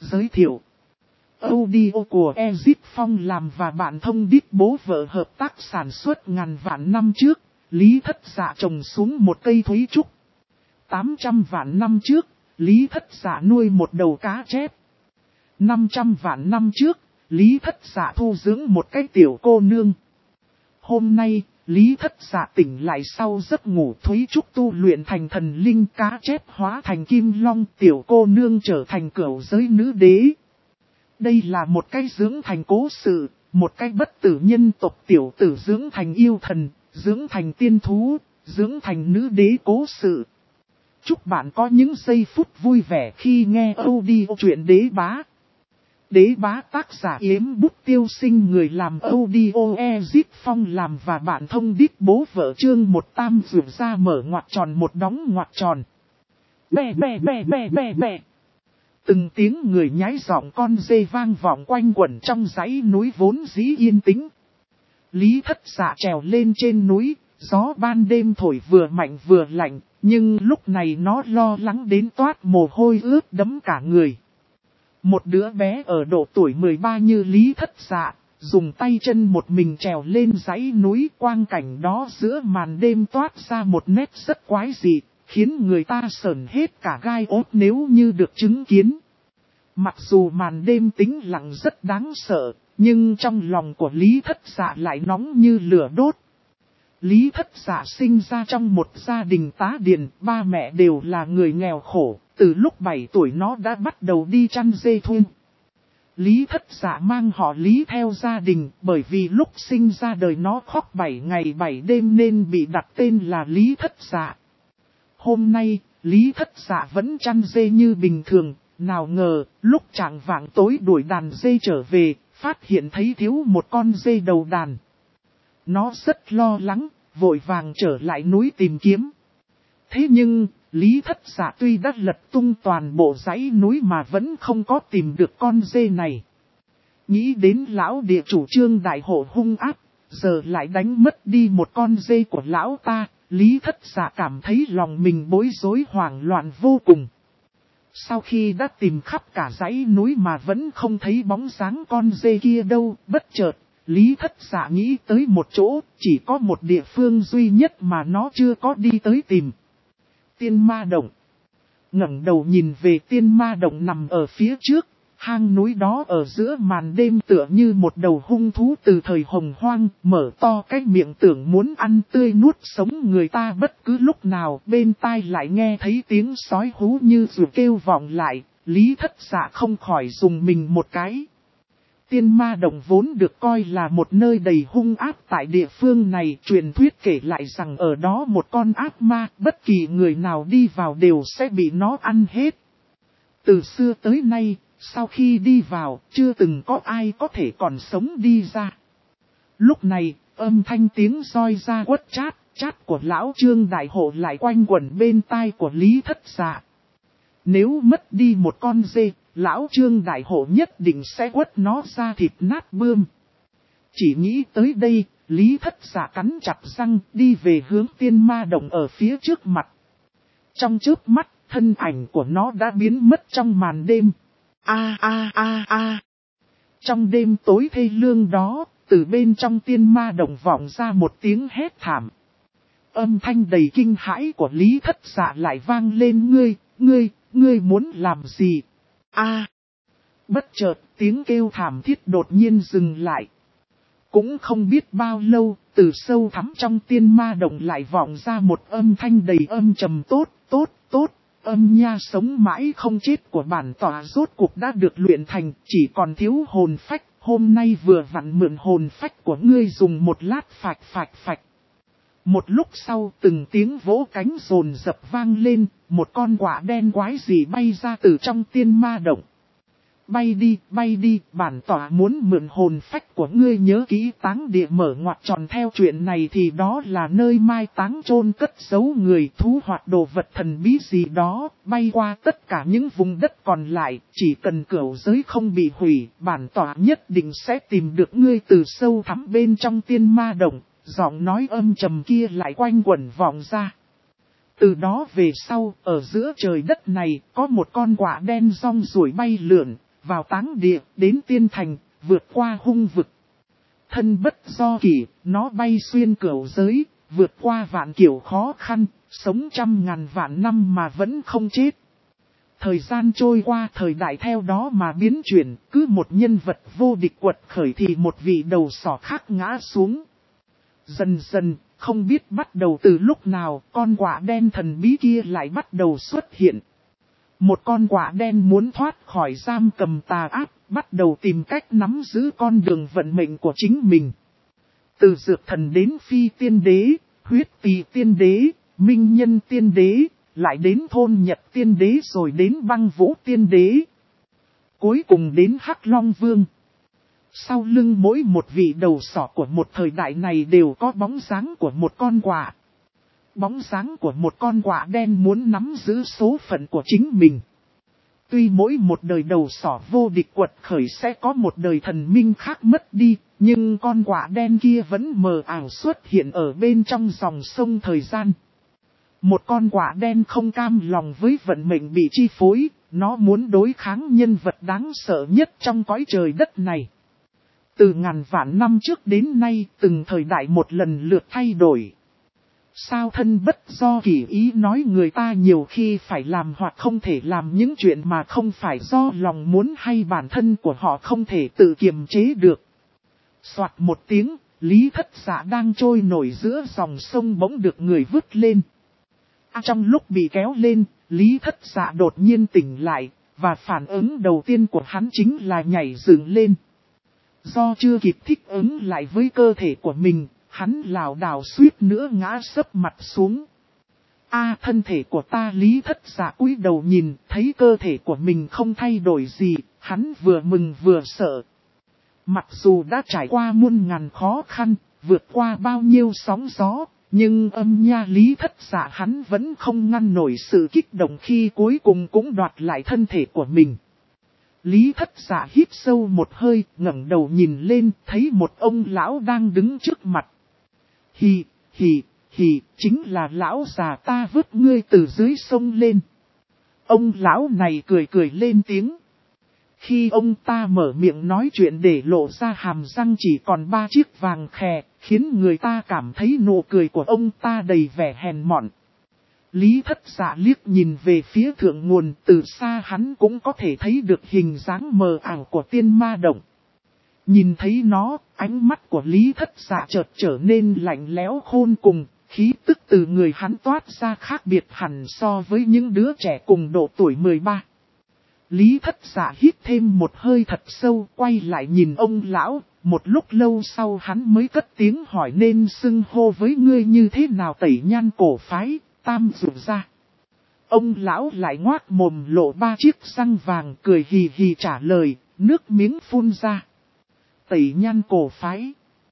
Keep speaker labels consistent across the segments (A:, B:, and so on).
A: Giới thiệu. Audio của Ezip Phong làm và bạn thông đít bố vợ hợp tác sản xuất ngàn vạn năm trước, Lý Thất Dạ trồng xuống một cây thúy trúc. 800 vạn năm trước, Lý Thất Dạ nuôi một đầu cá chép. 500 vạn năm trước, Lý Thất Dạ thu dưỡng một cái tiểu cô nương. Hôm nay, Lý Thất Dạ tỉnh lại sau giấc ngủ, thúy trúc tu luyện thành thần linh, cá chép hóa thành kim long, tiểu cô nương trở thành cửu giới nữ đế. Đây là một cái dưỡng thành cố sự, một cái bất tử nhân tộc tiểu tử dưỡng thành yêu thần, dưỡng thành tiên thú, dưỡng thành nữ đế cố sự. Chúc bạn có những giây phút vui vẻ khi nghe audio truyện Đế Bá. Đế Bá tác giả Yếm Bút Tiêu Sinh, người làm audio Ezip Phong làm và bạn thông đít bố vợ chương một tam rượu ra mở ngoặc tròn một đóng ngoặc tròn. Bè bè bè bè bè bè. Từng tiếng người nhái giọng con dê vang vọng quanh quẩn trong dãy núi vốn dĩ yên tĩnh. Lý Thất Dạ trèo lên trên núi, gió ban đêm thổi vừa mạnh vừa lạnh, nhưng lúc này nó lo lắng đến toát mồ hôi ướt đẫm cả người. Một đứa bé ở độ tuổi 13 như Lý Thất Dạ, dùng tay chân một mình trèo lên dãy núi, quang cảnh đó giữa màn đêm toát ra một nét rất quái dị, khiến người ta sởn hết cả gai ốt nếu như được chứng kiến. Mặc dù màn đêm tĩnh lặng rất đáng sợ, nhưng trong lòng của Lý Thất Dạ lại nóng như lửa đốt. Lý Thất Dạ sinh ra trong một gia đình tá điền, ba mẹ đều là người nghèo khổ, từ lúc 7 tuổi nó đã bắt đầu đi chăn dê thun. Lý Thất Dạ mang họ Lý theo gia đình, bởi vì lúc sinh ra đời nó khóc 7 ngày 7 đêm nên bị đặt tên là Lý Thất Dạ. Hôm nay, Lý Thất Dạ vẫn chăn dê như bình thường, nào ngờ, lúc chạng vạng tối đuổi đàn dê trở về, phát hiện thấy thiếu một con dê đầu đàn. Nó rất lo lắng, vội vàng trở lại núi tìm kiếm. Thế nhưng, Lý Thất Dạ tuy đã lật tung toàn bộ dãy núi mà vẫn không có tìm được con dê này. Nghĩ đến lão địa chủ Trương đại hộ hung ác, giờ lại đánh mất đi một con dê của lão ta, Lý Thất Dạ cảm thấy lòng mình bối rối hoảng loạn vô cùng. Sau khi đã tìm khắp cả dãy núi mà vẫn không thấy bóng dáng con dê kia đâu, bất chợt, Lý Thất Dạ nghĩ tới một chỗ, chỉ có một địa phương duy nhất mà nó chưa có đi tới tìm. Tiên Ma Động. Ngẩng đầu nhìn về Tiên Ma Động nằm ở phía trước, hang núi đó ở giữa màn đêm tựa như một đầu hung thú từ thời hồng hoang, mở to cái miệng tưởng muốn ăn tươi nuốt sống người ta bất cứ lúc nào, bên tai lại nghe thấy tiếng sói hú như dù kêu vọng lại, Lý Thất Dạ không khỏi dùng mình một cái. Tiên Ma Động vốn được coi là một nơi đầy hung ác tại địa phương này, truyền thuyết kể lại rằng ở đó một con ác ma, bất kỳ người nào đi vào đều sẽ bị nó ăn hết. Từ xưa tới nay, sau khi đi vào, chưa từng có ai có thể còn sống đi ra. Lúc này, âm thanh tiếng roi ra quất chát, chát của lão Trương đại hộ lại quanh quẩn bên tai của Lý Thất Dạ. Nếu mất đi một con dê, lão Trương đại hộ nhất định sẽ quất nó ra thịt nát bươm. Chỉ nghĩ tới đây, Lý Thất Dạ cắn chặt răng đi về hướng Tiên Ma Động ở phía trước mặt. Trong chớp mắt, thân ảnh của nó đã biến mất trong màn đêm. Trong đêm tối thê lương đó, từ bên trong Tiên Ma Động vọng ra một tiếng hét thảm. Âm thanh đầy kinh hãi của Lý Thất Dạ lại vang lên, ngươi muốn làm gì? Bất chợt, tiếng kêu thảm thiết đột nhiên dừng lại. Cũng không biết bao lâu, từ sâu thẳm trong Tiên Ma Động lại vọng ra một âm thanh đầy âm trầm, tốt. Âm nha sống mãi không chết của bản tỏa rốt cuộc đã được luyện thành, chỉ còn thiếu hồn phách, hôm nay vừa vặn mượn hồn phách của ngươi dùng một lát phạch. Một lúc sau từng tiếng vỗ cánh rồn dập vang lên, một con quạ đen quái dị bay ra từ trong Tiên Ma Động. Bay đi, bản tỏa muốn mượn hồn phách của ngươi, nhớ kỹ táng địa mở ngoặc tròn theo chuyện này thì đó là nơi mai táng chôn cất giấu người, thú hoặc đồ vật thần bí gì đó, bay qua tất cả những vùng đất còn lại, chỉ cần cửu giới không bị hủy, bản tỏa nhất định sẽ tìm được ngươi từ sâu thẳm bên trong Tiên Ma Động, giọng nói âm trầm kia lại quanh quẩn vọng ra. Từ đó về sau, ở giữa trời đất này, có một con quạ đen rong ruổi bay lượn, vào táng địa, đến tiên thành, vượt qua hung vực. Thân bất do kỷ, nó bay xuyên cửu giới, vượt qua vạn kiểu khó khăn, sống trăm ngàn vạn năm mà vẫn không chết. Thời gian trôi qua, thời đại theo đó mà biến chuyển, cứ một nhân vật vô địch quật khởi thì một vị đầu sỏ khác ngã xuống. Dần dần, không biết bắt đầu từ lúc nào, con quạ đen thần bí kia lại bắt đầu xuất hiện. Một con quạ đen muốn thoát khỏi giam cầm tà ác, bắt đầu tìm cách nắm giữ con đường vận mệnh của chính mình. Từ dược thần đến phi tiên đế, huyết tỳ tiên đế, minh nhân tiên đế, lại đến thôn nhật tiên đế rồi đến băng vũ tiên đế. Cuối cùng đến Hắc Long Vương. Sau lưng mỗi một vị đầu sỏ của một thời đại này đều có bóng dáng của một con quạ. Bóng dáng của một con quạ đen muốn nắm giữ số phận của chính mình. Tuy mỗi một đời đầu sỏ vô địch quật khởi sẽ có một đời thần minh khác mất đi, nhưng con quạ đen kia vẫn mờ ảo xuất hiện ở bên trong dòng sông thời gian. Một con quạ đen không cam lòng với vận mệnh bị chi phối, nó muốn đối kháng nhân vật đáng sợ nhất trong cõi trời đất này. Từ ngàn vạn năm trước đến nay, từng thời đại một lần lượt thay đổi. Sao thân bất do kỷ ý nói người ta nhiều khi phải làm hoặc không thể làm những chuyện mà không phải do lòng muốn hay bản thân của họ không thể tự kiềm chế được. Soạt một tiếng, Lý Thất Dạ đang trôi nổi giữa dòng sông bỗng được người vứt lên. Trong lúc bị kéo lên, Lý Thất Dạ đột nhiên tỉnh lại, và phản ứng đầu tiên của hắn chính là nhảy dựng lên. Do chưa kịp thích ứng lại với cơ thể của mình, hắn lảo đảo suýt nữa ngã sấp mặt xuống. Thân thể của ta. Lý Thất Dạ cúi đầu nhìn, thấy cơ thể của mình không thay đổi gì, hắn vừa mừng vừa sợ. Mặc dù đã trải qua muôn ngàn khó khăn, vượt qua bao nhiêu sóng gió, nhưng âm nha Lý Thất Dạ hắn vẫn không ngăn nổi sự kích động khi cuối cùng cũng đoạt lại thân thể của mình. Lý Thất Dạ hít sâu một hơi, ngẩng đầu nhìn lên, thấy một ông lão đang đứng trước mặt. Hì, chính là lão già ta vứt ngươi từ dưới sông lên. Ông lão này cười cười lên tiếng. Khi ông ta mở miệng nói chuyện để lộ ra hàm răng chỉ còn 3 chiếc vàng khè, khiến người ta cảm thấy nụ cười của ông ta đầy vẻ hèn mọn. Lý Thất Dạ liếc nhìn về phía thượng nguồn, từ xa hắn cũng có thể thấy được hình dáng mờ ảo của tiên ma động. Nhìn thấy nó, ánh mắt của Lý Thất Dạ chợt trở nên lạnh lẽo khôn cùng, khí tức từ người hắn toát ra khác biệt hẳn so với những đứa trẻ cùng độ tuổi 13. Lý Thất Dạ hít thêm một hơi thật sâu, quay lại nhìn ông lão, một lúc lâu sau hắn mới cất tiếng hỏi nên xưng hô với ngươi như thế nào. Tẩy Nhan cổ phái, Tam Dụ gia. Ông lão lại ngoác mồm lộ 3 chiếc răng vàng, cười hì hì trả lời, nước miếng phun ra. Tẩy Nhan cổ phái.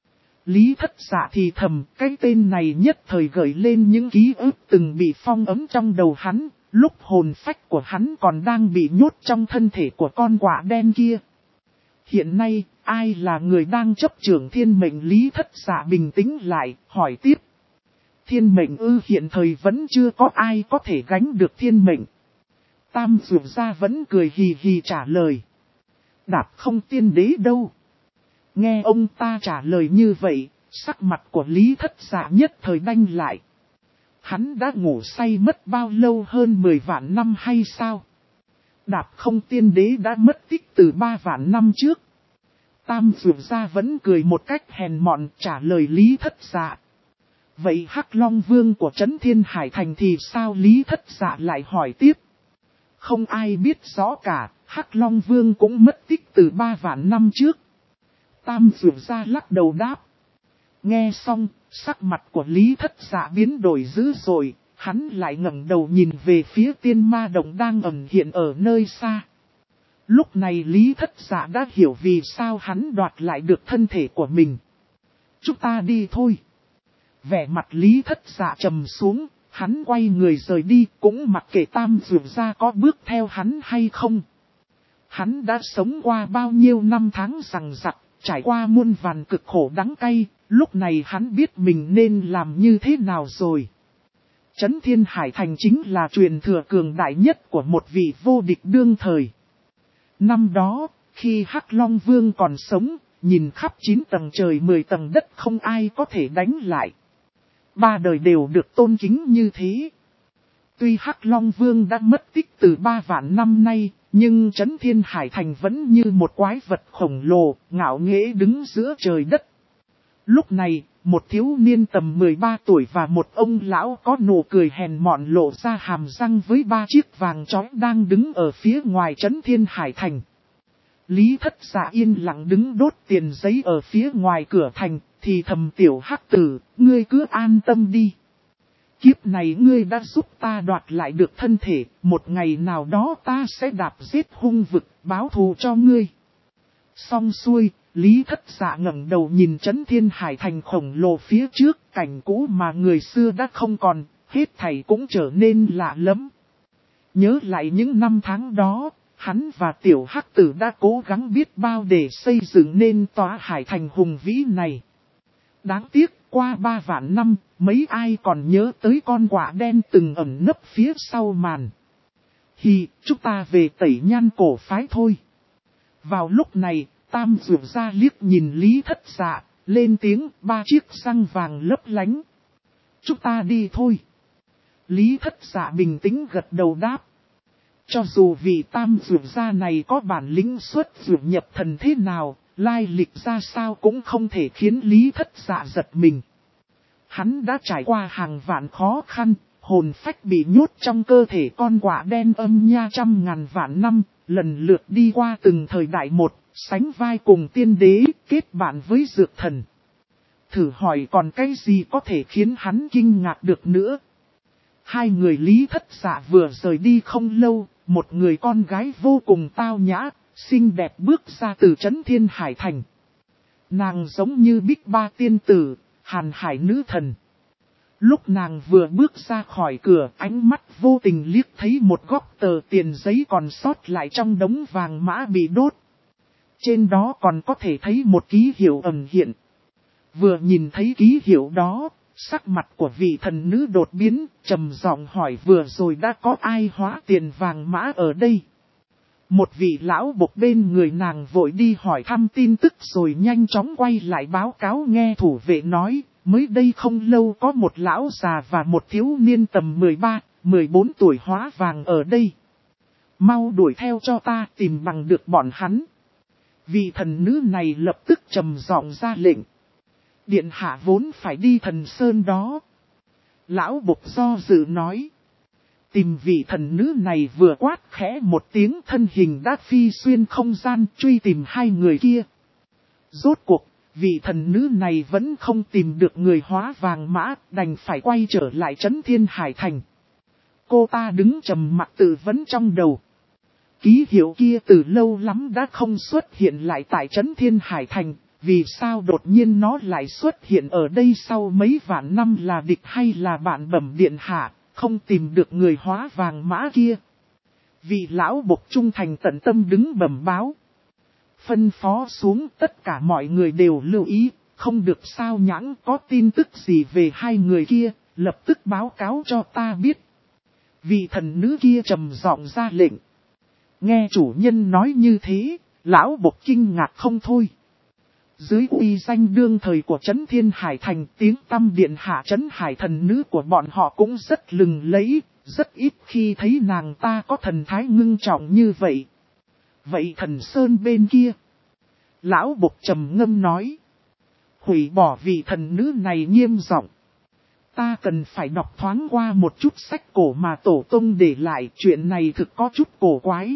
A: Lý Thất Dạ thì thầm, cái tên này nhất thời gợi lên những ký ức từng bị phong ấm trong đầu hắn, lúc hồn phách của hắn còn đang bị nhốt trong thân thể của con quạ đen kia. Hiện nay, ai là người đang chấp trưởng thiên mệnh? Lý Thất Dạ bình tĩnh lại, hỏi tiếp. Thiên mệnh hiện thời vẫn chưa có ai có thể gánh được thiên mệnh. Tam Dụ gia vẫn cười hì hì trả lời. Đạp không tiên đế đâu. Nghe ông ta trả lời như vậy, sắc mặt của Lý Thất Dạ nhất thời đanh lại. Hắn đã ngủ say mất bao lâu, hơn 10 vạn năm hay sao? Đạp không tiên đế đã mất tích từ 3 vạn năm trước. Tam Dụ gia vẫn cười một cách hèn mọn trả lời Lý Thất Dạ. Vậy Hắc Long Vương của Trấn Thiên Hải Thành thì sao? Lý Thất Dạ lại hỏi tiếp. Không ai biết rõ cả, Hắc Long Vương cũng mất tích từ 3 vạn năm trước. Tam Dụ gia lắc đầu đáp. Nghe xong, sắc mặt của Lý Thất Dạ biến đổi dữ dội, hắn lại ngẩng đầu nhìn về phía tiên ma động đang ẩn hiện ở nơi xa. Lúc này Lý Thất Dạ đã hiểu vì sao hắn đoạt lại được thân thể của mình. Chúng ta đi thôi. Vẻ mặt Lý Thất Dạ trầm xuống, hắn quay người rời đi, cũng mặc kệ Tam Dụ gia có bước theo hắn hay không. Hắn đã sống qua bao nhiêu năm tháng rằng rặc, trải qua muôn vàn cực khổ đắng cay, lúc này hắn biết mình nên làm như thế nào rồi. Trấn Thiên Hải Thành chính là truyền thừa cường đại nhất của một vị vô địch đương thời. Năm đó, khi Hắc Long Vương còn sống, nhìn khắp 9 tầng trời 10 tầng đất không ai có thể đánh lại. 3 đời đều được tôn kính như thế. Tuy Hắc Long Vương đã mất tích từ 3 vạn năm nay, nhưng Trấn Thiên Hải Thành vẫn như một quái vật khổng lồ, ngạo nghễ đứng giữa trời đất. Lúc này, một thiếu niên tầm 13 tuổi và một ông lão có nụ cười hèn mọn lộ ra hàm răng với 3 chiếc vàng chói đang đứng ở phía ngoài Trấn Thiên Hải Thành. Lý Thất Dạ yên lặng đứng đốt tiền giấy ở phía ngoài cửa thành, thì thầm tiểu hắc tử, ngươi cứ an tâm đi. Kiếp này ngươi đã giúp ta đoạt lại được thân thể, một ngày nào đó ta sẽ đạp giết hung vực, báo thù cho ngươi. Xong xuôi, Lý Thất Dạ ngẩng đầu nhìn Trấn Thiên Hải Thành khổng lồ phía trước, cảnh cũ mà người xưa đã không còn, hết thảy cũng trở nên lạ lẫm. Nhớ lại những năm tháng đó, hắn và tiểu hắc tử đã cố gắng biết bao để xây dựng nên tòa Hải Thành hùng vĩ này. Đáng tiếc, qua 3 vạn năm, mấy ai còn nhớ tới con quạ đen từng ẩn nấp phía sau màn. Chúng ta về Tẩy Nhan cổ phái thôi. Vào lúc này, Tam Dược ra liếc nhìn Lý Thất Dạ, lên tiếng 3 chiếc răng vàng lấp lánh. Chúng ta đi thôi. Lý Thất Dạ bình tĩnh gật đầu đáp. Cho dù vị Tam Dược gia này có bản lĩnh xuất dược nhập thần thế nào, lai lịch ra sao cũng không thể khiến Lý Thất Dạ giật mình. Hắn đã trải qua hàng vạn khó khăn, hồn phách bị nhốt trong cơ thể con quạ đen âm nha trăm ngàn vạn năm, lần lượt đi qua từng thời đại một, sánh vai cùng tiên đế, kết bạn với dược thần. Thử hỏi còn cái gì có thể khiến hắn kinh ngạc được nữa. Hai người Lý Thất Dạ vừa rời đi không lâu, một người con gái vô cùng tao nhã, xinh đẹp bước ra từ Trấn Thiên Hải Thành. Nàng giống như Bích Ba tiên tử, Hàn Hải nữ thần. Lúc nàng vừa bước ra khỏi cửa, ánh mắt vô tình liếc thấy một góc tờ tiền giấy còn sót lại trong đống vàng mã bị đốt. Trên đó còn có thể thấy một ký hiệu ẩn hiện. Vừa nhìn thấy ký hiệu đó, sắc mặt của vị thần nữ đột biến, trầm giọng hỏi vừa rồi đã có ai hóa tiền vàng mã ở đây. Một vị lão bộc bên người nàng vội đi hỏi thăm tin tức rồi nhanh chóng quay lại báo cáo nghe thủ vệ nói, mới đây không lâu có một lão già và một thiếu niên tầm 13, 14 tuổi hóa vàng ở đây. Mau đuổi theo cho ta tìm bằng được bọn hắn. Vị thần nữ này lập tức trầm giọng ra lệnh. Điện hạ vốn phải đi Thần Sơn đó. Lão bộc do dự nói. Tìm vị thần nữ này vừa quát khẽ một tiếng, thân hình đã phi xuyên không gian truy tìm hai người kia. Rốt cuộc, vị thần nữ này vẫn không tìm được người hóa vàng mã, đành phải quay trở lại Trấn Thiên Hải Thành. Cô ta đứng trầm mặc tự vấn trong đầu. Ký hiệu kia từ lâu lắm đã không xuất hiện lại tại Trấn Thiên Hải Thành, vì sao đột nhiên nó lại xuất hiện ở đây sau mấy vạn năm, là địch hay là bạn bẩm điện hạ, không tìm được người hóa vàng mã kia. Vị lão bộc trung thành tận tâm đứng bẩm báo. Phân phó xuống tất cả mọi người đều lưu ý, không được sao nhãng, có tin tức gì về hai người kia, lập tức báo cáo cho ta biết. Vị thần nữ kia trầm giọng ra lệnh. Nghe chủ nhân nói như thế, lão bộc kinh ngạc không thôi. Dưới uy danh đương thời của Trấn Thiên Hải Thành, tiếng tăm điện hạ Trấn Hải thần nữ của bọn họ cũng rất lừng lẫy, rất ít khi thấy nàng ta có thần thái ngưng trọng như vậy. Vậy Thần Sơn bên kia? Lão bộc trầm ngâm nói. Hủy bỏ vị thần nữ này nghiêm giọng. Ta cần phải đọc thoáng qua một chút sách cổ mà tổ tông để lại, chuyện này thực có chút cổ quái.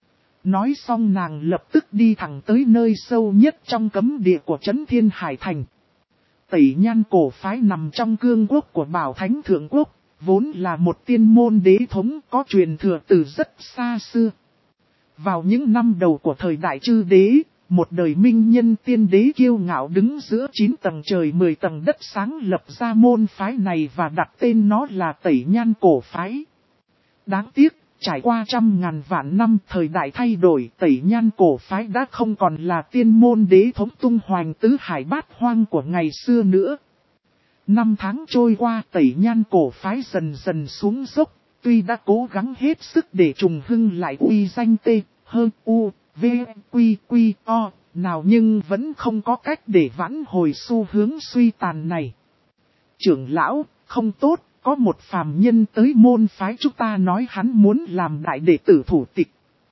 A: Nói xong nàng lập tức đi thẳng tới nơi sâu nhất trong cấm địa của Trấn Thiên Hải Thành. Tẩy Nhan cổ phái nằm trong cương quốc của Bảo Thánh Thượng Quốc, vốn là một tiên môn đế thống có truyền thừa từ rất xa xưa. Vào những năm đầu của thời đại chư đế, một đời minh nhân tiên đế kiêu ngạo đứng giữa 9 tầng trời 10 tầng đất sáng lập ra môn phái này và đặt tên nó là Tẩy Nhan cổ phái. Đáng tiếc, trải qua trăm ngàn vạn năm thời đại thay đổi, Tẩy Nhan cổ phái đã không còn là tiên môn đế thống tung hoành tứ hải bát hoang của ngày xưa nữa. Năm tháng trôi qua, Tẩy Nhan cổ phái dần dần xuống dốc, tuy đã cố gắng hết sức để trùng hưng lại uy danh V, Quy, O, nào nhưng vẫn không có cách để vãn hồi xu hướng suy tàn này. Trưởng lão, không tốt, có một phàm nhân tới môn phái chúng ta nói hắn muốn làm đại đệ tử thủ tịch.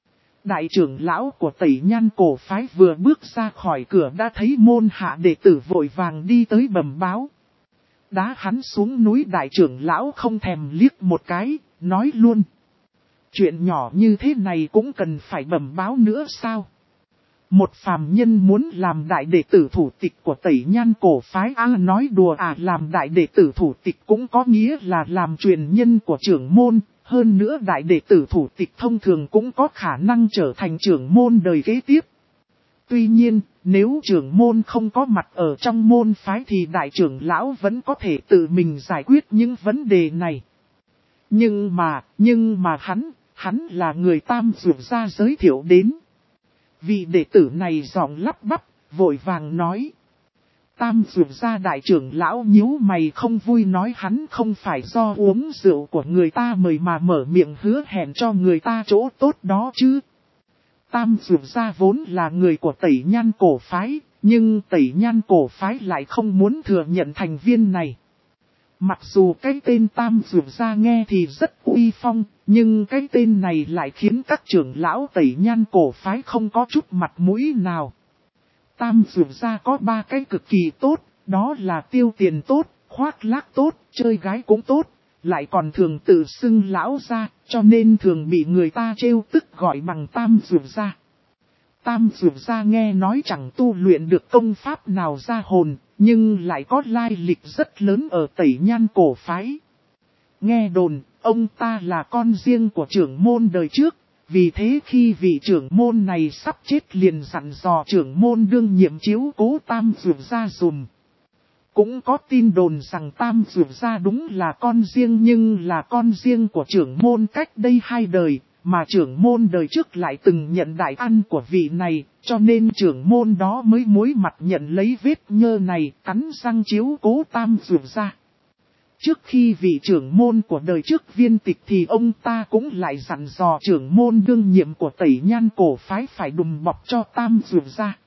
A: Đại trưởng lão của Tẩy Nhan cổ phái vừa bước ra khỏi cửa đã thấy môn hạ đệ tử vội vàng đi tới bẩm báo. Đá hắn xuống núi, đại trưởng lão không thèm liếc một cái, nói luôn. Chuyện nhỏ như thế này cũng cần phải bẩm báo nữa sao? Một phàm nhân muốn làm đại đệ tử thủ tịch của Tẩy Nhan cổ phái nói đùa à, làm đại đệ tử thủ tịch cũng có nghĩa là làm truyền nhân của trưởng môn. Hơn nữa đại đệ tử thủ tịch thông thường cũng có khả năng trở thành trưởng môn đời kế tiếp. Tuy nhiên, nếu trưởng môn không có mặt ở trong môn phái thì đại trưởng lão vẫn có thể tự mình giải quyết những vấn đề này. Nhưng mà hắn là người Tam Dược gia giới thiệu đến. Vị đệ tử này giọng lắp bắp, vội vàng nói. Tam Dược gia đại trưởng lão nhíu mày không vui, nói hắn không phải do uống rượu của người ta mời mà mở miệng hứa hẹn cho người ta chỗ tốt đó chứ. Tam Dược gia vốn là người của Tẩy Nhan cổ phái, nhưng Tẩy Nhan cổ phái lại không muốn thừa nhận thành viên này. Mặc dù cái tên Tam Dược gia nghe thì rất uy phong, nhưng cái tên này lại khiến các trưởng lão Tẩy Nhan cổ phái không có chút mặt mũi nào. Tam Dược gia có 3 cái cực kỳ tốt, đó là tiêu tiền tốt, khoác lác tốt, chơi gái cũng tốt, lại còn thường tự xưng lão gia, cho nên thường bị người ta trêu tức gọi bằng Tam Dược gia. Tam Dược gia nghe nói chẳng tu luyện được công pháp nào ra hồn, nhưng lại có lai lịch rất lớn ở Tẩy Nhan cổ phái. Nghe đồn, ông ta là con riêng của trưởng môn đời trước, vì thế khi vị trưởng môn này sắp chết liền dặn dò trưởng môn đương nhiệm chiếu cố Tam Dược gia dùm. Cũng có tin đồn rằng Tam Dược gia đúng là con riêng, nhưng là con riêng của trưởng môn cách đây 2 đời, mà trưởng môn đời trước lại từng nhận đại ăn của vị này, cho nên trưởng môn đó mới muối mặt nhận lấy vết nhơ này, cắn răng chiếu cố Tam Dược gia. Trước khi vị trưởng môn của đời trước viên tịch thì ông ta cũng lại dặn dò trưởng môn đương nhiệm của Tẩy Nhan cổ phái phải đùm bọc cho Tam Dược gia.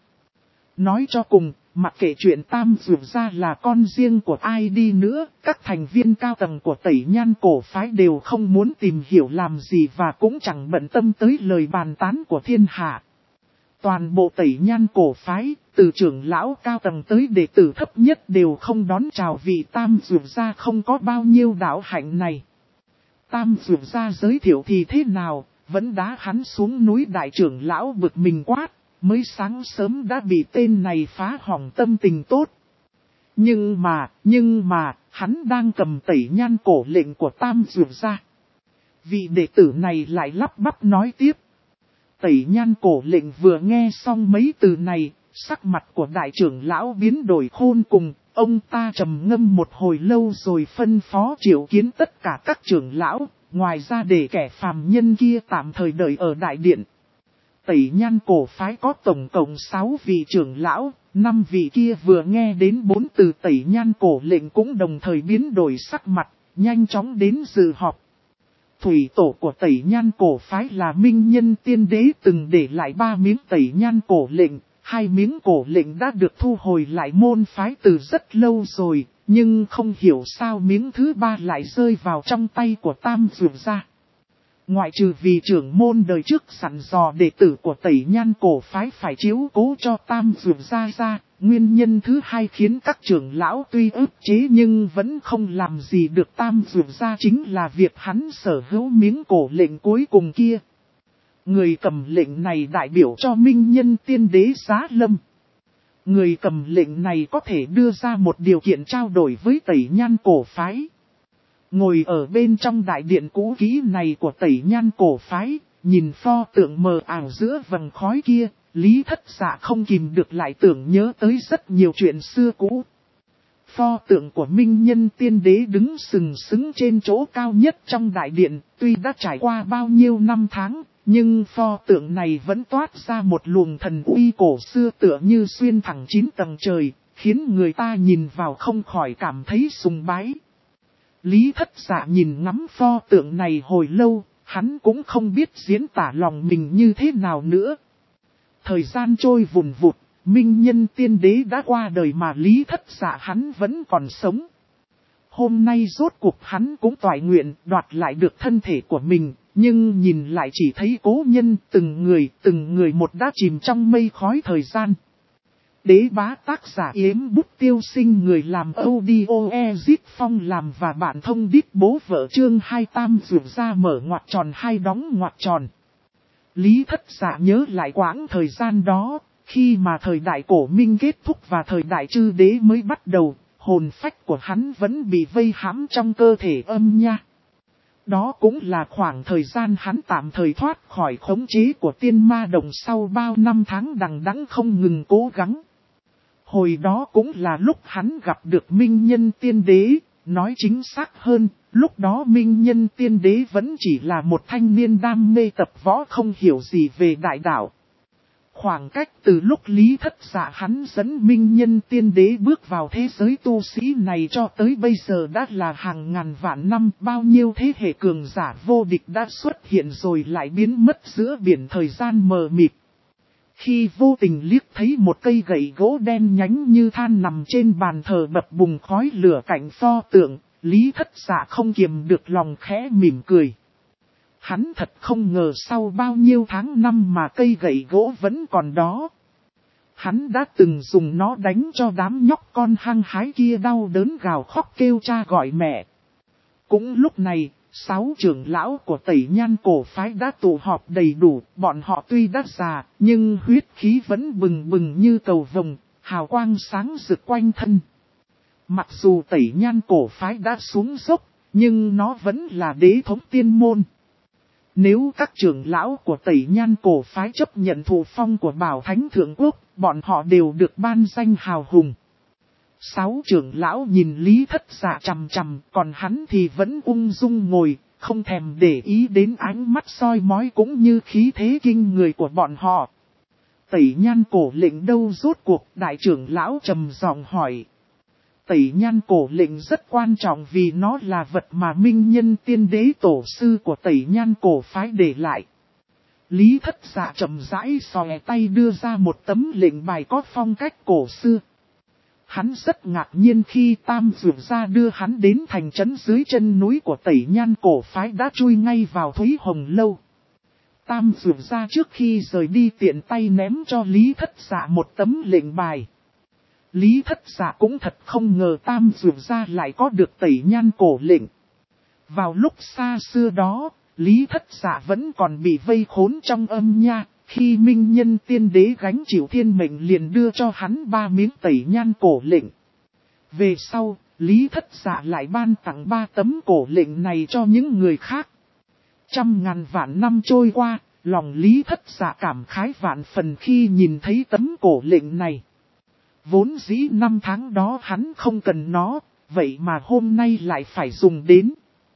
A: Nói cho cùng, mặc kệ chuyện Tam Dược gia là con riêng của ai đi nữa, các thành viên cao tầng của Tẩy Nhan cổ phái đều không muốn tìm hiểu làm gì và cũng chẳng bận tâm tới lời bàn tán của thiên hạ. Toàn bộ Tẩy Nhan cổ phái, từ trưởng lão cao tầng tới đệ tử thấp nhất đều không đón chào vị Tam Dược gia không có bao nhiêu đạo hạnh này. Tam Dược gia giới thiệu thì thế nào, vẫn đá hắn xuống núi, đại trưởng lão bực mình quát, mới sáng sớm đã bị tên này phá hỏng tâm tình tốt. Nhưng mà, hắn đang cầm Tẩy Nhan cổ lệnh của Tam Dược gia. Vị đệ tử này lại lắp bắp nói tiếp. Tẩy Nhan cổ lệnh vừa nghe xong mấy từ này, sắc mặt của đại trưởng lão biến đổi khôn cùng, ông ta trầm ngâm một hồi lâu rồi phân phó triệu kiến tất cả các trưởng lão, ngoài ra để kẻ phàm nhân kia tạm thời đợi ở đại điện. Tẩy Nhan cổ phái có tổng cộng 6 vị trưởng lão, 5 vị kia vừa nghe đến 4 từ Tẩy Nhan cổ lệnh cũng đồng thời biến đổi sắc mặt, nhanh chóng đến dự họp. Thủy tổ của Tẩy Nhan cổ phái là Minh Nhân Tiên Đế từng để lại 3 miếng Tẩy Nhan cổ lệnh, 2 miếng cổ lệnh đã được thu hồi lại môn phái từ rất lâu rồi, nhưng không hiểu sao miếng thứ 3 lại rơi vào trong tay của Tam Dược gia. Ngoại trừ vì trưởng môn đời trước sẵn dò đệ tử của Tẩy Nhan cổ phái phải chiếu cố cho Tam Dược gia ra, nguyên nhân thứ 2 khiến các trưởng lão tuy ức chế nhưng vẫn không làm gì được Tam Dược gia chính là việc hắn sở hữu miếng cổ lệnh cuối cùng kia. Người cầm lệnh này đại biểu cho Minh Nhân Tiên Đế Giá Lâm. Người cầm lệnh này có thể đưa ra một điều kiện trao đổi với Tẩy Nhan cổ phái. Ngồi ở bên trong đại điện cũ kỹ này của Tẩy Nhan cổ phái, nhìn pho tượng mờ ảo giữa vầng khói kia, Lý Thất Dạ không kìm được lại tưởng nhớ tới rất nhiều chuyện xưa cũ. Pho tượng của Minh Nhân Tiên Đế đứng sừng sững trên chỗ cao nhất trong đại điện, tuy đã trải qua bao nhiêu năm tháng, nhưng pho tượng này vẫn toát ra một luồng thần uy cổ xưa tựa như xuyên thẳng 9 tầng trời, khiến người ta nhìn vào không khỏi cảm thấy sùng bái. Lý Thất Dạ nhìn ngắm pho tượng này hồi lâu, hắn cũng không biết diễn tả lòng mình như thế nào nữa. Thời gian trôi vùn vụt, Minh Nhân Tiên Đế đã qua đời mà Lý Thất Dạ hắn vẫn còn sống. Hôm nay rốt cuộc hắn cũng toại nguyện đoạt lại được thân thể của mình, nhưng nhìn lại chỉ thấy cố nhân từng người một đã chìm trong mây khói thời gian. Đế bá tác giả Yếm Bút Tiêu Sinh, người làm audio Ezit Phong làm và bạn thông đít bố vợ chương 2 tam dược ra mở ngoặc tròn 2 đóng ngoặc tròn. Lý Thất Dạ nhớ lại quãng thời gian đó, khi mà thời đại cổ minh kết thúc và thời đại chư đế mới bắt đầu, hồn phách của hắn vẫn bị vây hãm trong cơ thể âm nha. Đó cũng là khoảng thời gian hắn tạm thời thoát khỏi khống chế của tiên ma đồng sau bao năm tháng đằng đẵng không ngừng cố gắng. Hồi đó cũng là lúc hắn gặp được Minh Nhân Tiên Đế, nói chính xác hơn, lúc đó Minh Nhân Tiên Đế vẫn chỉ là một thanh niên đam mê tập võ không hiểu gì về đại đạo. Khoảng cách từ lúc Lý Thất Dạ hắn dẫn Minh Nhân Tiên Đế bước vào thế giới tu sĩ này cho tới bây giờ đã là hàng ngàn vạn năm, bao nhiêu thế hệ cường giả vô địch đã xuất hiện rồi lại biến mất giữa biển thời gian mờ mịt. Khi vô tình liếc thấy một cây gậy gỗ đen nhánh như than nằm trên bàn thờ bập bùng khói lửa cạnh pho tượng, Lý Thất Dạ không kiềm được lòng khẽ mỉm cười. Hắn thật không ngờ sau bao nhiêu tháng năm mà cây gậy gỗ vẫn còn đó. Hắn đã từng dùng nó đánh cho đám nhóc con hăng hái kia đau đớn gào khóc kêu cha gọi mẹ. Cũng lúc này, 6 trưởng lão của Tẩy Nhan cổ phái đã tụ họp đầy đủ, bọn họ tuy đã già, nhưng huyết khí vẫn bừng bừng như cầu vồng, hào quang sáng rực quanh thân. Mặc dù Tẩy Nhan cổ phái đã xuống dốc, nhưng nó vẫn là đế thống tiên môn. Nếu các trưởng lão của Tẩy Nhan cổ phái chấp nhận thụ phong của Bảo Thánh Thượng Quốc, bọn họ đều được ban danh hào hùng. 6 trưởng lão nhìn Lý Thất Dạ chằm chằm, còn hắn thì vẫn ung dung ngồi, không thèm để ý đến ánh mắt soi mói cũng như khí thế kinh người của bọn họ. Tẩy Nhan cổ lệnh đâu rốt cuộc, đại trưởng lão trầm giọng hỏi. Tẩy Nhan cổ lệnh rất quan trọng vì nó là vật mà Minh Nhân Tiên Đế tổ sư của Tẩy Nhan cổ phái để lại. Lý Thất Dạ chậm rãi xòe tay đưa ra một tấm lệnh bài có phong cách cổ xưa. Hắn rất ngạc nhiên khi Tam Dược Gia đưa hắn đến thành trấn dưới chân núi của Tẩy Nhan cổ phái đã chui ngay vào Thúy Hồng Lâu. Tam Dược Gia trước khi rời đi tiện tay ném cho Lý Thất Dạ một tấm lệnh bài. Lý Thất Dạ cũng thật không ngờ Tam Dược Gia lại có được Tẩy Nhan cổ lệnh. Vào lúc xa xưa đó, Lý Thất Dạ vẫn còn bị vây khốn trong âm nha. Khi Minh Nhân Tiên Đế gánh chịu thiên mệnh liền đưa cho hắn 3 miếng Tẩy Nhan cổ lệnh. Về sau, Lý Thất Dạ lại ban tặng 3 tấm cổ lệnh này cho những người khác. Trăm ngàn vạn năm trôi qua, lòng Lý Thất Dạ cảm khái vạn phần khi nhìn thấy tấm cổ lệnh này. Vốn dĩ 5 tháng đó hắn không cần nó, vậy mà hôm nay lại phải dùng đến.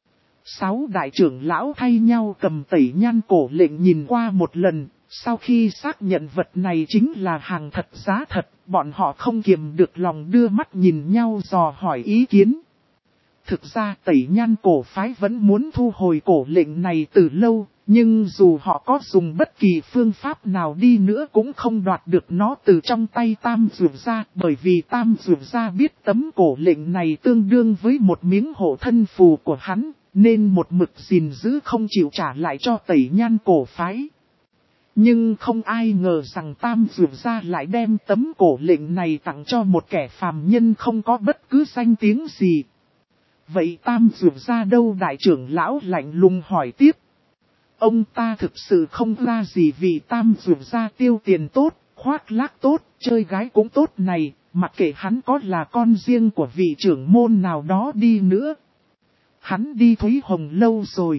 A: 6 đại trưởng lão thay nhau cầm Tẩy Nhan cổ lệnh nhìn qua một lần. Sau khi xác nhận vật này chính là hàng thật giá thật, bọn họ không kiềm được lòng đưa mắt nhìn nhau dò hỏi ý kiến. Thực ra Tẩy Nhan cổ phái vẫn muốn thu hồi cổ lệnh này từ lâu, nhưng dù họ có dùng bất kỳ phương pháp nào đi nữa cũng không đoạt được nó từ trong tay Tam Dược Gia, bởi vì Tam Dược Gia biết tấm cổ lệnh này tương đương với một miếng hộ thân phù của hắn, nên một mực gìn giữ không chịu trả lại cho Tẩy Nhan cổ phái. Nhưng không ai ngờ rằng Tam Dược Gia lại đem tấm cổ lệnh này tặng cho một kẻ phàm nhân không có bất cứ danh tiếng gì. Vậy Tam Dược Gia đâu? Đại trưởng lão lạnh lùng hỏi tiếp. Ông ta thực sự không ra gì vì Tam Dược Gia tiêu tiền tốt, khoác lác tốt, chơi gái cũng tốt này, mặc kệ hắn có là con riêng của vị trưởng môn nào đó đi nữa. Hắn đi Thúy Hồng Lâu rồi.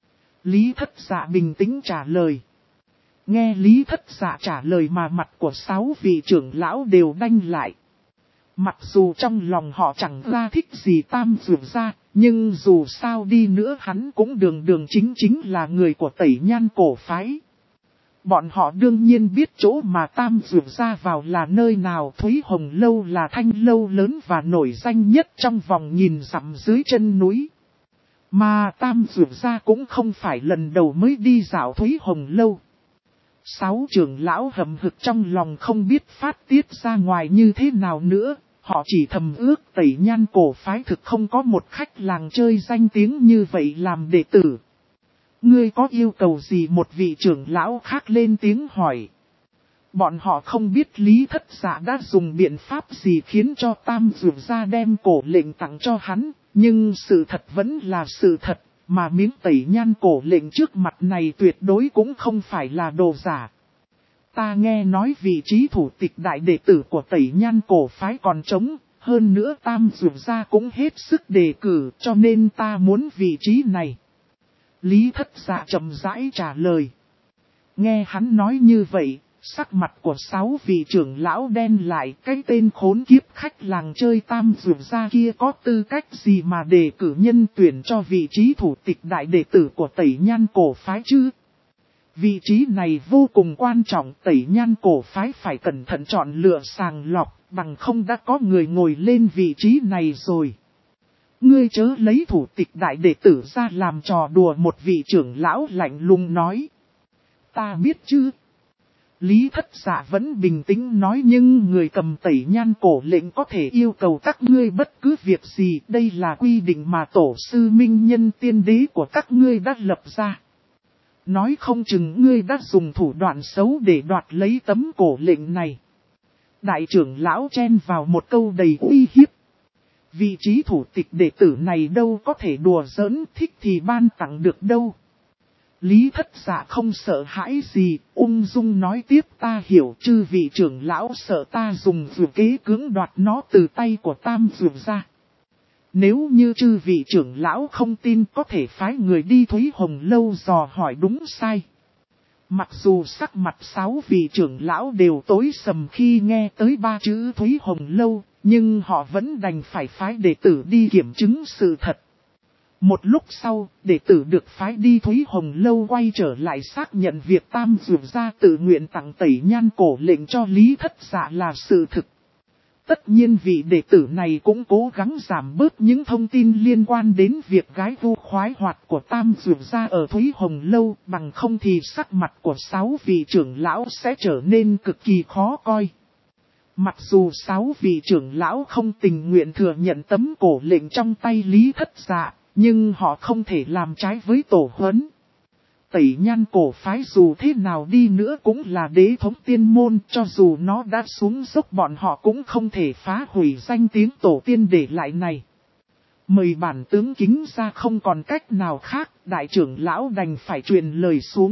A: Lý Thất Dạ bình tĩnh trả lời. Nghe Lý Thất Dạ trả lời mà mặt của 6 vị trưởng lão đều đanh lại. Mặc dù trong lòng họ chẳng ra thích gì Tam Dược Gia, nhưng dù sao đi nữa hắn cũng đường chính là người của Tẩy Nhan cổ phái. Bọn họ đương nhiên biết chỗ mà Tam Dược Gia vào là nơi nào. Thúy Hồng Lâu là thanh lâu lớn và nổi danh nhất trong vòng nghìn dặm dưới chân núi. Mà Tam Dược Gia cũng không phải lần đầu mới đi dạo Thúy Hồng Lâu. Sáu trưởng lão hậm hực trong lòng không biết phát tiết ra ngoài như thế nào nữa, họ chỉ thầm ước Tẩy Nhan cổ phái thực không có một khách làng chơi danh tiếng như vậy làm đệ tử. Ngươi có yêu cầu gì? Một vị trưởng lão khác lên tiếng hỏi. Bọn họ không biết Lý Thất Dạ đã dùng biện pháp gì khiến cho Tam Dược Gia đem cổ lệnh tặng cho hắn, nhưng sự thật vẫn là sự thật, mà miếng Tẩy Nhan cổ lệnh trước mặt này tuyệt đối cũng không phải là đồ giả. Ta nghe nói vị trí thủ tịch đại đệ tử của Tẩy Nhan cổ phái còn trống, hơn nữa Tam Dược Gia cũng hết sức đề cử, cho nên ta muốn vị trí này. Lý Thất Dạ chậm rãi trả lời. Nghe hắn nói như vậy, sắc mặt của 6 vị trưởng lão đen lại, cái tên khốn kiếp khách làng chơi Tam Dược Gia kia có tư cách gì mà đề cử nhân tuyển cho vị trí thủ tịch đại đệ tử của Tẩy Nhan cổ phái chứ? Vị trí này vô cùng quan trọng, Tẩy Nhan cổ phái phải cẩn thận chọn lựa sàng lọc, bằng không đã có người ngồi lên vị trí này rồi. Ngươi chớ lấy thủ tịch đại đệ tử ra làm trò đùa, một vị trưởng lão lạnh lùng nói. Ta biết chứ. Lý Thất Dạ vẫn bình tĩnh nói, nhưng người cầm Tẩy Nhan cổ lệnh có thể yêu cầu các ngươi bất cứ việc gì, đây là quy định mà tổ sư minh nhân tiên đế của các ngươi đã lập ra. Nói không chừng ngươi đã dùng thủ đoạn xấu để đoạt lấy tấm cổ lệnh này. Đại trưởng lão chen vào một câu đầy uy hiếp. Vị trí thủ tịch đệ tử này đâu có thể đùa giỡn, thích thì ban tặng được đâu. Lý Thất Dạ không sợ hãi gì, ung dung nói tiếp, ta hiểu chư vị trưởng lão sợ ta dùng dược kế cưỡng đoạt nó từ tay của Tam Dược Gia. Nếu như chư vị trưởng lão không tin có thể phái người đi Thúy Hồng Lâu dò hỏi đúng sai. Mặc dù sắc mặt 6 vị trưởng lão đều tối sầm khi nghe tới 3 chữ Thúy Hồng Lâu, nhưng họ vẫn đành phải phái đệ tử đi kiểm chứng sự thật. Một lúc sau, đệ tử được phái đi Thúy Hồng Lâu quay trở lại xác nhận việc Tam Dược Gia tự nguyện tặng Tẩy Nhan cổ lệnh cho Lý Thất Dạ là sự thực. Tất nhiên vị đệ tử này cũng cố gắng giảm bớt những thông tin liên quan đến việc gái vu khoái hoạt của Tam Dược Gia ở Thúy Hồng Lâu, bằng không thì sắc mặt của 6 vị trưởng lão sẽ trở nên cực kỳ khó coi. Mặc dù 6 vị trưởng lão không tình nguyện thừa nhận tấm cổ lệnh trong tay Lý Thất Dạ, nhưng họ không thể làm trái với tổ huấn. Tẩy Nhan cổ phái dù thế nào đi nữa cũng là đế thống tiên môn, cho dù nó đã xuống dốc bọn họ cũng không thể phá hủy danh tiếng tổ tiên để lại này. Mời bản tướng kính ra, không còn cách nào khác, đại trưởng lão đành phải truyền lời xuống.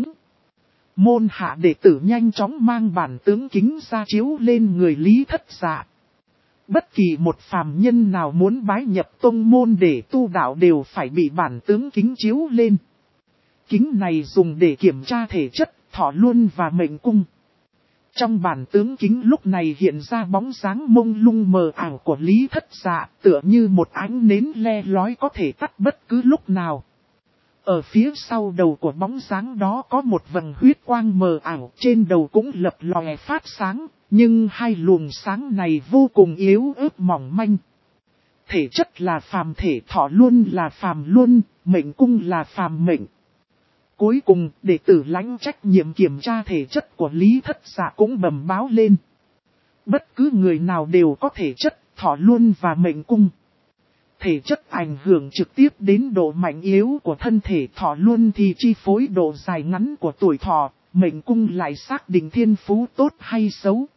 A: Môn hạ đệ tử nhanh chóng mang bản tướng kính ra chiếu lên người Lý Thất Dạ. Bất kỳ một phàm nhân nào muốn bái nhập tông môn để tu đạo đều phải bị bản tướng kính chiếu lên. Kính này dùng để kiểm tra thể chất, thọ luân và mệnh cung. Trong bản tướng kính lúc này hiện ra bóng dáng mông lung mờ ảo của Lý Thất Dạ, tựa như một ánh nến le lói có thể tắt bất cứ lúc nào. Ở phía sau đầu của bóng dáng đó có một vầng huyết quang mờ ảo, trên đầu cũng lập lòe phát sáng, nhưng hai luồng sáng này vô cùng yếu ớt mỏng manh. Thể chất là phàm thể, thọ luân là phàm luân, mệnh cung là phàm mệnh. Cuối cùng, đệ tử lãnh trách nhiệm kiểm tra thể chất của Lý Thất Dạ cũng bẩm báo lên. Bất cứ người nào đều có thể chất, thọ luân và mệnh cung. Thể chất ảnh hưởng trực tiếp đến độ mạnh yếu của thân thể, thọ luân thì chi phối độ dài ngắn của tuổi thọ, mệnh cung lại xác định thiên phú tốt hay xấu.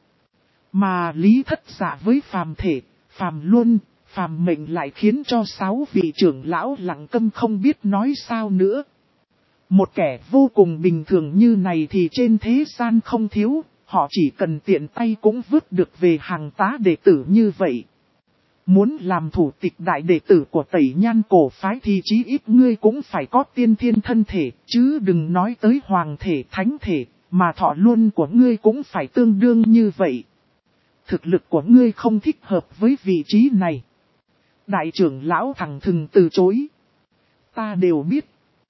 A: Mà Lý Thất Dạ với phàm thể, phàm luân, phàm mệnh lại khiến cho 6 vị trưởng lão lặng câm không biết nói sao nữa. Một kẻ vô cùng bình thường như này thì trên thế gian không thiếu, họ chỉ cần tiện tay cũng vứt được về hàng tá đệ tử như vậy. Muốn làm thủ tịch đại đệ tử của Tẩy Nhan cổ phái thì chí ít ngươi cũng phải có tiên thiên thân thể, chứ đừng nói tới hoàng thể thánh thể, mà thọ luân của ngươi cũng phải tương đương như vậy. Thực lực của ngươi không thích hợp với vị trí này. Đại trưởng lão thẳng thừng từ chối. Ta đều biết.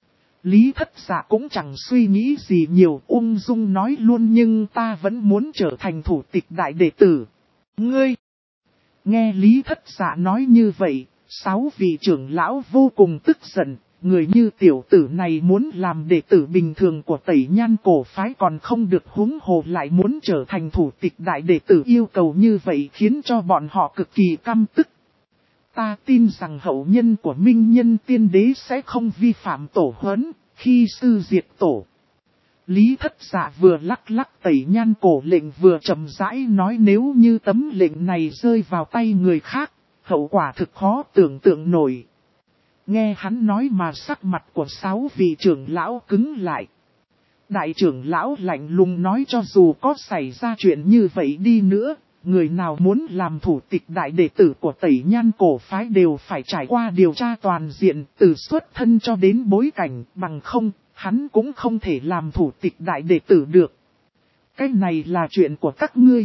A: Lý Thất Dạ cũng chẳng suy nghĩ gì nhiều, ung dung nói luôn, nhưng ta vẫn muốn trở thành thủ tịch đại đệ tử. Ngươi! Nghe Lý Thất Dạ nói như vậy, 6 vị trưởng lão vô cùng tức giận, người như tiểu tử này muốn làm đệ tử bình thường của Tẩy Nhan cổ phái còn không được, huống hồ lại muốn trở thành thủ tịch đại đệ tử, yêu cầu như vậy khiến cho bọn họ cực kỳ căm tức. Ta tin rằng hậu nhân của Minh Nhân Tiên Đế sẽ không vi phạm tổ huấn, khi sư diệt tổ. Lý Thất Dạ vừa lắc lắc Tẩy Nhan cổ lệnh vừa chậm rãi nói, nếu như tấm lệnh này rơi vào tay người khác, hậu quả thực khó tưởng tượng nổi. Nghe hắn nói mà sắc mặt của 6 vị trưởng lão cứng lại. Đại trưởng lão lạnh lùng nói, cho dù có xảy ra chuyện như vậy đi nữa, người nào muốn làm thủ tịch đại đệ tử của Tẩy Nhan cổ phái đều phải trải qua điều tra toàn diện, từ xuất thân cho đến bối cảnh, bằng không, hắn cũng không thể làm thủ tịch đại đệ tử được. Cái này là chuyện của các ngươi.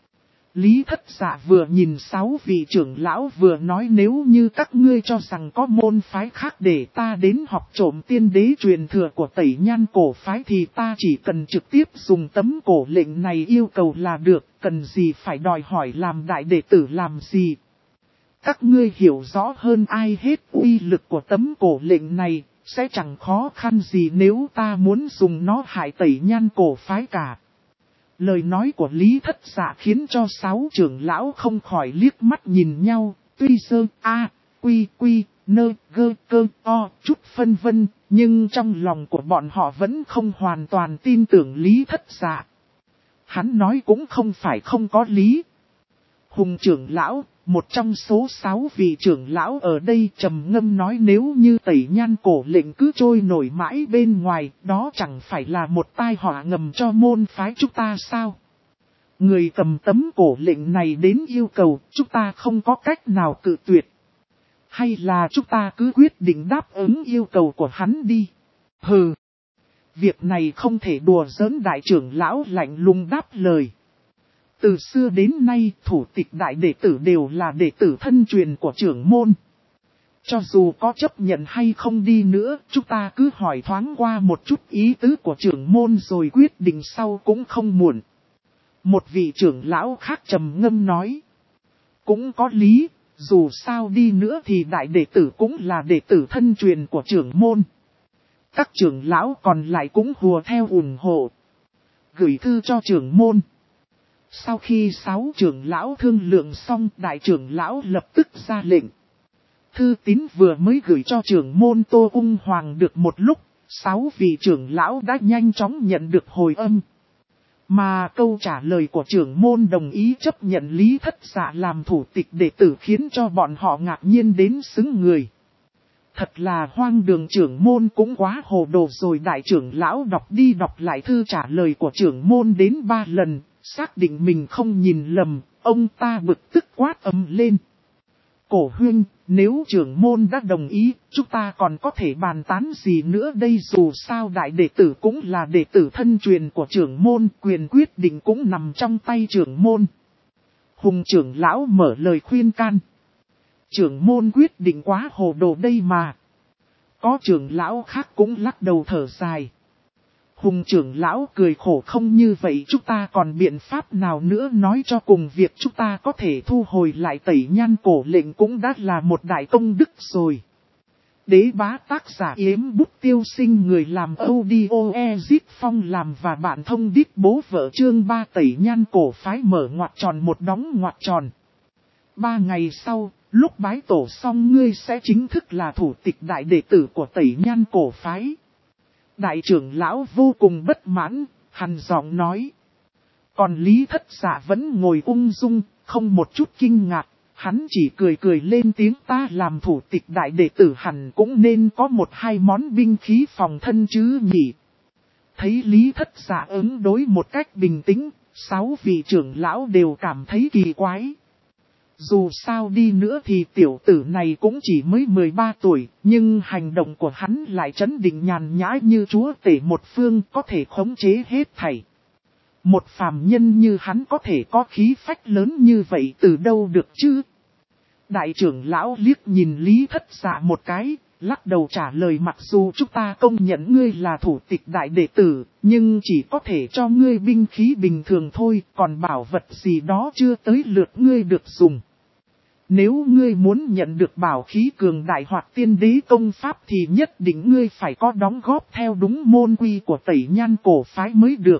A: Lý Thất Dạ vừa nhìn 6 vị trưởng lão vừa nói, nếu như các ngươi cho rằng có môn phái khác để ta đến học trộm tiên đế truyền thừa của Tẩy Nhan cổ phái thì ta chỉ cần trực tiếp dùng tấm cổ lệnh này yêu cầu là được, cần gì phải đòi hỏi làm đại đệ tử làm gì. Các ngươi hiểu rõ hơn ai hết uy lực của tấm cổ lệnh này, sẽ chẳng khó khăn gì nếu ta muốn dùng nó hại Tẩy Nhan cổ phái cả. Lời nói của Lý Thất Dạ khiến cho 6 trưởng lão không khỏi liếc mắt nhìn nhau, tuy sơ quy nơ gơ cơ o chút phân vân, nhưng trong lòng của bọn họ vẫn không hoàn toàn tin tưởng Lý Thất Dạ. Hắn nói cũng không phải không có lý. Hùng trưởng lão, một trong số 6 vị trưởng lão ở đây trầm ngâm nói, nếu như Tẩy Nhan cổ lệnh cứ trôi nổi mãi bên ngoài, đó chẳng phải là một tai họa ngầm cho môn phái chúng ta sao? Người cầm tấm cổ lệnh này đến yêu cầu, chúng ta không có cách nào cự tuyệt. Hay là chúng ta cứ quyết định đáp ứng yêu cầu của hắn đi? Hừ! Việc này không thể đùa giỡn, đại trưởng lão lạnh lùng đáp lời. Từ xưa đến nay, thủ tịch đại đệ tử đều là đệ tử thân truyền của trưởng môn. Cho dù có chấp nhận hay không đi nữa, chúng ta cứ hỏi thoáng qua một chút ý tứ của trưởng môn rồi quyết định sau cũng không muộn. Một vị trưởng lão khác trầm ngâm nói. Cũng có lý, dù sao đi nữa thì đại đệ tử cũng là đệ tử thân truyền của trưởng môn. Các trưởng lão còn lại cũng hùa theo ủng hộ. Gửi thư cho trưởng môn. Sau khi 6 trưởng lão thương lượng xong, đại trưởng lão lập tức ra lệnh. Thư tín vừa mới gửi cho trưởng môn Tô Ung Hoàng được một lúc, 6 vị trưởng lão đã nhanh chóng nhận được hồi âm. Mà câu trả lời của trưởng môn đồng ý chấp nhận Lý Thất Dạ làm thủ tịch đệ tử khiến cho bọn họ ngạc nhiên đến sững người. Thật là hoang đường, trưởng môn cũng quá hồ đồ rồi. Đại trưởng lão đọc đi đọc lại thư trả lời của trưởng môn đến 3 lần, xác định mình không nhìn lầm, ông ta bực tức quát ầm lên. Cổ huynh, nếu trưởng môn đã đồng ý, chúng ta còn có thể bàn tán gì nữa đây, dù sao đại đệ tử cũng là đệ tử thân truyền của trưởng môn, quyền quyết định cũng nằm trong tay trưởng môn. Hùng trưởng lão mở lời khuyên can. Trưởng môn quyết định quá hồ đồ đây mà. Có trưởng lão khác cũng lắc đầu thở dài. Hùng trưởng lão cười khổ, không như vậy chúng ta còn biện pháp nào nữa, nói cho cùng việc chúng ta có thể thu hồi lại Tẩy Nhan cổ lệnh cũng đã là một đại công đức rồi. Đế bá tác giả Yếm Bút Tiêu Sinh, người làm audio Ezip Phong làm và bạn thông đít bố vợ, chương 3 Tẩy Nhan cổ phái mở ngoặc tròn một đóng ngoặc tròn. 3 ngày sau, lúc bái tổ xong ngươi sẽ chính thức là thủ tịch đại đệ tử của Tẩy Nhan cổ phái. Đại trưởng lão vô cùng bất mãn, hằn giọng nói. Còn Lý Thất Dạ vẫn ngồi ung dung, không một chút kinh ngạc, hắn chỉ cười cười lên tiếng, ta làm thủ tịch đại đệ tử hẳn cũng nên có 1-2 món binh khí phòng thân chứ nhỉ. Thấy Lý Thất Dạ ứng đối một cách bình tĩnh, 6 vị trưởng lão đều cảm thấy kỳ quái. Dù sao đi nữa thì tiểu tử này cũng chỉ mới 13 tuổi, nhưng hành động của hắn lại trấn định nhàn nhã như chúa tể một phương, có thể khống chế hết thảy. Một phàm nhân như hắn có thể có khí phách lớn như vậy từ đâu được chứ? Đại trưởng lão liếc nhìn Lý Thất Dạ một cái, lắc đầu trả lời, mặc dù chúng ta công nhận ngươi là thủ tịch đại đệ tử, nhưng chỉ có thể cho ngươi binh khí bình thường thôi, còn bảo vật gì đó chưa tới lượt ngươi được dùng. Nếu ngươi muốn nhận được bảo khí cường đại hoặc tiên đế công pháp thì nhất định ngươi phải có đóng góp theo đúng môn quy của Tẩy Nhan cổ phái mới được.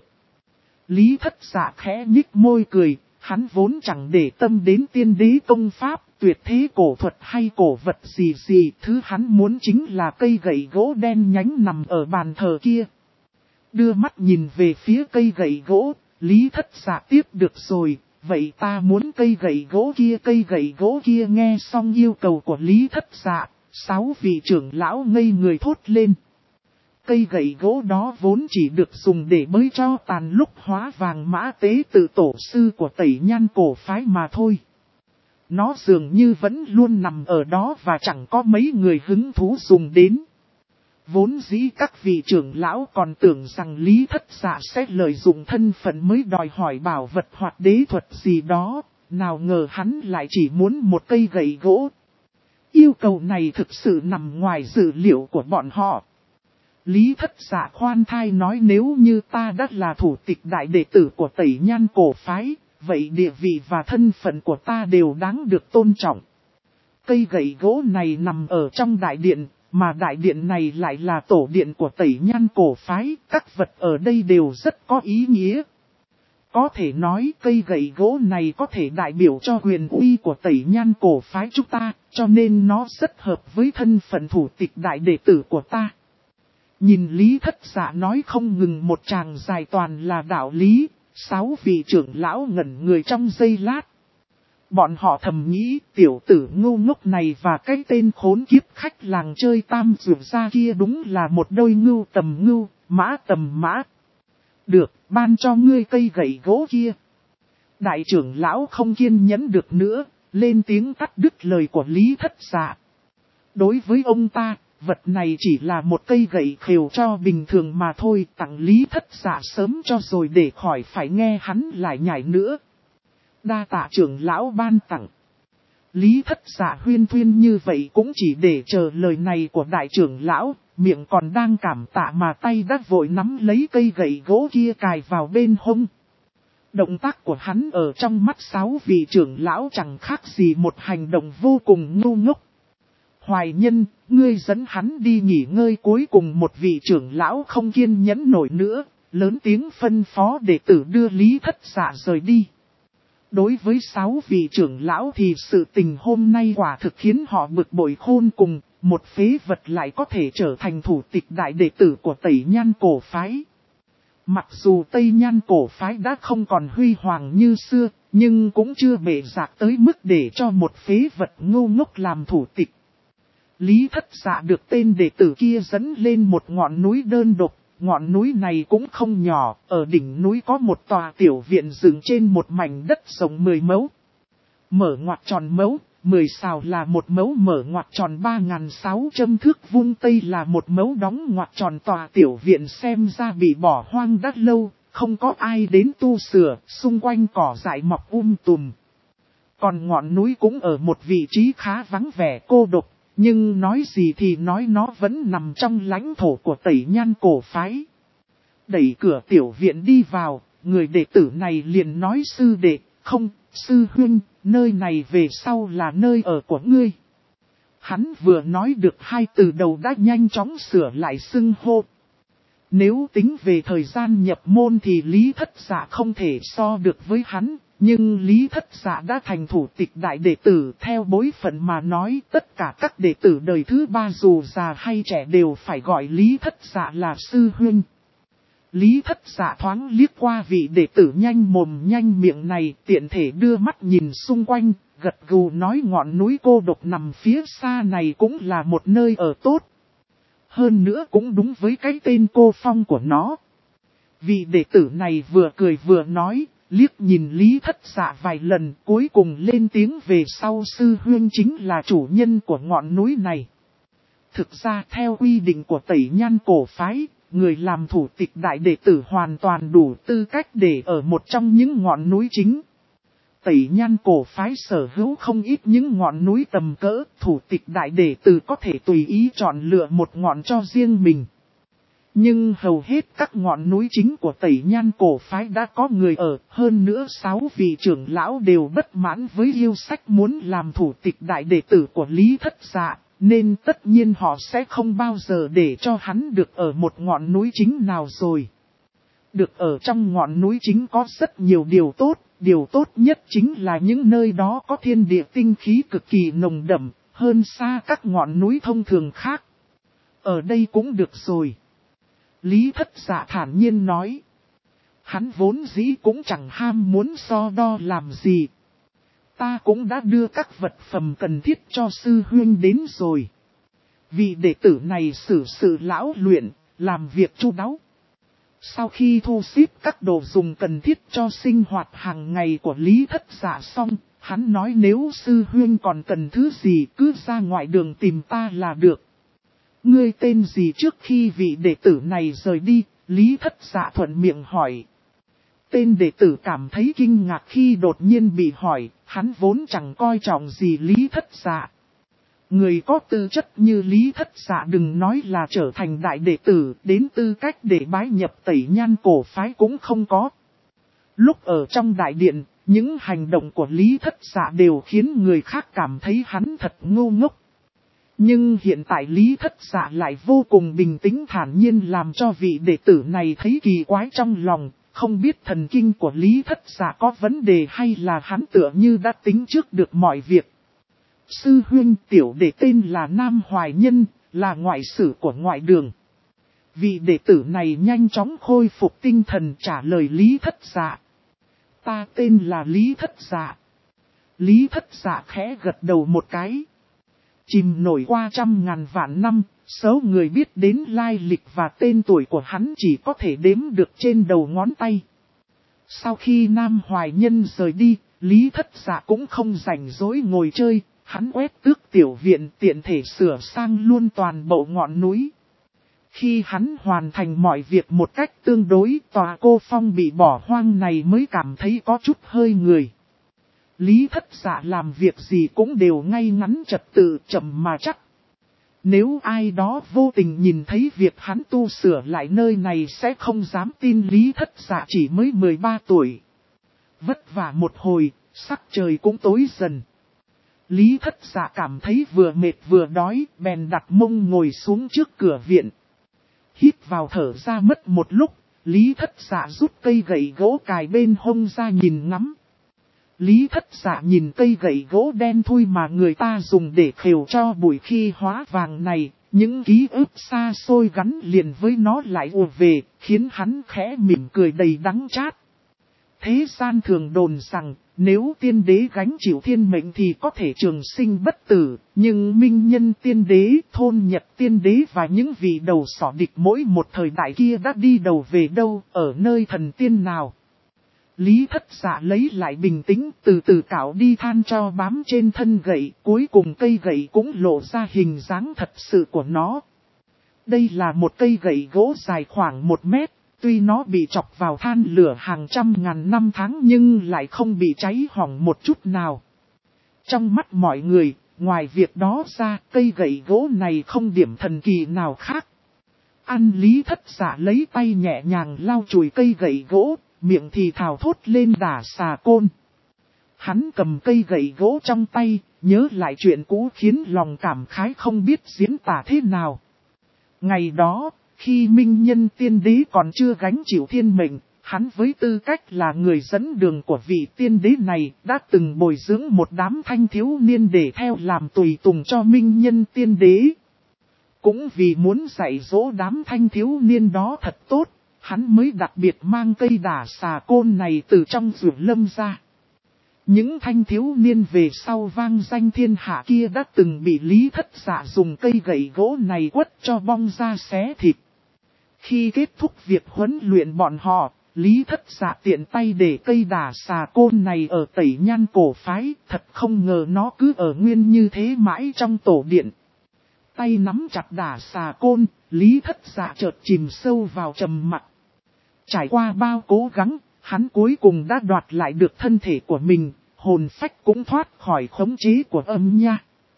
A: Lý Thất Dạ khẽ nhích môi cười, hắn vốn chẳng để tâm đến tiên đế công pháp, tuyệt thế cổ thuật hay cổ vật gì, thứ hắn muốn chính là cây gậy gỗ đen nhánh nằm ở bàn thờ kia. Đưa mắt nhìn về phía cây gậy gỗ, Lý Thất Dạ tiếp được rồi, vậy ta muốn cây gậy gỗ kia nghe xong yêu cầu của Lý Thất Dạ, 6 vị trưởng lão ngây người thốt lên. Cây gậy gỗ đó vốn chỉ được dùng để bới cho tàn lúc hóa vàng mã tế tự tổ sư của Tẩy Nhan cổ phái mà thôi. Nó dường như vẫn luôn nằm ở đó và chẳng có mấy người hứng thú dùng đến. Vốn dĩ các vị trưởng lão còn tưởng rằng Lý Thất Dạ sẽ lợi dụng thân phận mới đòi hỏi bảo vật hoặc đế thuật gì đó, nào ngờ hắn lại chỉ muốn một cây gậy gỗ. Yêu cầu này thực sự nằm ngoài dự liệu của bọn họ. Lý Thất Dạ khoan thai nói nếu như ta đã là thủ tịch đại đệ tử của Tẩy Nhan cổ phái, vậy địa vị và thân phận của ta đều đáng được tôn trọng. Cây gậy gỗ này nằm ở trong đại điện, mà đại điện này lại là tổ điện của Tẩy Nhan cổ phái, các vật ở đây đều rất có ý nghĩa. Có thể nói cây gậy gỗ này có thể đại biểu cho quyền uy của Tẩy Nhan cổ phái chúng ta, cho nên nó rất hợp với thân phận thủ tịch đại đệ tử của ta. Nhìn Lý Thất Dạ nói không ngừng một tràng dài toàn là đạo lý, 6 vị trưởng lão ngẩn người trong giây lát. Bọn họ thầm nghĩ tiểu tử ngu ngốc này và cái tên khốn kiếp khách làng chơi tam dược ra kia đúng là một đôi ngưu tầm ngưu, mã tầm mã. Được, ban cho ngươi cây gậy gỗ kia. Đại trưởng lão không kiên nhẫn được nữa, lên tiếng cắt đứt lời của Lý Thất Dạ. Đối với ông ta, vật này chỉ là một cây gậy khều cho bình thường mà thôi, tặng Lý Thất Dạ sớm cho rồi để khỏi phải nghe hắn lại nhảy nữa. Đa tạ trưởng lão ban tặng. Lý Thất Dạ huyên thuyên như vậy cũng chỉ để chờ lời này của đại trưởng lão, miệng còn đang cảm tạ mà tay đã vội nắm lấy cây gậy gỗ kia cài vào bên hông. Động tác của hắn ở trong mắt 6 vị trưởng lão chẳng khác gì một hành động vô cùng ngu ngốc. Hoài Nhân, ngươi dẫn hắn đi nghỉ ngơi. Cuối cùng một vị trưởng lão không kiên nhẫn nổi nữa, lớn tiếng phân phó đệ tử đưa Lý Thất Dạ rời đi. Đối với 6 vị trưởng lão thì sự tình hôm nay quả thực khiến họ bực bội khôn cùng, một phế vật lại có thể trở thành thủ tịch đại đệ tử của Tẩy Nhan cổ phái. Mặc dù Tây Nhan cổ phái đã không còn huy hoàng như xưa, nhưng cũng chưa bể rạc tới mức để cho một phế vật ngu ngốc làm thủ tịch. Lý Thất Dạ được tên đệ tử kia dẫn lên một ngọn núi đơn độc, ngọn núi này cũng không nhỏ, ở đỉnh núi có một tòa tiểu viện dựng trên một mảnh đất rộng 10 mẫu. Mở ngoặc tròn mẫu, 10 sào là một mẫu, mở ngoặc tròn 3.600 thước vuông tây là một mẫu, đóng ngoặc tròn tòa tiểu viện xem ra bị bỏ hoang đã lâu, không có ai đến tu sửa, xung quanh cỏ dại mọc tùm. Còn ngọn núi cũng ở một vị trí khá vắng vẻ cô độc. Nhưng nói gì thì nói nó vẫn nằm trong lãnh thổ của Tẩy Nhan cổ phái. Đẩy cửa tiểu viện đi vào, người đệ tử này liền nói sư đệ, không, sư huynh, nơi này về sau là nơi ở của ngươi. Hắn vừa nói được 2 từ đầu đã nhanh chóng sửa lại xưng hô. Nếu tính về thời gian nhập môn thì Lý Thất Dạ không thể so được với hắn. Nhưng Lý Thất Dạ đã thành thủ tịch đại đệ tử, theo bối phận mà nói tất cả các đệ tử đời thứ 3 dù già hay trẻ đều phải gọi Lý Thất Dạ là sư huynh. Lý Thất Dạ thoáng liếc qua vị đệ tử nhanh mồm nhanh miệng này, tiện thể đưa mắt nhìn xung quanh, gật gù nói ngọn núi cô độc nằm phía xa này cũng là một nơi ở tốt. Hơn nữa cũng đúng với cái tên cô phong của nó. Vị đệ tử này vừa cười vừa nói, liếc nhìn Lý Thất Dạ vài lần, cuối cùng lên tiếng về sau sư huynh chính là chủ nhân của ngọn núi này. Thực ra theo quy định của Tẩy Nhan cổ phái, người làm thủ tịch đại đệ tử hoàn toàn đủ tư cách để ở một trong những ngọn núi chính. Tẩy Nhan cổ phái sở hữu không ít những ngọn núi tầm cỡ, thủ tịch đại đệ tử có thể tùy ý chọn lựa một ngọn cho riêng mình. Nhưng hầu hết các ngọn núi chính của Tẩy Nhan cổ phái đã có người ở, hơn nữa 6 vị trưởng lão đều bất mãn với yêu sách muốn làm thủ tịch đại đệ tử của Lý Thất Dạ, nên tất nhiên họ sẽ không bao giờ để cho hắn được ở một ngọn núi chính nào rồi. Được ở trong ngọn núi chính có rất nhiều điều tốt nhất chính là những nơi đó có thiên địa tinh khí cực kỳ nồng đậm, hơn xa các ngọn núi thông thường khác. Ở đây cũng được rồi. Lý Thất Dạ thản nhiên nói. Hắn vốn dĩ cũng chẳng ham muốn so đo làm gì. Ta cũng đã đưa các vật phẩm cần thiết cho sư huynh đến rồi. Vị đệ tử này xử sự lão luyện, làm việc chu đáo. Sau khi thu xếp các đồ dùng cần thiết cho sinh hoạt hàng ngày của Lý Thất Dạ xong, hắn nói nếu sư huynh còn cần thứ gì cứ ra ngoài đường tìm ta là được. Ngươi tên gì trước khi vị đệ tử này rời đi, Lý Thất Dạ thuận miệng hỏi. Tên đệ tử cảm thấy kinh ngạc khi đột nhiên bị hỏi, hắn vốn chẳng coi trọng gì Lý Thất Dạ. Người có tư chất như Lý Thất Dạ đừng nói là trở thành đại đệ tử, đến tư cách để bái nhập Tẩy Nhan cổ phái cũng không có. Lúc ở trong đại điện, những hành động của Lý Thất Dạ đều khiến người khác cảm thấy hắn thật ngu ngốc. Nhưng hiện tại Lý Thất Dạ lại vô cùng bình tĩnh thản nhiên làm cho vị đệ tử này thấy kỳ quái trong lòng, không biết thần kinh của Lý Thất Dạ có vấn đề hay là hắn tựa như đã tính trước được mọi việc. Sư huynh tiểu đệ tên là Nam Hoài Nhân, là ngoại sử của ngoại đường. Vị đệ tử này nhanh chóng khôi phục tinh thần trả lời Lý Thất Dạ. Ta tên là Lý Thất Dạ. Lý Thất Dạ khẽ gật đầu một cái. Chìm nổi qua 100.000 vạn năm, số người biết đến lai lịch và tên tuổi của hắn chỉ có thể đếm được trên đầu ngón tay. Sau khi Nam Hoài Nhân rời đi, Lý Thất Dạ cũng không rảnh rỗi ngồi chơi, hắn quét tước tiểu viện tiện thể sửa sang luôn toàn bộ ngọn núi. Khi hắn hoàn thành mọi việc một cách tương đối, tòa cô phong bị bỏ hoang này mới cảm thấy có chút hơi người. Lý Thất Dạ làm việc gì cũng đều ngay ngắn trật tự chậm mà chắc. Nếu ai đó vô tình nhìn thấy việc hắn tu sửa lại nơi này sẽ không dám tin Lý Thất Dạ chỉ mới 13 tuổi. Vất vả một hồi, sắc trời cũng tối dần. Lý Thất Dạ cảm thấy vừa mệt vừa đói, bèn đặt mông ngồi xuống trước cửa viện. Hít vào thở ra mất một lúc, Lý Thất Dạ rút cây gậy gỗ cài bên hông ra nhìn ngắm. Lý Thất Dạ nhìn cây gậy gỗ đen thui mà người ta dùng để khều cho bụi khi hóa vàng này, những ký ức xa xôi gắn liền với nó lại ùa về, khiến hắn khẽ mỉm cười đầy đắng chát. Thế gian thường đồn rằng, nếu tiên đế gánh chịu thiên mệnh thì có thể trường sinh bất tử, nhưng minh nhân tiên đế, thôn nhật tiên đế và những vị đầu sỏ địch mỗi một thời đại kia đã đi đầu về đâu, ở nơi thần tiên nào. Lý Thất Dạ lấy lại bình tĩnh, từ từ cạo đi than cho bám trên thân gậy, cuối cùng cây gậy cũng lộ ra hình dáng thật sự của nó. Đây là một cây gậy gỗ dài khoảng 1 mét, tuy nó bị chọc vào than lửa hàng trăm ngàn năm tháng nhưng lại không bị cháy hỏng một chút nào. Trong mắt mọi người, ngoài việc đó ra, cây gậy gỗ này không điểm thần kỳ nào khác. Lý Thất Dạ lấy tay nhẹ nhàng lau chùi cây gậy gỗ, miệng thì thào thốt lên đả xà côn. Hắn cầm cây gậy gỗ trong tay, nhớ lại chuyện cũ khiến lòng cảm khái không biết diễn tả thế nào. Ngày đó, khi minh nhân tiên đế còn chưa gánh chịu thiên mệnh, hắn với tư cách là người dẫn đường của vị tiên đế này đã từng bồi dưỡng một đám thanh thiếu niên để theo làm tùy tùng cho minh nhân tiên đế. Cũng vì muốn dạy dỗ đám thanh thiếu niên đó thật tốt, hắn mới đặc biệt mang cây đả xà côn này từ trong rừng lâm ra. Những thanh thiếu niên về sau vang danh thiên hạ kia đã từng bị Lý Thất Dạ dùng cây gậy gỗ này quất cho bong ra xé thịt. Khi kết thúc việc huấn luyện bọn họ, Lý Thất Dạ tiện tay để cây đả xà côn này ở Tẩy Nhan cổ phái, thật không ngờ nó cứ ở nguyên như thế mãi trong tổ điện. Tay nắm chặt đả xà côn, Lý Thất Dạ chợt chìm sâu vào trầm mặc. Trải qua bao cố gắng, hắn cuối cùng đã đoạt lại được thân thể của mình, hồn phách cũng thoát khỏi khống chế của âm nha.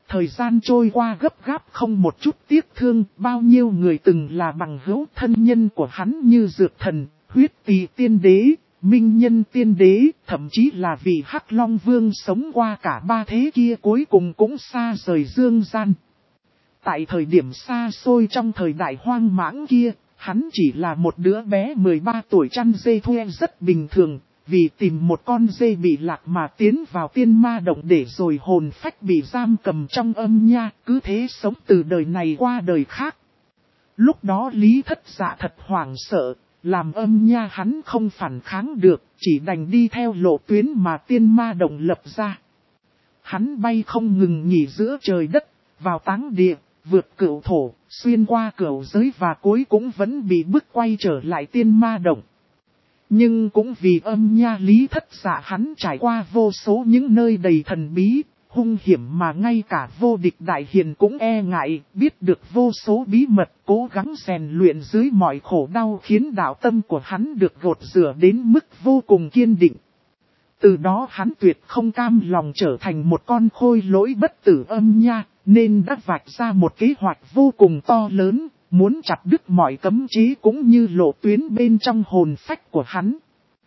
A: Thời gian trôi qua gấp gáp không một chút tiếc thương, bao nhiêu người từng là bằng hữu thân nhân của hắn như Dược Thần, Huyết Tỳ Tiên Đế, Minh Nhân Tiên Đế, thậm chí là vị Hắc Long Vương sống qua cả ba thế kia cuối cùng cũng xa rời dương gian. Tại thời điểm xa xôi trong thời đại hoang mãng kia, hắn chỉ là một đứa bé 13 tuổi chăn dê thuê rất bình thường, vì tìm một con dê bị lạc mà tiến vào tiên ma động để rồi hồn phách bị giam cầm trong âm nha, cứ thế sống từ đời này qua đời khác. Lúc đó Lý Thất Dạ thật hoảng sợ, làm âm nha hắn không phản kháng được, chỉ đành đi theo lộ tuyến mà tiên ma động lập ra. Hắn bay không ngừng nghỉ giữa trời đất, vào táng địa, vượt cửu thổ, xuyên qua cửu giới và cuối cũng vẫn bị bức quay trở lại tiên ma động. Nhưng cũng vì âm nha Lý Thất Dạ hắn trải qua vô số những nơi đầy thần bí, hung hiểm mà ngay cả vô địch đại hiền cũng e ngại, biết được vô số bí mật, cố gắng rèn luyện dưới mọi khổ đau khiến đạo tâm của hắn được gột rửa đến mức vô cùng kiên định. Từ đó hắn tuyệt không cam lòng trở thành một con khôi lỗi bất tử âm nha, nên đã vạch ra một kế hoạch vô cùng to lớn, muốn chặt đứt mọi cấm chế cũng như lộ tuyến bên trong hồn phách của hắn.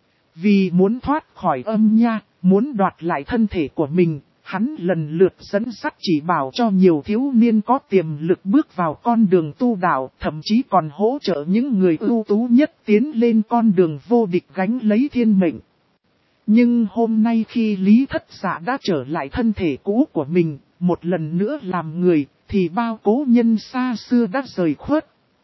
A: Vì muốn thoát khỏi âm nha, muốn đoạt lại thân thể của mình, hắn lần lượt dẫn dắt chỉ bảo cho nhiều thiếu niên có tiềm lực bước vào con đường tu đạo, thậm chí còn hỗ trợ những người ưu tú nhất tiến lên con đường vô địch gánh lấy thiên mệnh. Nhưng hôm nay khi Lý Thất Dạ đã trở lại thân thể cũ của mình, một lần nữa làm người, thì bao cố nhân xa xưa đã rời khuất.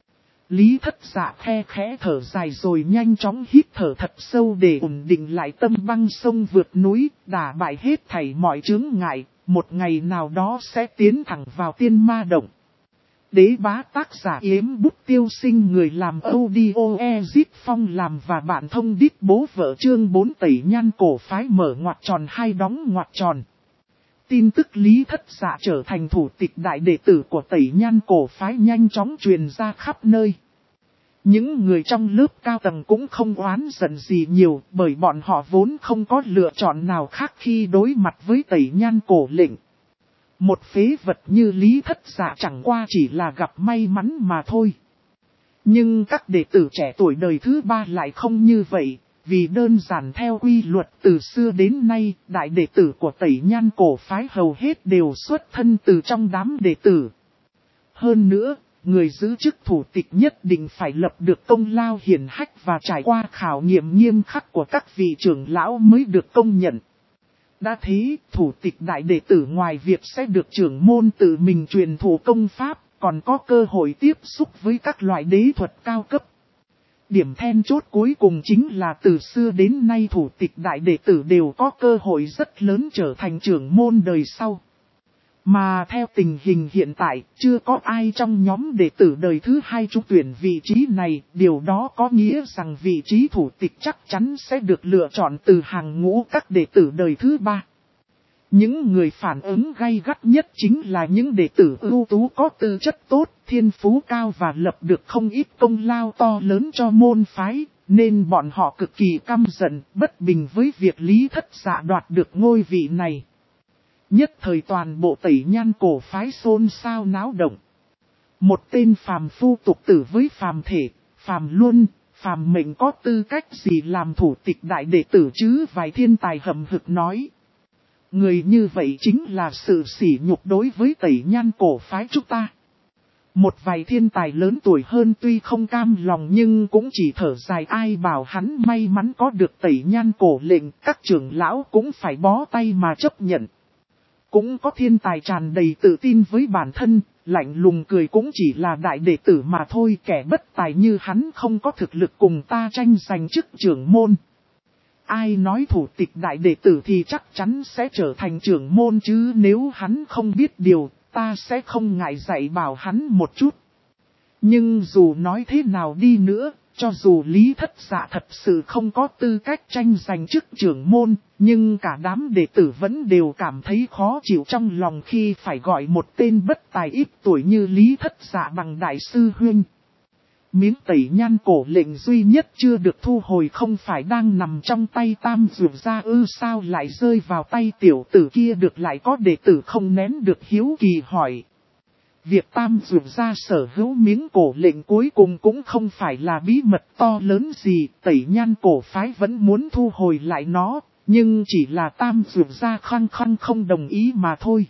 A: Lý Thất Dạ khe khẽ thở dài rồi nhanh chóng hít thở thật sâu để ổn định lại tâm băng sông vượt núi, đả bại hết thảy mọi chướng ngại, một ngày nào đó sẽ tiến thẳng vào tiên ma động. Đế bá tác giả Yếm Bút Tiêu Sinh, người làm audio Ezip Phong làm và bạn thông đít bố vợ chương 4 tẩy nhan cổ phái mở ngoặc tròn hai đóng ngoặc tròn. Tin tức Lý Thất Dạ trở thành thủ tịch đại đệ tử của tẩy nhan cổ phái nhanh chóng truyền ra khắp nơi. Những người trong lớp cao tầng cũng không oán giận gì nhiều, bởi bọn họ vốn không có lựa chọn nào khác khi đối mặt với tẩy nhan cổ lệnh. Một phế vật như Lý Thất Dạ chẳng qua chỉ là gặp may mắn mà thôi. Nhưng các đệ tử trẻ tuổi đời thứ ba lại không như vậy, vì đơn giản theo quy luật từ xưa đến nay, đại đệ tử của tẩy nhan cổ phái hầu hết đều xuất thân từ trong đám đệ tử. Hơn nữa, người giữ chức thủ tịch nhất định phải lập được công lao hiển hách và trải qua khảo nghiệm nghiêm khắc của các vị trưởng lão mới được công nhận. Đã thế, thủ tịch đại đệ tử ngoài việc sẽ được trưởng môn tự mình truyền thụ công pháp, còn có cơ hội tiếp xúc với các loại đế thuật cao cấp. Điểm then chốt cuối cùng chính là từ xưa đến nay thủ tịch đại đệ tử đều có cơ hội rất lớn trở thành trưởng môn đời sau. Mà theo tình hình hiện tại, chưa có ai trong nhóm đệ tử đời thứ hai trúng tuyển vị trí này, điều đó có nghĩa rằng vị trí thủ tịch chắc chắn sẽ được lựa chọn từ hàng ngũ các đệ tử đời thứ ba. Những người phản ứng gay gắt nhất chính là những đệ tử ưu tú có tư chất tốt, thiên phú cao và lập được không ít công lao to lớn cho môn phái, nên bọn họ cực kỳ căm giận, bất bình với việc Lý Thất Dạ đoạt được ngôi vị này. Nhất thời toàn bộ tẩy nhan cổ phái xôn xao náo động. Một tên phàm phu tục tử với phàm thể, phàm luân, phàm mệnh có tư cách gì làm thủ tịch đại đệ tử chứ, vài thiên tài hậm hực nói. Người như vậy chính là sự sỉ nhục đối với tẩy nhan cổ phái chúng ta. Một vài thiên tài lớn tuổi hơn tuy không cam lòng nhưng cũng chỉ thở dài, ai bảo hắn may mắn có được tẩy nhan cổ lệnh, các trưởng lão cũng phải bó tay mà chấp nhận. Cũng có thiên tài tràn đầy tự tin với bản thân, lạnh lùng cười cũng chỉ là đại đệ tử mà thôi, kẻ bất tài như hắn không có thực lực cùng ta tranh giành chức trưởng môn. Ai nói thủ tịch đại đệ tử thì chắc chắn sẽ trở thành trưởng môn chứ, nếu hắn không biết điều, ta sẽ không ngại dạy bảo hắn một chút. Nhưng dù nói thế nào đi nữa, cho dù Lý Thất Dạ thật sự không có tư cách tranh giành chức trưởng môn, nhưng cả đám đệ tử vẫn đều cảm thấy khó chịu trong lòng khi phải gọi một tên bất tài ít tuổi như Lý Thất Dạ bằng đại sư huynh. Miếng tẩy nhan cổ lệnh duy nhất chưa được thu hồi không phải đang nằm trong tay Tam Dược Gia ư, sao lại rơi vào tay tiểu tử kia được, lại có đệ tử không nén được hiếu kỳ hỏi. Việc Tam Dược Gia sở hữu miếng cổ lệnh cuối cùng cũng không phải là bí mật to lớn gì, tẩy nhan cổ phái vẫn muốn thu hồi lại nó, nhưng chỉ là Tam Dược Gia khăng khăng không đồng ý mà thôi.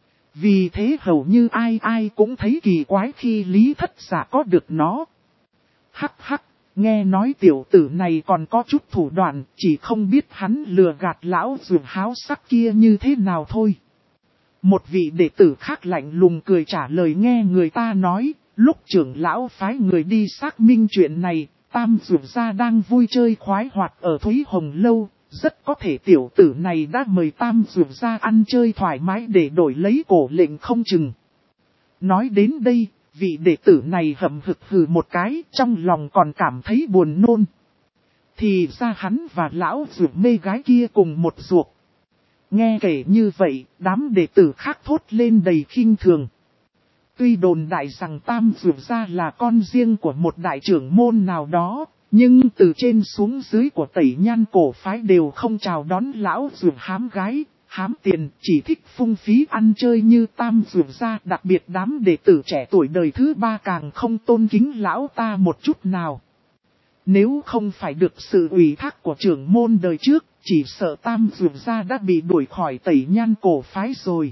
A: Vì thế hầu như ai ai cũng thấy kỳ quái khi Lý Thất Dạ có được nó. Hắc hắc, nghe nói tiểu tử này còn có chút thủ đoạn, chỉ không biết hắn lừa gạt lão dược háo sắc kia như thế nào thôi. Một vị đệ tử khác lạnh lùng cười trả lời, nghe người ta nói, lúc trưởng lão phái người đi xác minh chuyện này, Tam Dược Gia đang vui chơi khoái hoạt ở Thúy Hồng Lâu, rất có thể tiểu tử này đã mời Tam Dược Gia ăn chơi thoải mái để đổi lấy cổ lệnh không chừng. Nói đến đây, vị đệ tử này hậm hực hừ một cái, trong lòng còn cảm thấy buồn nôn. Thì ra hắn và lão dược mê gái kia cùng một ruột. Nghe kể như vậy, đám đệ tử khác thốt lên đầy khinh thường. Tuy đồn đại rằng Tam Dược Gia là con riêng của một đại trưởng môn nào đó, nhưng từ trên xuống dưới của tẩy nhan cổ phái đều không chào đón lão dược hám gái, hám tiền, chỉ thích phung phí ăn chơi như Tam Dược Gia. Đặc biệt đám đệ tử trẻ tuổi đời thứ ba càng không tôn kính lão ta một chút nào. Nếu không phải được sự ủy thác của trưởng môn đời trước, chỉ sợ Tam Dược Gia đã bị đuổi khỏi tẩy nhan cổ phái rồi.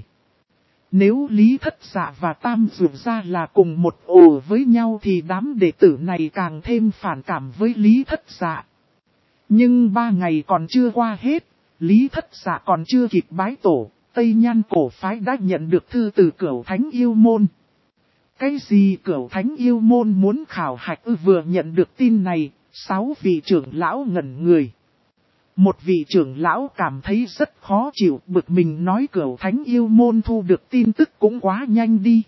A: Nếu Lý Thất Dạ và Tam Dược Gia là cùng một ổ với nhau thì đám đệ tử này càng thêm phản cảm với Lý Thất Dạ. Nhưng 3 ngày còn chưa qua hết, Lý Thất Dạ còn chưa kịp bái tổ, Tây Nhan cổ phái đã nhận được thư từ Cửu Thánh Yêu Môn. Cái gì Cửu Thánh Yêu Môn muốn khảo hạch ư? Vừa nhận được tin này, 6 vị trưởng lão ngẩn người. Một vị trưởng lão cảm thấy rất khó chịu, bực mình nói Cửu Thánh Yêu Môn thu được tin tức cũng quá nhanh đi.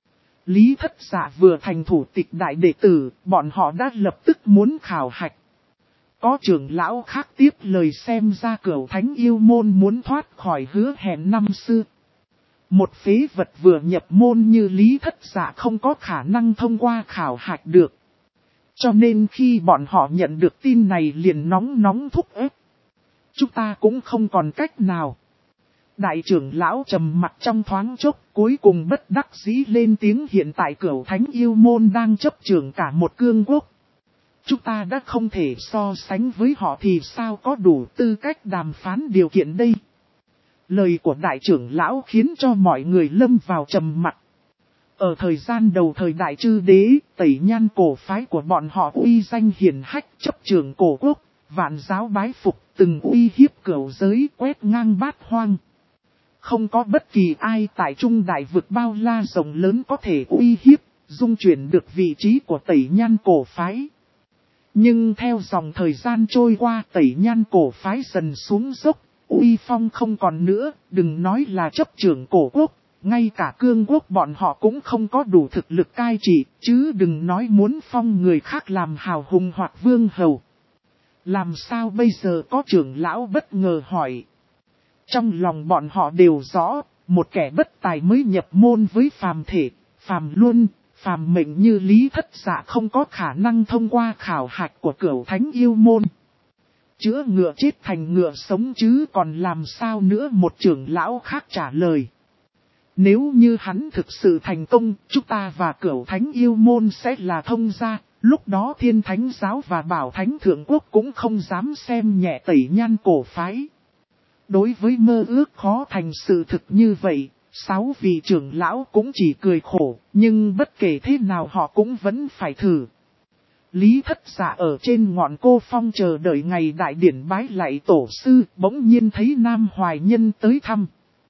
A: Lý Thất Dạ vừa thành thủ tịch đại đệ tử, bọn họ đã lập tức muốn khảo hạch. Có trưởng lão khác tiếp lời, xem ra Cửu Thánh Yêu Môn muốn thoát khỏi hứa hẹn năm xưa. Một phế vật vừa nhập môn như Lý Thất Dạ không có khả năng thông qua khảo hạch được. Cho nên khi bọn họ nhận được tin này liền nóng thúc ép. Chúng ta cũng không còn cách nào. Đại trưởng lão trầm mặt trong thoáng chốc, cuối cùng bất đắc dĩ lên tiếng, hiện tại Cửu Thánh Yêu Môn đang chấp trưởng cả một cương quốc. Chúng ta đã không thể so sánh với họ thì sao có đủ tư cách đàm phán điều kiện đây. Lời của đại trưởng lão khiến cho mọi người lâm vào trầm mặc. Ở thời gian đầu thời đại Chư Đế, tẩy nhan cổ phái của bọn họ uy danh hiển hách, chấp trưởng cổ quốc, vạn giáo bái phục, từng uy hiếp cửu giới, quét ngang bát hoang. Không có bất kỳ ai tại Trung Đại Vực bao la rộng lớn có thể uy hiếp, dung chuyển được vị trí của tẩy nhan cổ phái. Nhưng theo dòng thời gian trôi qua, tẩy nhan cổ phái dần xuống dốc, uy phong không còn nữa, đừng nói là chấp trưởng cổ quốc, ngay cả cương quốc bọn họ cũng không có đủ thực lực cai trị, chứ đừng nói muốn phong người khác làm hào hùng hoặc vương hầu. Làm sao bây giờ, có trưởng lão bất ngờ hỏi. Trong lòng bọn họ đều rõ, một kẻ bất tài mới nhập môn với phàm thể, phàm luân, phàm mệnh như Lý Thất Dạ không có khả năng thông qua khảo hạch của Cửu Thánh Yêu Môn. Chữa ngựa chết thành ngựa sống chứ còn làm sao nữa, một trưởng lão khác trả lời. Nếu như hắn thực sự thành công, chúng ta và Cửu Thánh Yêu Môn sẽ là thông gia, lúc đó Thiên Thánh Giáo và Bảo Thánh Thượng Quốc cũng không dám xem nhẹ tẩy nhan cổ phái. Đối với mơ ước khó thành sự thực như vậy, 6 vị trưởng lão cũng chỉ cười khổ, nhưng bất kể thế nào họ cũng vẫn phải thử. Lý Thất Dạ ở trên ngọn Cô Phong chờ đợi ngày đại điển bái lạy tổ sư, bỗng nhiên thấy Nam Hoài Nhân tới thăm.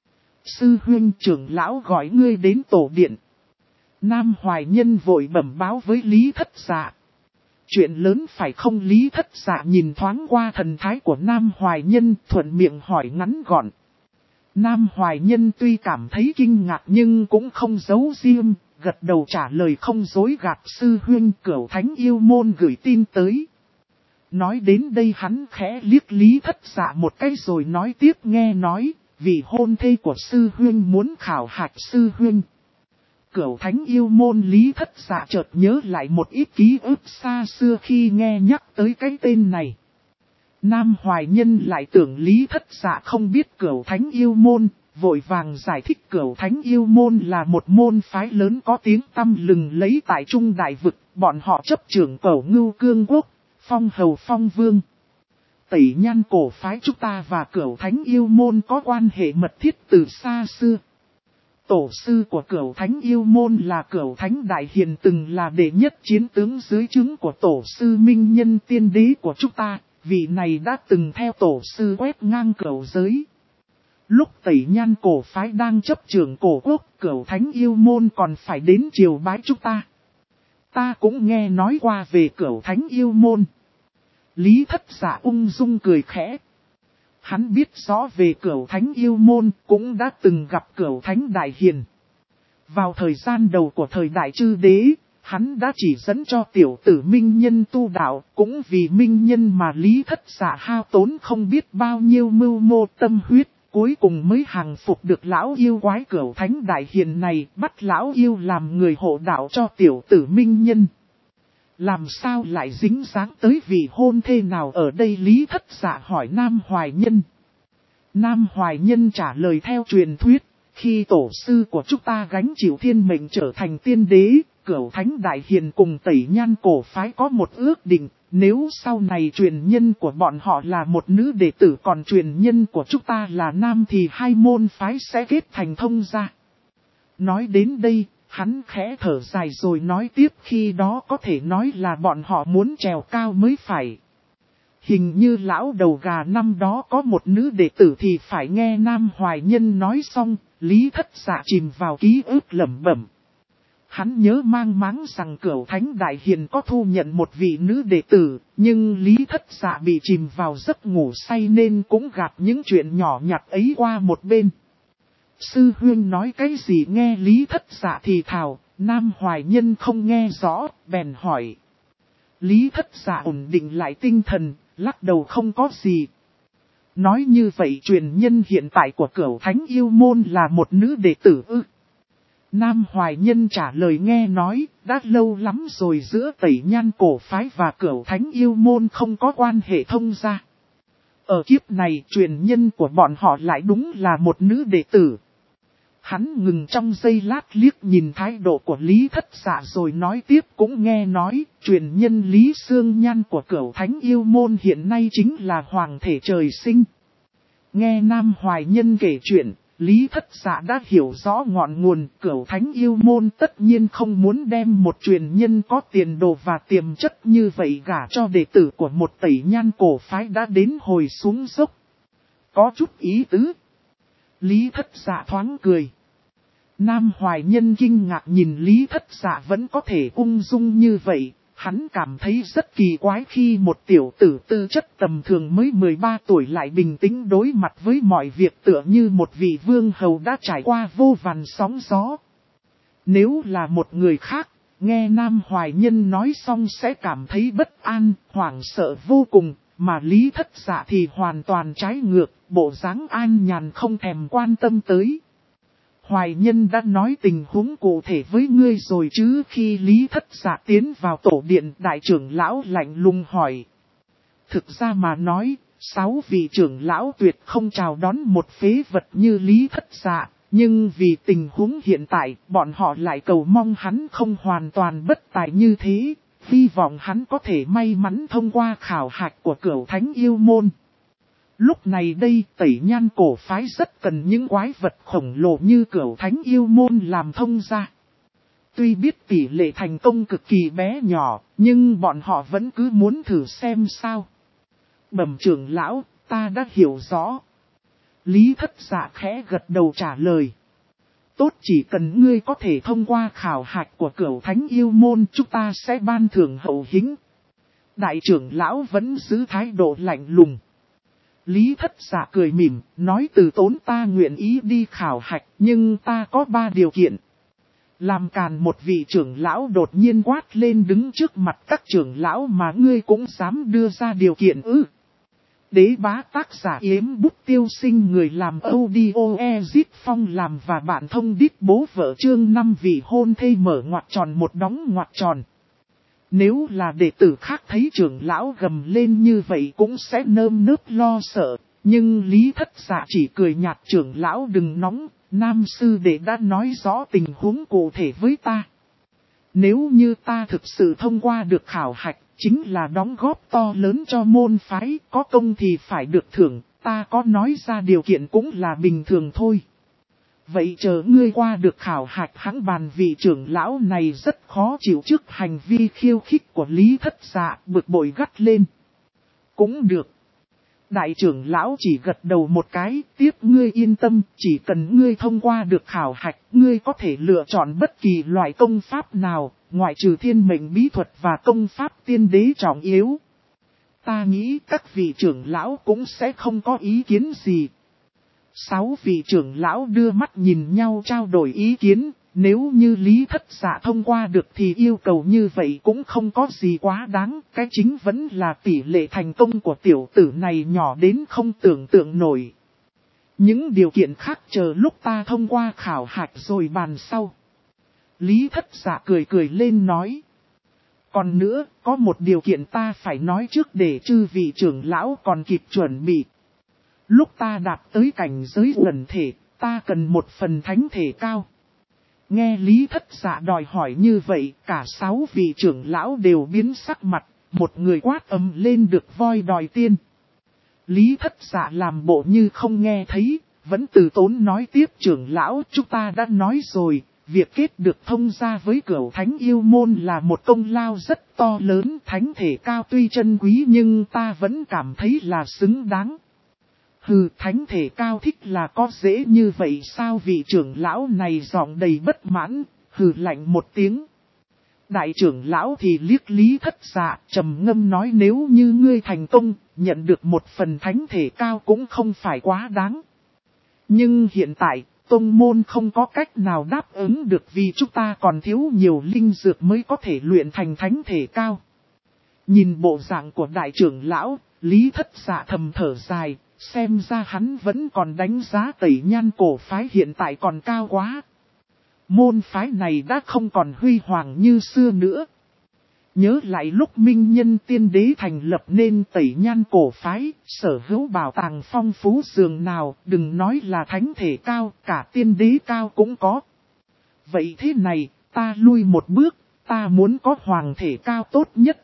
A: Sư huynh, trưởng lão gọi ngươi đến tổ điện. Nam Hoài Nhân vội bẩm báo với Lý Thất Dạ. Chuyện lớn phải không? Lý Thất Dạ nhìn thoáng qua thần thái của Nam Hoài Nhân, thuận miệng hỏi ngắn gọn. Nam Hoài Nhân tuy cảm thấy kinh ngạc nhưng cũng không giấu riêng, gật đầu trả lời không dối gạt. Sư huynh, Cửu Thánh Yêu Môn gửi tin tới. Nói đến đây hắn khẽ liếc Lý Thất Dạ một cái rồi nói tiếp, nghe nói, vị hôn thê của sư huynh muốn khảo hạch sư huynh. Cửu Thánh Yêu Môn Lý Thất Dạ chợt nhớ lại một ít ký ức xa xưa khi nghe nhắc tới cái tên này. Nam Hoài Nhân lại tưởng Lý Thất Dạ không biết Cửu Thánh Yêu Môn, vội vàng giải thích Cửu Thánh Yêu Môn là một môn phái lớn có tiếng tăm lừng lấy tại Trung Đại Vực, bọn họ chấp trưởng Cẩu Ngưu Cương Quốc, Phong Hầu Phong Vương. Tẩy Nhan cổ phái chúng ta và Cửu Thánh Yêu Môn có quan hệ mật thiết từ xa xưa. Tổ sư của Cửu Thánh Yêu Môn là Cửu Thánh Đại Hiền, từng là đệ nhất chiến tướng dưới trướng của tổ sư Minh Nhân Tiên Đế của chúng ta, vị này đã từng theo tổ sư quét ngang cửu giới. Lúc Tẩy Nhan cổ phái đang chấp trưởng cổ quốc, Cửu Thánh Yêu Môn còn phải đến triều bái chúng ta. Ta cũng nghe nói qua về Cửu Thánh Yêu Môn. Lý Thất Dạ ung dung cười khẽ. Hắn biết rõ về Cửu Thánh Yêu Môn, cũng đã từng gặp Cửu Thánh Đại Hiền. Vào thời gian đầu của thời Đại Chư Đế, hắn đã chỉ dẫn cho tiểu tử Minh Nhân tu đạo, cũng vì Minh Nhân mà Lý Thất Dạ hao tốn không biết bao nhiêu mưu mô tâm huyết, cuối cùng mới hàng phục được lão yêu quái Cửu Thánh Đại Hiền này, bắt lão yêu làm người hộ đạo cho tiểu tử Minh Nhân. Làm sao lại dính dáng tới vị hôn thê nào ở đây? Lý Thất Dạ hỏi Nam Hoài Nhân. Nam Hoài Nhân trả lời theo truyền thuyết, khi tổ sư của chúng ta gánh chịu thiên mệnh trở thành tiên đế, Cửu Thánh Đại Hiền cùng Tẩy Nhan cổ phái có một ước định, nếu sau này truyền nhân của bọn họ là một nữ đệ tử còn truyền nhân của chúng ta là nam thì hai môn phái sẽ kết thành thông gia. Nói đến đây, hắn khẽ thở dài rồi nói tiếp, khi đó có thể nói là bọn họ muốn trèo cao mới phải. Hình như lão đầu gà năm đó có một nữ đệ tử thì phải. Nghe Nam Hoài Nhân nói xong, Lý Thất Dạ chìm vào ký ức lẩm bẩm. Hắn nhớ mang máng rằng Cửu Thánh Đại Hiền có thu nhận một vị nữ đệ tử, nhưng Lý Thất Dạ bị chìm vào giấc ngủ say nên cũng gạt những chuyện nhỏ nhặt ấy qua một bên. Sư huynh nói cái gì? Nghe Lý Thất Dạ thì thào, Nam Hoài Nhân không nghe rõ, bèn hỏi. Lý Thất Dạ ổn định lại tinh thần, lắc đầu không có gì. Nói như vậy truyền nhân hiện tại của Cửu Thánh Yêu Môn là một nữ đệ tử ư? Nam Hoài Nhân trả lời, nghe nói, đã lâu lắm rồi giữa Tẩy Nhan cổ phái và Cửu Thánh Yêu Môn không có quan hệ thông gia. Ở kiếp này truyền nhân của bọn họ lại đúng là một nữ đệ tử. Hắn ngừng trong giây lát liếc nhìn thái độ của Lý Thất Dạ rồi nói tiếp, cũng nghe nói, truyền nhân Lý Sương Nhan của Cửu Thánh Yêu Môn hiện nay chính là hoàng thể trời sinh. Nghe Nam Hoài Nhân kể chuyện, Lý Thất Dạ đã hiểu rõ ngọn nguồn. Cửu Thánh Yêu Môn tất nhiên không muốn đem một truyền nhân có tiền đồ và tiềm chất như vậy gả cho đệ tử của một Tẩy Nhan cổ phái đã đến hồi xuống dốc. Có chút ý tứ. Lý Thất Dạ thoáng cười. Nam Hoài Nhân kinh ngạc nhìn Lý Thất Dạ vẫn có thể ung dung như vậy. Hắn cảm thấy rất kỳ quái khi một tiểu tử tư chất tầm thường mới 13 tuổi lại bình tĩnh đối mặt với mọi việc, tựa như một vị vương hầu đã trải qua vô vàn sóng gió. Nếu là một người khác, nghe Nam Hoài Nhân nói xong sẽ cảm thấy bất an, hoảng sợ vô cùng, mà Lý Thất Dạ thì hoàn toàn trái ngược, bộ dáng an nhàn không thèm quan tâm tới. Hoài Nhân đã nói tình huống cụ thể với ngươi rồi chứ? Khi Lý Thất Dạ tiến vào tổ điện, đại trưởng lão lạnh lùng hỏi. Thực ra mà nói, 6 vị trưởng lão tuyệt không chào đón một phế vật như Lý Thất Dạ, nhưng vì tình huống hiện tại, bọn họ lại cầu mong hắn không hoàn toàn bất tài như thế, hy vọng hắn có thể may mắn thông qua khảo hạch của Cửu Thánh Yêu Môn. Lúc này đây, Tẩy Nhan cổ phái rất cần những quái vật khổng lồ như Cửu Thánh Yêu Môn làm thông gia. Tuy biết tỷ lệ thành công cực kỳ bé nhỏ, nhưng bọn họ vẫn cứ muốn thử xem sao. Bẩm trưởng lão, ta đã hiểu rõ. Lý Thất Dạ khẽ gật đầu trả lời. Tốt, chỉ cần ngươi có thể thông qua khảo hạch của Cửu Thánh Yêu Môn, chúng ta sẽ ban thưởng hậu hĩnh. Đại trưởng lão vẫn giữ thái độ lạnh lùng. Lý Thất Dạ cười mỉm, nói từ tốn, ta nguyện ý đi khảo hạch, nhưng ta có 3 điều kiện. Làm càn một vị trưởng lão đột nhiên quát lên đứng trước mặt các trưởng lão mà ngươi cũng dám đưa ra điều kiện ư? Đế bá tác giả Yếm Bút Tiêu Sinh, người làm audio Ezit Phong làm và bạn thông đít bố vợ chương 5 vị hôn thê mở ngoặc tròn một đóng ngoặc tròn. Nếu là đệ tử khác thấy trưởng lão gầm lên như vậy cũng sẽ nơm nớp lo sợ, nhưng Lý Thất Dạ chỉ cười nhạt, trưởng lão đừng nóng, nam sư đệ đã nói rõ tình huống cụ thể với ta. Nếu như ta thực sự thông qua được khảo hạch, chính là đóng góp to lớn cho môn phái, có công thì phải được thưởng, ta có nói ra điều kiện cũng là bình thường thôi. Vậy chờ ngươi qua được khảo hạch hãng bàn. Vị trưởng lão này rất khó chịu trước hành vi khiêu khích của Lý Thất Dạ, bực bội gắt lên. Cũng được. Đại trưởng lão chỉ gật đầu một cái, tiếp ngươi yên tâm, chỉ cần ngươi thông qua được khảo hạch, ngươi có thể lựa chọn bất kỳ loại công pháp nào, ngoại trừ thiên mệnh bí thuật và công pháp tiên đế trọng yếu. Ta nghĩ các vị trưởng lão cũng sẽ không có ý kiến gì. 6 vị trưởng lão đưa mắt nhìn nhau trao đổi ý kiến, nếu như Lý Thất Dạ thông qua được thì yêu cầu như vậy cũng không có gì quá đáng, cái chính vẫn là tỷ lệ thành công của tiểu tử này nhỏ đến không tưởng tượng nổi. Những điều kiện khác chờ lúc ta thông qua khảo hạch rồi bàn sau. Lý Thất Dạ cười cười lên nói. Còn nữa, có một điều kiện ta phải nói trước để chư vị trưởng lão còn kịp chuẩn bị. Lúc ta đạt tới cảnh giới gần thể, ta cần một phần thánh thể cao. Nghe Lý Thất Dạ đòi hỏi như vậy, cả 6 vị trưởng lão đều biến sắc mặt, một người quát ầm lên được voi đòi tiên. Lý Thất Dạ làm bộ như không nghe thấy, vẫn từ tốn nói tiếp, trưởng lão chúng ta đã nói rồi, việc kết được thông gia với Cửu Thánh Yêu Môn là một công lao rất to lớn, thánh thể cao tuy chân quý nhưng ta vẫn cảm thấy là xứng đáng. Hừ, thánh thể cao thích là có dễ như vậy sao? Vị trưởng lão này giọng đầy bất mãn, hừ lạnh một tiếng. Đại trưởng lão thì liếc Lý Thất Dạ, trầm ngâm nói, nếu như ngươi thành công, nhận được một phần thánh thể cao cũng không phải quá đáng. Nhưng hiện tại, tông môn không có cách nào đáp ứng được vì chúng ta còn thiếu nhiều linh dược mới có thể luyện thành thánh thể cao. Nhìn bộ dạng của đại trưởng lão, Lý Thất Dạ thầm thở dài. Xem ra hắn vẫn còn đánh giá Tẩy Nhan cổ phái hiện tại còn cao quá. Môn phái này đã không còn huy hoàng như xưa nữa. Nhớ lại lúc Minh Nhân Tiên Đế thành lập nên Tẩy Nhan cổ phái, sở hữu bảo tàng phong phú dường nào, đừng nói là thánh thể cao, cả tiên đế cao cũng có. Vậy thế này, ta lui một bước, ta muốn có hoàng thể cao tốt nhất.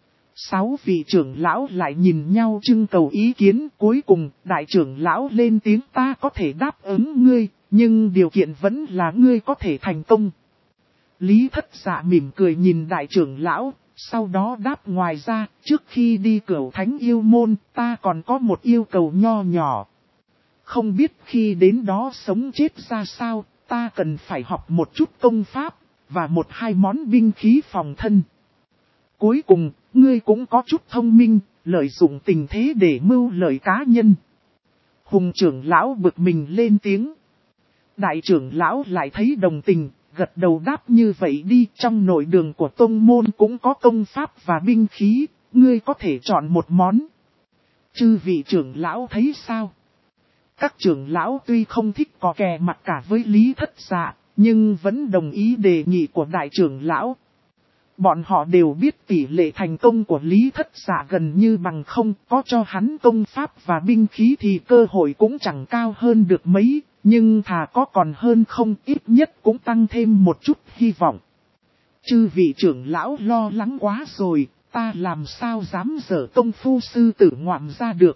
A: 6 vị trưởng lão lại nhìn nhau trưng cầu ý kiến, cuối cùng đại trưởng lão lên tiếng, ta có thể đáp ứng ngươi, nhưng điều kiện vẫn là ngươi có thể thành công. Lý Thất Dạ mỉm cười nhìn đại trưởng lão, sau đó đáp, ngoài ra, trước khi đi Cửu Thánh Yêu Môn, ta còn có một yêu cầu nho nhỏ. Không biết khi đến đó sống chết ra sao, ta cần phải học một chút công pháp, và 1-2 món binh khí phòng thân. Cuối cùng, ngươi cũng có chút thông minh, lợi dụng tình thế để mưu lợi cá nhân. Hùng trưởng lão bực mình lên tiếng. Đại trưởng lão lại thấy đồng tình, gật đầu đáp, như vậy đi, trong nội đường của tông môn cũng có công pháp và binh khí, ngươi có thể chọn một món. Chư vị trưởng lão thấy sao? Các trưởng lão tuy không thích có kè mặt cả với Lý Thất Dạ, nhưng vẫn đồng ý đề nghị của đại trưởng lão. Bọn họ đều biết tỷ lệ thành công của Lý Thất Dạ gần như bằng không, có cho hắn công pháp và binh khí thì cơ hội cũng chẳng cao hơn được mấy, nhưng thà có còn hơn không, ít nhất cũng tăng thêm một chút hy vọng. Chư vị trưởng lão lo lắng quá rồi, ta làm sao dám dở công phu sư tử ngoạm ra được.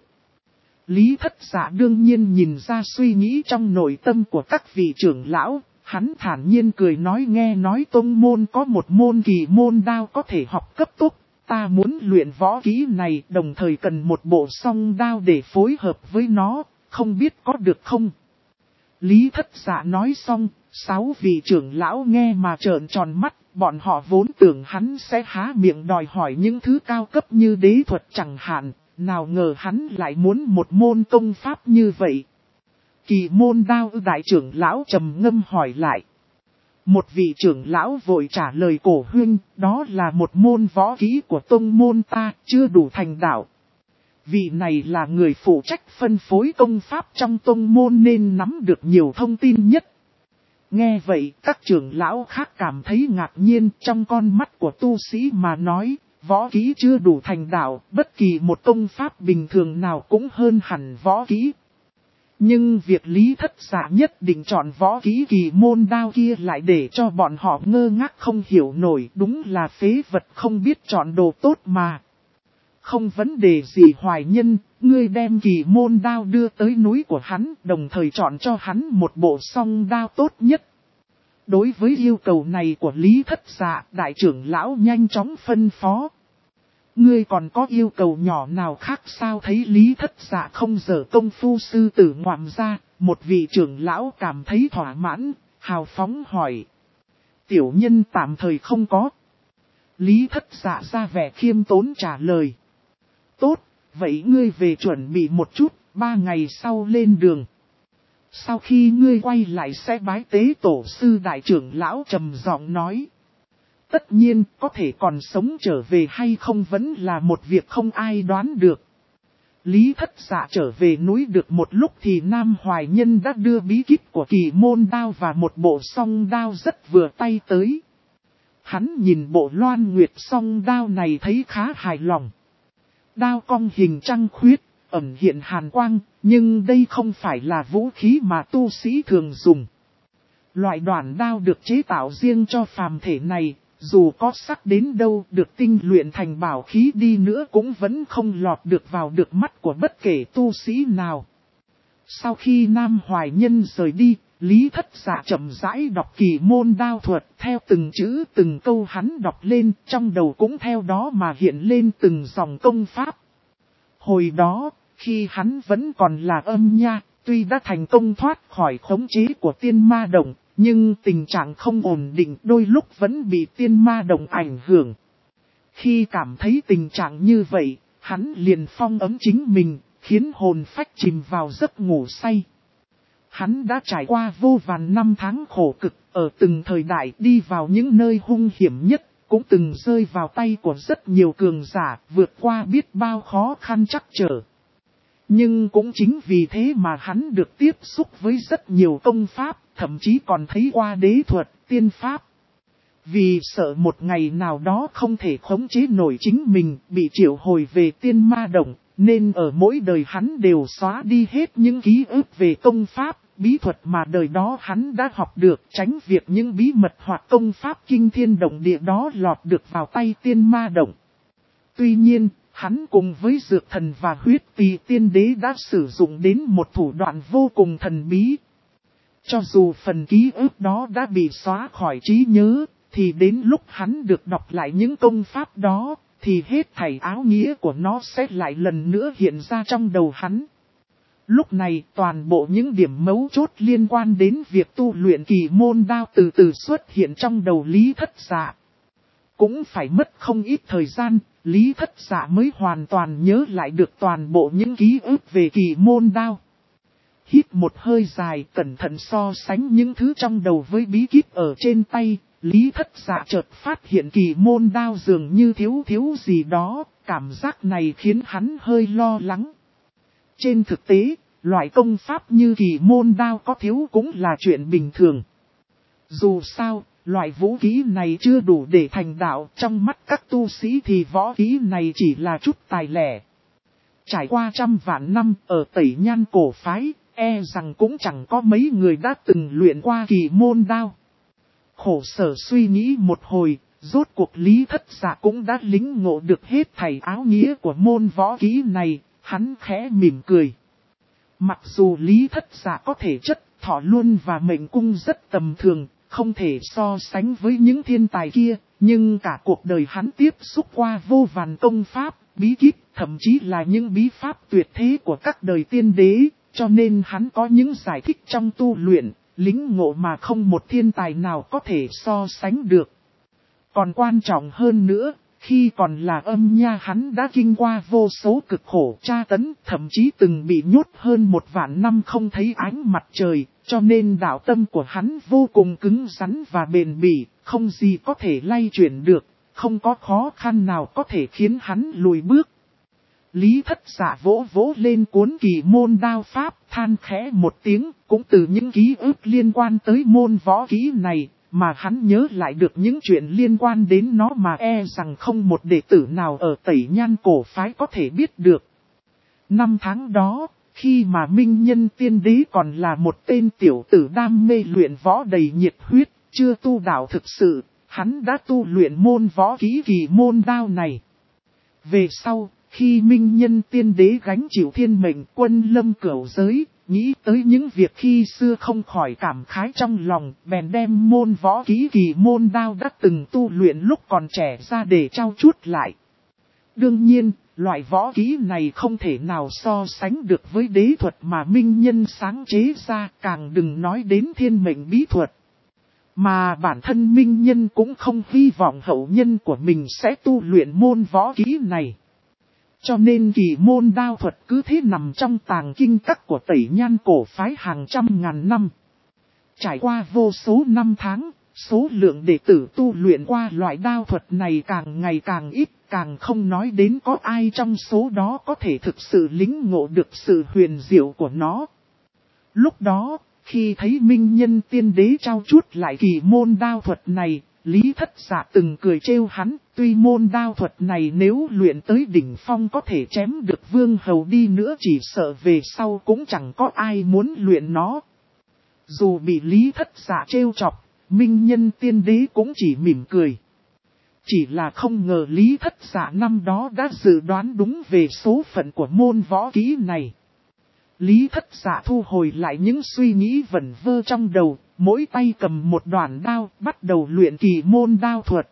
A: Lý Thất Dạ đương nhiên nhìn ra suy nghĩ trong nội tâm của các vị trưởng lão. Hắn thản nhiên cười nói, nghe nói tông môn có một môn kỳ môn đao có thể học cấp tốc, ta muốn luyện võ kỹ này, đồng thời cần một bộ song đao để phối hợp với nó, không biết có được không? Lý Thất Dạ nói xong, 6 vị trưởng lão nghe mà trợn tròn mắt, bọn họ vốn tưởng hắn sẽ há miệng đòi hỏi những thứ cao cấp như đế thuật chẳng hạn, nào ngờ hắn lại muốn một môn công pháp như vậy. Kỳ môn đao ư? Đại trưởng lão trầm ngâm hỏi lại. Một vị trưởng lão vội trả lời, cổ huynh, đó là một môn võ kỹ của tông môn ta, chưa đủ thành đạo. Vị này là người phụ trách phân phối công pháp trong tông môn nên nắm được nhiều thông tin nhất. Nghe vậy, các trưởng lão khác cảm thấy ngạc nhiên. Trong con mắt của tu sĩ mà nói, võ kỹ chưa đủ thành đạo, bất kỳ một công pháp bình thường nào cũng hơn hẳn võ kỹ. Nhưng việc Lý Thất Dạ nhất định chọn võ kỹ kỳ môn đao kia lại để cho bọn họ ngơ ngác không hiểu nổi, đúng là phế vật không biết chọn đồ tốt mà. Không vấn đề gì Hoài Nhân, ngươi đem kỳ môn đao đưa tới núi của hắn, đồng thời chọn cho hắn một bộ song đao tốt nhất. Đối với yêu cầu này của Lý Thất Dạ, đại trưởng lão nhanh chóng phân phó. Ngươi còn có yêu cầu nhỏ nào khác sao? Thấy Lý Thất Dạ không dở công phu sư tử ngoạm ra, một vị trưởng lão cảm thấy thỏa mãn, hào phóng hỏi. Tiểu nhân tạm thời không có. Lý Thất Dạ ra vẻ khiêm tốn trả lời. Tốt, vậy ngươi về chuẩn bị một chút, 3 ngày sau lên đường. Sau khi ngươi quay lại sẽ bái tế tổ sư, đại trưởng lão trầm giọng nói. Tất nhiên, có thể còn sống trở về hay không vẫn là một việc không ai đoán được. Lý Thất Dạ trở về núi được một lúc thì Nam Hoài Nhân đã đưa bí kíp của kỳ môn đao và một bộ song đao rất vừa tay tới. Hắn nhìn bộ loan nguyệt song đao này thấy khá hài lòng. Đao cong hình trăng khuyết, ẩn hiện hàn quang, nhưng đây không phải là vũ khí mà tu sĩ thường dùng. Loại đoạn đao được chế tạo riêng cho phàm thể này, dù có sắc đến đâu được tinh luyện thành bảo khí đi nữa cũng vẫn không lọt được vào được mắt của bất kể tu sĩ nào. Sau khi Nam Hoài Nhân rời đi, Lý Thất Dạ chậm rãi đọc kỳ môn đao thuật, theo từng chữ từng câu hắn đọc lên, trong đầu cũng theo đó mà hiện lên từng dòng công pháp. Hồi đó, khi hắn vẫn còn là âm nha, tuy đã thành công thoát khỏi khống chế của tiên ma đồng, nhưng tình trạng không ổn định, đôi lúc vẫn bị tiên ma đồng ảnh hưởng. Khi cảm thấy tình trạng như vậy, hắn liền phong ấm chính mình, khiến hồn phách chìm vào giấc ngủ say. Hắn đã trải qua vô vàn năm tháng khổ cực, ở từng thời đại đi vào những nơi hung hiểm nhất, cũng từng rơi vào tay của rất nhiều cường giả, vượt qua biết bao khó khăn trắc trở. Nhưng cũng chính vì thế mà hắn được tiếp xúc với rất nhiều công pháp, thậm chí còn thấy qua đế thuật, tiên pháp. Vì sợ một ngày nào đó không thể khống chế nổi chính mình, bị triệu hồi về tiên ma đồng, nên ở mỗi đời hắn đều xóa đi hết những ký ức về công pháp, bí thuật mà đời đó hắn đã học được, tránh việc những bí mật hoặc công pháp kinh thiên động địa đó lọt được vào tay tiên ma đồng. Tuy nhiên, hắn cùng với dược thần và huyết tỳ tiên đế đã sử dụng đến một thủ đoạn vô cùng thần bí. Cho dù phần ký ức đó đã bị xóa khỏi trí nhớ, thì đến lúc hắn được đọc lại những công pháp đó, thì hết thảy áo nghĩa của nó sẽ lại lần nữa hiện ra trong đầu hắn. Lúc này toàn bộ những điểm mấu chốt liên quan đến việc tu luyện kỳ môn đao từ từ xuất hiện trong đầu Lý Thất Dạ. Cũng phải mất không ít thời gian, Lý Thất Dạ mới hoàn toàn nhớ lại được toàn bộ những ký ức về kỳ môn đao. Hít một hơi dài, cẩn thận so sánh những thứ trong đầu với bí kíp ở trên tay, Lý Thất Dạ chợt phát hiện kỳ môn đao dường như thiếu gì đó, cảm giác này khiến hắn hơi lo lắng. Trên thực tế, loại công pháp như kỳ môn đao có thiếu cũng là chuyện bình thường. Dù sao, loại vũ khí này chưa đủ để thành đạo, trong mắt các tu sĩ thì võ khí này chỉ là chút tài lẻ. Trải qua trăm vạn năm ở Tẩy Nhan cổ phái, e rằng cũng chẳng có mấy người đã từng luyện qua kỳ môn đao. Khổ sở suy nghĩ một hồi, rốt cuộc Lý Thất Dạ cũng đã lính ngộ được hết thảy áo nghĩa của môn võ kỹ này, hắn khẽ mỉm cười. Mặc dù Lý Thất Dạ có thể chất, thọ luân và mệnh cung rất tầm thường, không thể so sánh với những thiên tài kia, nhưng cả cuộc đời hắn tiếp xúc qua vô vàn công pháp, bí kíp, thậm chí là những bí pháp tuyệt thế của các đời tiên đế, cho nên hắn có những giải thích trong tu luyện, lính ngộ mà không một thiên tài nào có thể so sánh được. Còn quan trọng hơn nữa, khi còn là âm nha hắn đã kinh qua vô số cực khổ tra tấn, thậm chí từng bị nhốt hơn 1 vạn năm không thấy ánh mặt trời, cho nên đạo tâm của hắn vô cùng cứng rắn và bền bỉ, không gì có thể lay chuyển được, không có khó khăn nào có thể khiến hắn lùi bước. Lý Thất Dạ vỗ vỗ lên cuốn kỳ môn đao pháp, than khẽ một tiếng, cũng từ những ký ức liên quan tới môn võ kỹ này, mà hắn nhớ lại được những chuyện liên quan đến nó mà rằng không một đệ tử nào ở Tẩy Nhan cổ phái có thể biết được. Năm tháng đó, khi mà Minh Nhân Tiên Đế còn là một tên tiểu tử đam mê luyện võ đầy nhiệt huyết, chưa tu đạo thực sự, hắn đã tu luyện môn võ kỹ kỳ môn đao này. Về sau, khi Minh Nhân Tiên Đế gánh chịu thiên mệnh quân lâm cửu giới, nghĩ tới những việc khi xưa không khỏi cảm khái trong lòng, bèn đem môn võ kỹ kỳ môn đao đã từng tu luyện lúc còn trẻ ra để trao chuốt lại. Đương nhiên, loại võ kỹ này không thể nào so sánh được với đế thuật mà Minh Nhân sáng chế ra, càng đừng nói đến thiên mệnh bí thuật. Mà bản thân Minh Nhân cũng không hy vọng hậu nhân của mình sẽ tu luyện môn võ kỹ này. Cho nên kỳ môn đao thuật cứ thế nằm trong tàng kinh các của Tẩy Nhan cổ phái hàng trăm ngàn năm. Trải qua vô số năm tháng, số lượng đệ tử tu luyện qua loại đao thuật này càng ngày càng ít, càng không nói đến có ai trong số đó có thể thực sự lĩnh ngộ được sự huyền diệu của nó. Lúc đó, khi thấy Minh Nhân Tiên Đế trao chuốt lại kỳ môn đao thuật này, Lý Thất Dạ từng cười trêu hắn, tuy môn đao thuật này nếu luyện tới đỉnh phong có thể chém được vương hầu đi nữa, chỉ sợ về sau cũng chẳng có ai muốn luyện nó. Dù bị Lý Thất Dạ trêu chọc, Minh Nhân Tiên Đế cũng chỉ mỉm cười. Chỉ là không ngờ Lý Thất Dạ năm đó đã dự đoán đúng về số phận của môn võ kỹ này. Lý Thất Dạ thu hồi lại những suy nghĩ vẩn vơ trong đầu, mỗi tay cầm một đoạn đao, bắt đầu luyện kỳ môn đao thuật.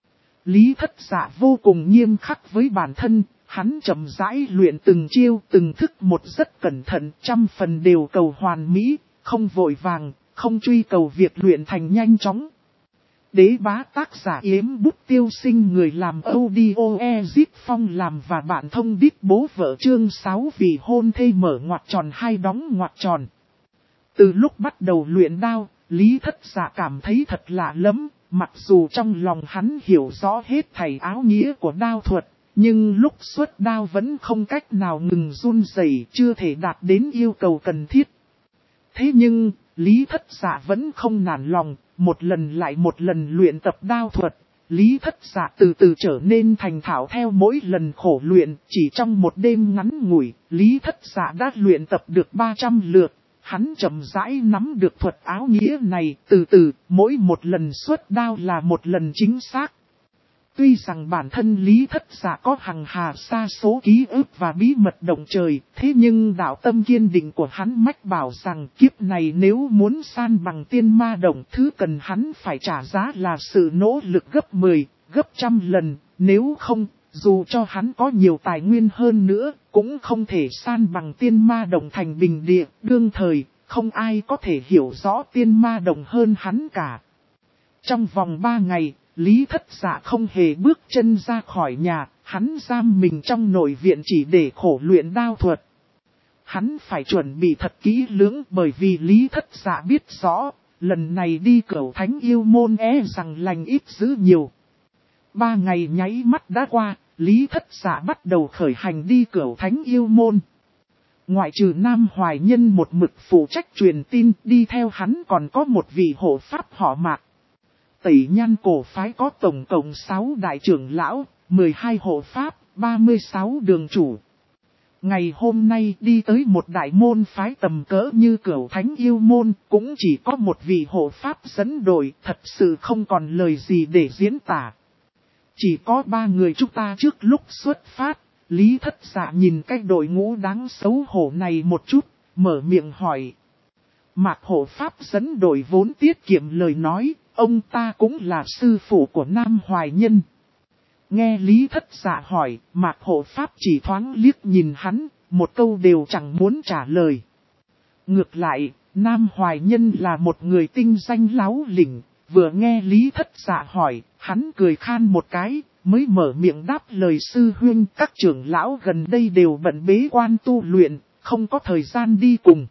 A: Lý Thất Dạ vô cùng nghiêm khắc với bản thân, hắn chậm rãi luyện từng chiêu, từng thức một rất cẩn thận, trăm phần đều cầu hoàn mỹ, không vội vàng, không truy cầu việc luyện thành nhanh chóng. Đế bá tác giả Yếm Bút Tiêu Sinh, người làm audio Ezip Phong làm và bạn thông đít bố vợ, chương 6 vì hôn thê mở ngoặc tròn hai đóng ngoặc tròn. Từ lúc bắt đầu luyện đao, Lý Thất Dạ cảm thấy thật lạ lắm, mặc dù trong lòng hắn hiểu rõ hết thảy áo nghĩa của đao thuật, nhưng lúc xuất đao vẫn không cách nào ngừng run rẩy, chưa thể đạt đến yêu cầu cần thiết. Thế nhưng, Lý Thất Dạ vẫn không nản lòng, một lần lại một lần luyện tập đao thuật. Lý Thất Dạ từ từ trở nên thành thạo theo mỗi lần khổ luyện, chỉ trong một đêm ngắn ngủi, Lý Thất Dạ đã luyện tập được 300 lượt. Hắn chậm rãi nắm được thuật áo nghĩa này, từ từ, mỗi một lần xuất đao là một lần chính xác. Tuy rằng bản thân Lý Thất Dạ có hằng hà sa số ký ức và bí mật động trời, thế nhưng đạo tâm kiên định của hắn mách bảo rằng kiếp này nếu muốn san bằng tiên ma đồng, thứ cần hắn phải trả giá là sự nỗ lực gấp 10, gấp trăm lần, nếu không, dù cho hắn có nhiều tài nguyên hơn nữa, cũng không thể san bằng tiên ma đồng thành bình địa. Đương thời, không ai có thể hiểu rõ tiên ma đồng hơn hắn cả. Trong vòng 3 ngày, Lý Thất Dạ không hề bước chân ra khỏi nhà, hắn giam mình trong nội viện chỉ để khổ luyện đao thuật. Hắn phải chuẩn bị thật kỹ lưỡng, bởi vì Lý Thất Dạ biết rõ, lần này đi Cửu Thánh Yêu Môn rằng lành ít dữ nhiều. 3 ngày nháy mắt đã qua, Lý Thất Dạ bắt đầu khởi hành đi Cửu Thánh Yêu Môn. Ngoại trừ Nam Hoài Nhân một mực phụ trách truyền tin, đi theo hắn còn có một vị hộ pháp họ Mạc. Tẩy Nhan cổ phái có tổng cộng 6 đại trưởng lão, 12 hộ pháp, 36 đường chủ. Ngày hôm nay đi tới một đại môn phái tầm cỡ như Cửu Thánh Yêu Môn, cũng chỉ có một vị hộ pháp dẫn đội, thật sự không còn lời gì để diễn tả. Chỉ có 3 người chúng ta trước lúc xuất phát. Lý Thất Dạ nhìn cái đội ngũ đáng xấu hổ này một chút, mở miệng hỏi. Mạc hộ pháp dẫn đội vốn tiết kiệm lời nói, ông ta cũng là sư phụ của Nam Hoài Nhân. Nghe Lý Thất Dạ hỏi, Mạc hộ pháp chỉ thoáng liếc nhìn hắn, một câu đều chẳng muốn trả lời. Ngược lại, Nam Hoài Nhân là một người tinh danh láo lỉnh, vừa nghe Lý Thất Dạ hỏi, hắn cười khan một cái, mới mở miệng đáp lời sư huynh. Các trưởng lão gần đây đều bận bế quan tu luyện, không có thời gian đi cùng.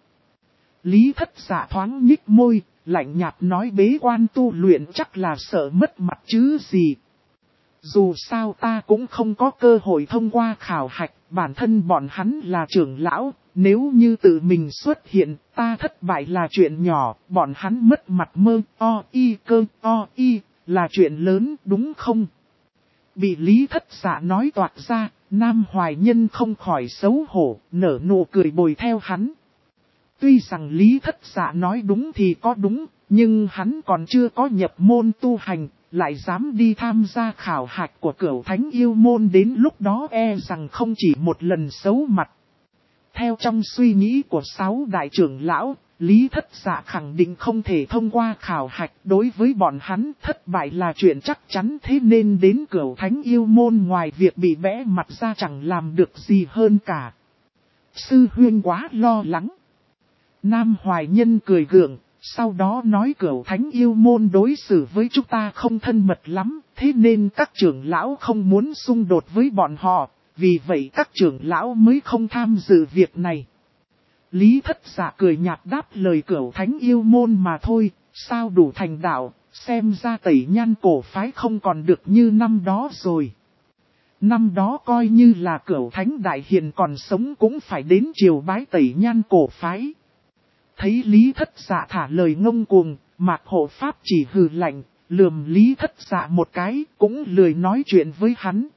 A: Lý Thất Dạ thoáng nhích môi, lạnh nhạt nói bế quan tu luyện chắc là sợ mất mặt chứ gì. Dù sao ta cũng không có cơ hội thông qua khảo hạch, bản thân bọn hắn là trưởng lão, nếu như tự mình xuất hiện, ta thất bại là chuyện nhỏ, bọn hắn mất mặt mơ, là chuyện lớn, đúng không? Bị Lý Thất Dạ nói toạc ra, Nam Hoài Nhân không khỏi xấu hổ, nở nụ cười bồi theo hắn. Tuy rằng Lý Thất Dạ nói đúng thì có đúng, nhưng hắn còn chưa có nhập môn tu hành, lại dám đi tham gia khảo hạch của Cửu Thánh Yêu Môn, đến lúc đó e rằng không chỉ một lần xấu mặt. Theo trong suy nghĩ của 6 đại trưởng lão, Lý Thất Dạ khẳng định không thể thông qua khảo hạch, đối với bọn hắn thất bại là chuyện chắc chắn, thế nên đến Cửu Thánh Yêu Môn ngoài việc bị bẽ mặt ra chẳng làm được gì hơn cả. Sư huynh quá lo lắng. Nam Hoài Nhân cười gượng, sau đó nói Cửu Thánh Yêu Môn đối xử với chúng ta không thân mật lắm, thế nên các trưởng lão không muốn xung đột với bọn họ, vì vậy các trưởng lão mới không tham dự việc này. Lý Thất Dạ cười nhạt đáp lời Cửu Thánh Yêu Môn mà thôi, sao đủ thành đạo, xem ra Tẩy Nhan cổ phái không còn được như năm đó rồi. Năm đó coi như là Cửu Thánh Đại Hiền còn sống cũng phải đến triều bái Tẩy Nhan cổ phái. Thấy Lý Thất Dạ thả lời ngông cuồng, Mạc Hộ Pháp chỉ hừ lạnh, lườm Lý Thất Dạ một cái, cũng lười nói chuyện với hắn.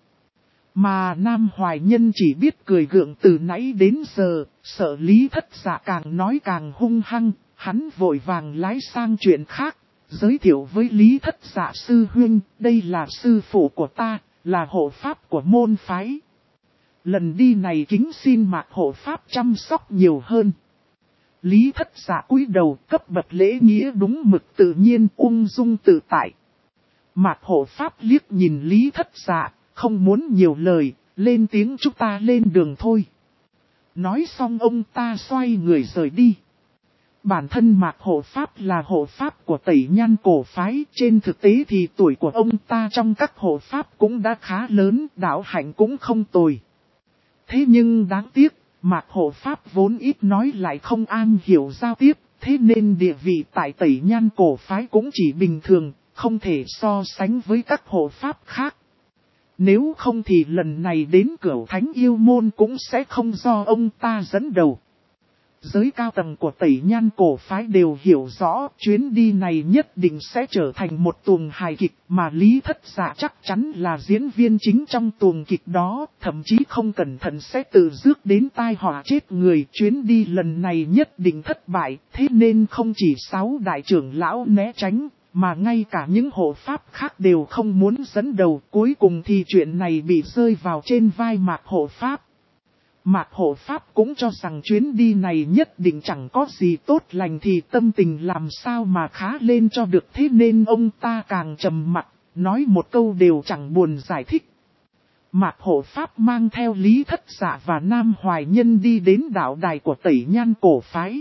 A: Mà Nam Hoài Nhân chỉ biết cười gượng từ nãy đến giờ, sợ Lý Thất Dạ càng nói càng hung hăng, hắn vội vàng lái sang chuyện khác, giới thiệu với Lý Thất Dạ sư huynh, đây là sư phụ của ta, là hộ pháp của môn phái. Lần đi này kính xin Mạc Hộ Pháp chăm sóc nhiều hơn. Lý Thất Dạ cúi đầu cấp bậc lễ nghĩa đúng mực tự nhiên ung dung tự tại. Mạc Hộ Pháp liếc nhìn Lý Thất Dạ, không muốn nhiều lời, lên tiếng chúng ta lên đường thôi. Nói xong ông ta xoay người rời đi. Bản thân Mạc Hộ Pháp là hộ pháp của Tẩy Nhan cổ phái, trên thực tế thì tuổi của ông ta trong các hộ pháp cũng đã khá lớn, đạo hạnh cũng không tồi. Thế nhưng đáng tiếc, Mạc Hộ Pháp vốn ít nói lại không an hiểu giao tiếp, thế nên địa vị tại Tẩy Nhan cổ phái cũng chỉ bình thường, không thể so sánh với các hộ pháp khác. Nếu không thì lần này đến Cửu Thánh Yêu Môn cũng sẽ không do ông ta dẫn đầu. Giới cao tầng của Tẩy Nhan cổ phái đều hiểu rõ chuyến đi này nhất định sẽ trở thành một tuồng hài kịch mà Lý Thất Dạ chắc chắn là diễn viên chính trong tuồng kịch đó, thậm chí không cẩn thận sẽ tự rước đến tai họa chết người. Chuyến đi lần này nhất định thất bại, thế nên không chỉ 6 đại trưởng lão né tránh, mà ngay cả những hộ pháp khác đều không muốn dẫn đầu. Cuối cùng thì chuyện này bị rơi vào trên vai Mạc Hộ Pháp. Mạc Hộ Pháp cũng cho rằng chuyến đi này nhất định chẳng có gì tốt lành thì tâm tình làm sao mà khá lên cho được, thế nên ông ta càng trầm mặc, nói một câu đều chẳng buồn giải thích. Mạc Hộ Pháp mang theo Lý Thất Dạ và Nam Hoài Nhân đi đến đạo đài của Tẩy Nhan cổ phái.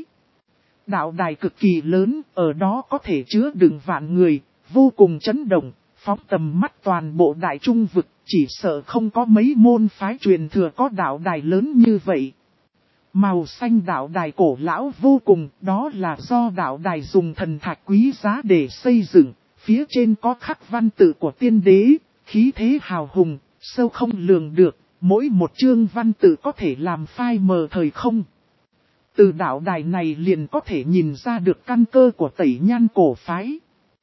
A: Đạo đài cực kỳ lớn, ở đó có thể chứa đựng vạn người, vô cùng chấn động, phóng tầm mắt toàn bộ đại trung vực, chỉ sợ không có mấy môn phái truyền thừa có đạo đài lớn như vậy. Màu xanh đạo đài cổ lão vô cùng, đó là do đạo đài dùng thần thạch quý giá để xây dựng, phía trên có khắc văn tự của tiên đế, khí thế hào hùng, sâu không lường được, mỗi một chương văn tự có thể làm phai mờ thời không. Từ đạo đài này liền có thể nhìn ra được căn cơ của Tẩy Nhan cổ phái.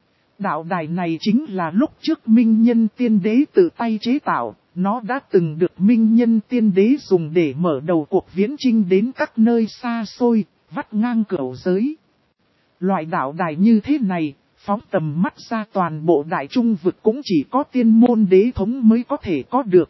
A: Đạo đài này chính là lúc trước Minh Nhân Tiên Đế tự tay chế tạo, nó đã từng được Minh Nhân Tiên Đế dùng để mở đầu cuộc viễn chinh đến các nơi xa xôi, vắt ngang cửu giới. Loại đạo đài như thế này, phóng tầm mắt ra toàn bộ đại trung vực cũng chỉ có tiên môn đế thống mới có thể có được.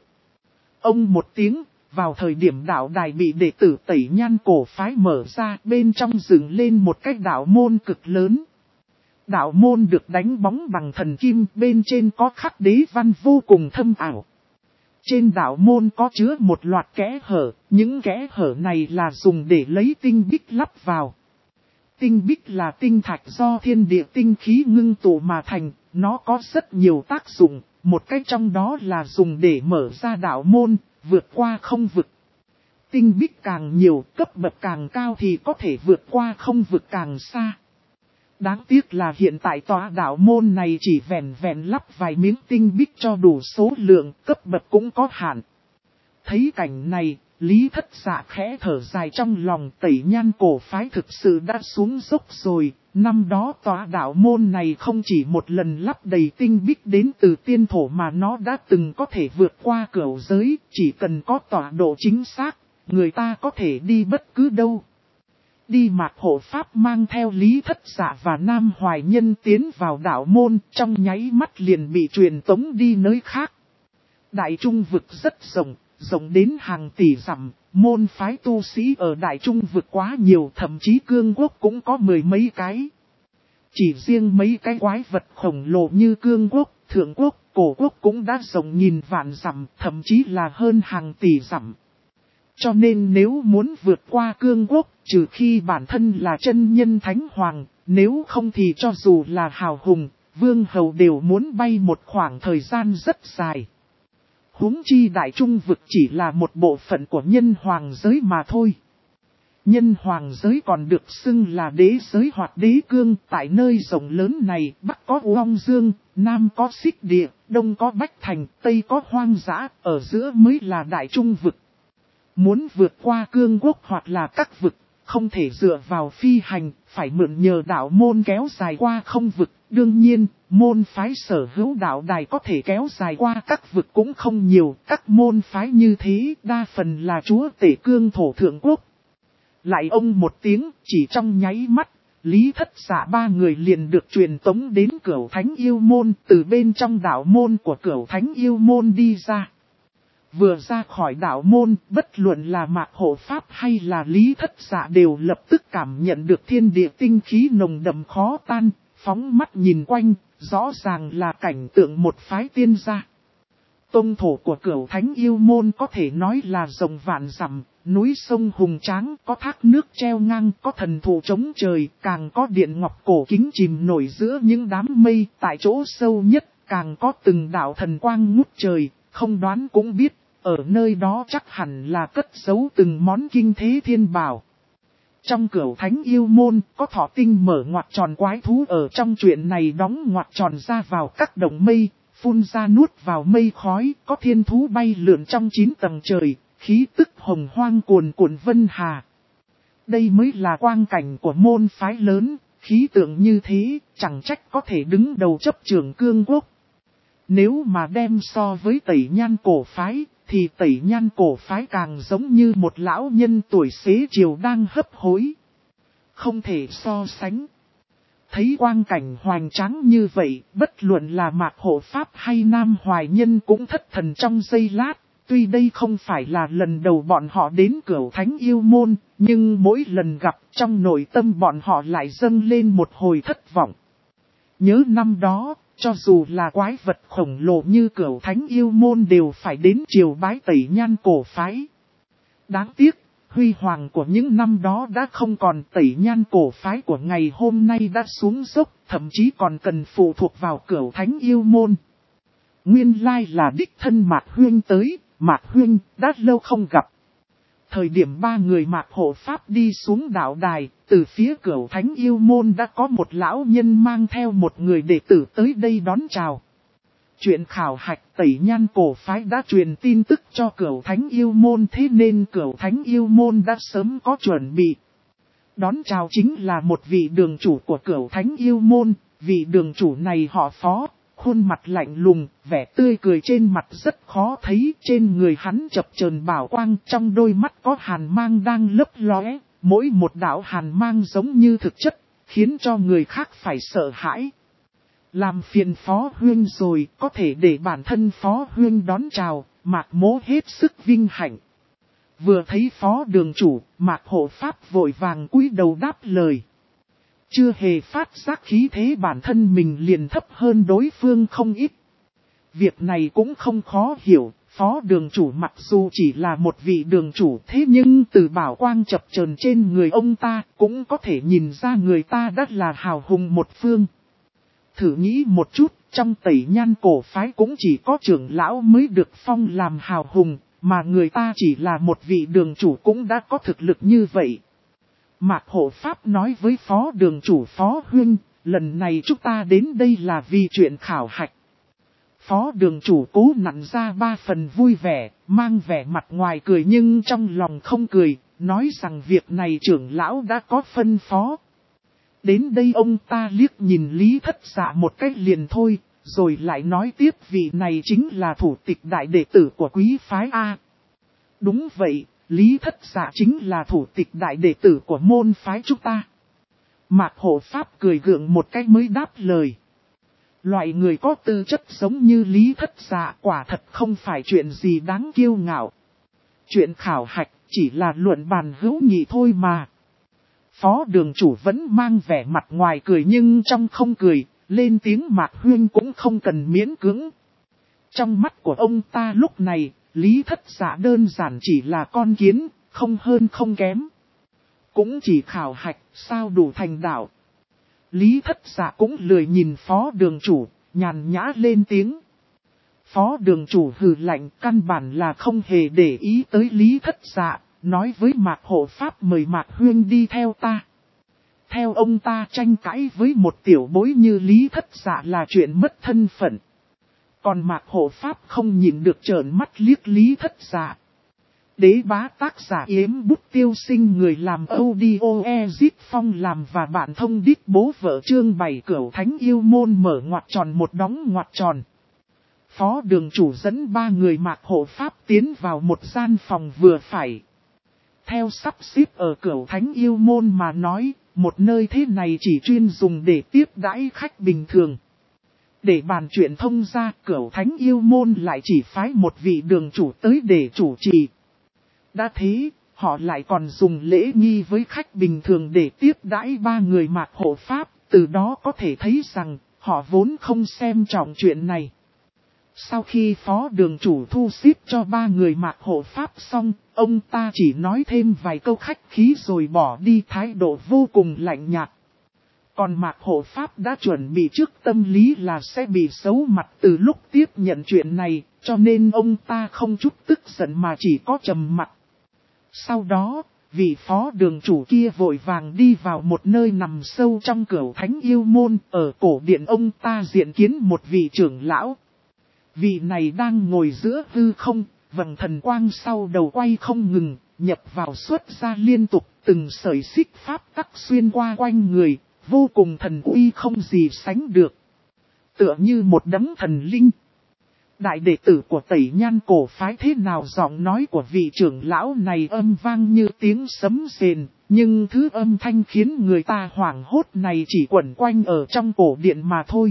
A: Ông một tiếng, vào thời điểm đạo đài bị đệ tử Tẩy Nhan cổ phái mở ra, bên trong dựng lên một cái đạo môn cực lớn. Đạo môn được đánh bóng bằng thần kim, bên trên có khắc đế văn vô cùng thâm ảo. Trên đạo môn có chứa một loạt kẽ hở, những kẽ hở này là dùng để lấy tinh bích lắp vào. Tinh bích là tinh thạch do thiên địa tinh khí ngưng tụ mà thành, nó có rất nhiều tác dụng, một cái trong đó là dùng để mở ra đạo môn, vượt qua không vực. Tinh bích càng nhiều, cấp bậc càng cao thì có thể vượt qua không vực càng xa. Đáng tiếc là hiện tại tòa đạo môn này chỉ vẹn vẹn lắp vài miếng tinh bích cho đủ số lượng, cấp bậc cũng có hạn. Thấy cảnh này, Lý Thất Dạ khẽ thở dài trong lòng, Tẩy Nhan cổ phái thực sự đã xuống dốc rồi. Năm đó tòa đạo môn này không chỉ một lần lắp đầy tinh bích đến từ tiên thổ mà nó đã từng có thể vượt qua cửu giới, chỉ cần có tọa độ chính xác, người ta có thể đi bất cứ đâu. Đi Mạc Hộ Pháp mang theo Lý Thất Dạ và Nam Hoài Nhân tiến vào đạo môn, trong nháy mắt liền bị truyền tống đi nơi khác. Đại Trung vực rất rộng, rộng đến hàng tỷ dặm, môn phái tu sĩ ở Đại Trung vực quá nhiều, thậm chí cương quốc cũng có mười mấy cái. Chỉ riêng mấy cái quái vật khổng lồ như cương quốc, thượng quốc, cổ quốc cũng đã rộng nghìn vạn dặm, thậm chí là hơn hàng tỷ dặm. Cho nên nếu muốn vượt qua cương quốc, trừ khi bản thân là chân nhân thánh hoàng, nếu không thì cho dù là hào hùng, vương hầu đều muốn bay một khoảng thời gian rất dài. Huống chi Đại Trung vực chỉ là một bộ phận của nhân hoàng giới mà thôi. Nhân hoàng giới còn được xưng là đế giới hoặc đế cương, tại nơi rộng lớn này, Bắc có Uông Dương, Nam có Xích Địa, Đông có Bách Thành, Tây có Hoang Dã, ở giữa mới là Đại Trung vực. Muốn vượt qua cương quốc hoặc là các vực, không thể dựa vào phi hành, phải mượn nhờ đạo môn kéo dài qua không vực. Đương nhiên, môn phái sở hữu đạo đài có thể kéo dài qua các vực cũng không nhiều. Các môn phái như thế đa phần là chúa tể cương thổ thượng quốc. Lại ông một tiếng, chỉ trong nháy mắt, Lý Thất Dạ ba người liền được truyền tống đến Cửu Thánh Yêu Môn, từ bên trong đạo môn của Cửu Thánh Yêu Môn đi ra. Vừa ra khỏi đạo môn, bất luận là Mạc Hộ Pháp hay là Lý Thất Dạ đều lập tức cảm nhận được thiên địa tinh khí nồng đậm khó tan, phóng mắt nhìn quanh, rõ ràng là cảnh tượng một phái tiên gia. Tông thổ của Cửu Thánh Yêu Môn có thể nói là rộng vạn dặm, núi sông hùng tráng, có thác nước treo ngang, có thần thụ chống trời, càng có điện ngọc cổ kính chìm nổi giữa những đám mây, tại chỗ sâu nhất, càng có từng đạo thần quang ngút trời, không đoán cũng biết. Ở nơi đó chắc hẳn là cất giấu từng món kinh thế thiên bảo. Trong Cửu Thánh Yêu Môn có thọ tinh mở ngoặt tròn quái thú ở trong chuyện này đóng ngoặt tròn ra vào các đồng mây, phun ra nuốt vào mây khói, có thiên thú bay lượn trong 9 tầng trời, khí tức hồng hoang cuồn cuộn vân hà. Đây mới là quang cảnh của môn phái lớn, khí tượng như thế, chẳng trách có thể đứng đầu chấp trưởng cương quốc. Nếu mà đem so với Tẩy Nhan cổ phái, thì Tẩy Nhan cổ phái càng giống như một lão nhân tuổi xế chiều đang hấp hối. Không thể so sánh. Thấy quang cảnh hoành tráng như vậy, bất luận là Mạc Hộ Pháp hay Nam Hoài Nhân cũng thất thần trong giây lát. Tuy đây không phải là lần đầu bọn họ đến Cửu Thánh Yêu Môn, nhưng mỗi lần gặp trong nội tâm bọn họ lại dâng lên một hồi thất vọng. Nhớ năm đó, cho dù là quái vật khổng lồ như Cửu Thánh Yêu Môn đều phải đến triều bái Tẩy Nhan cổ phái. Đáng tiếc, huy hoàng của những năm đó đã không còn, Tẩy Nhan cổ phái của ngày hôm nay đã xuống dốc, thậm chí còn cần phụ thuộc vào Cửu Thánh Yêu Môn. Nguyên lai là đích thân Mạc Huyên tới, Mạc Huyên đã lâu không gặp. Thời điểm ba người Mạc Hộ Pháp đi xuống đạo đài, từ phía Cửu Thánh Yêu Môn đã có một lão nhân mang theo một người đệ tử tới đây đón chào. Chuyện khảo hạch Tẩy Nhan cổ phái đã truyền tin tức cho Cửu Thánh Yêu Môn, thế nên Cửu Thánh Yêu Môn đã sớm có chuẩn bị. Đón chào chính là một vị đường chủ của Cửu Thánh Yêu Môn, vị đường chủ này họ Phó. Khuôn mặt lạnh lùng, vẻ tươi cười trên mặt rất khó thấy, trên người hắn chập chờn bảo quang, trong đôi mắt có hàn mang đang lấp lóe, mỗi một đạo hàn mang giống như thực chất, khiến cho người khác phải sợ hãi. Làm phiền Phó Huyên rồi, có thể để bản thân Phó Huyên đón chào, Mạc Mỗ hết sức vinh hạnh. Vừa thấy Phó đường chủ, Mạc Hộ Pháp vội vàng cúi đầu đáp lời. Chưa hề phát giác khí thế bản thân mình liền thấp hơn đối phương không ít. Việc này cũng không khó hiểu, Phó đường chủ mặc dù chỉ là một vị đường chủ thế nhưng từ bảo quang chập chờn trên người ông ta cũng có thể nhìn ra người ta đã là hào hùng một phương. Thử nghĩ một chút, trong Tẩy Nhan cổ phái cũng chỉ có trưởng lão mới được phong làm hào hùng, mà người ta chỉ là một vị đường chủ cũng đã có thực lực như vậy. Mạc hộ pháp nói với phó đường chủ Phó Huynh, lần này chúng ta đến đây là vì chuyện khảo hạch. Phó đường chủ cố nặn ra 3 phần vui vẻ, mang vẻ mặt ngoài cười nhưng trong lòng không cười, nói rằng việc này trưởng lão đã có phân phó. Đến đây ông ta liếc nhìn Lý Thất Dạ một cách liền thôi, rồi lại nói tiếp vị này chính là thủ tịch đại đệ tử của quý phái A. Đúng vậy, Lý Thất Dạ chính là thủ tịch đại đệ tử của môn phái chúng ta. Mạc hộ pháp cười gượng một cách mới đáp lời. Loại người có tư chất giống như Lý Thất Dạ quả thật không phải chuyện gì đáng kiêu ngạo. Chuyện khảo hạch chỉ là luận bàn hữu nghị thôi mà. Phó đường chủ vẫn mang vẻ mặt ngoài cười nhưng trong không cười, lên tiếng Mạc Huynh cũng không cần miễn cưỡng. Trong mắt của ông ta lúc này, Lý Thất Dạ đơn giản chỉ là con kiến, không hơn không kém. Cũng chỉ khảo hạch, sao đủ thành đạo. Lý Thất Dạ cũng lười nhìn phó đường chủ, nhàn nhã lên tiếng. Phó đường chủ hừ lạnh căn bản là không hề để ý tới Lý Thất Dạ, nói với Mạc hộ pháp mời Mạc Huynh đi theo ta. Theo ông ta tranh cãi với một tiểu bối như Lý Thất Dạ là chuyện mất thân phận. Còn Mạc hộ pháp không nhìn được trợn mắt liếc Lý Thất Dạ. Đế bá tác giả Yếm Bút Tiêu Sinh người làm audio Ezit Phong làm và bạn thông đít bố vợ chương 7 Cửu Thánh Yêu Môn mở ngoặc tròn một đóng ngoặc tròn. Phó đường chủ dẫn 3 người Mạc hộ pháp tiến vào một gian phòng vừa phải. Theo sắp xếp ở Cửu Thánh Yêu Môn mà nói, một nơi thế này chỉ chuyên dùng để tiếp đãi khách bình thường. Để bàn chuyện thông ra, Cửu Thánh Yêu Môn lại chỉ phái một vị đường chủ tới để chủ trì. Đã thế, họ lại còn dùng lễ nghi với khách bình thường để tiếp đãi 3 người Mạc hộ pháp, từ đó có thể thấy rằng, họ vốn không xem trọng chuyện này. Sau khi phó đường chủ thu xếp cho 3 người Mạc hộ pháp xong, ông ta chỉ nói thêm vài câu khách khí rồi bỏ đi thái độ vô cùng lạnh nhạt. Còn Mạc hộ pháp đã chuẩn bị trước tâm lý là sẽ bị xấu mặt từ lúc tiếp nhận chuyện này, cho nên ông ta không chút tức giận mà chỉ có trầm mặt. Sau đó, vị phó đường chủ kia vội vàng đi vào một nơi nằm sâu trong Cửu Thánh Yêu Môn, ở cổ điện ông ta diện kiến một vị trưởng lão. Vị này đang ngồi giữa hư không, vầng thần quang sau đầu quay không ngừng, nhập vào xuất ra liên tục, từng sợi xích pháp tắc xuyên qua quanh người, vô cùng thần uy không gì sánh được. Tựa như một đấng thần linh. Đại đệ tử của Tẩy Nhan cổ phái thế nào giọng nói của vị trưởng lão này âm vang như tiếng sấm rền, nhưng thứ âm thanh khiến người ta hoảng hốt này chỉ quẩn quanh ở trong cổ điện mà thôi.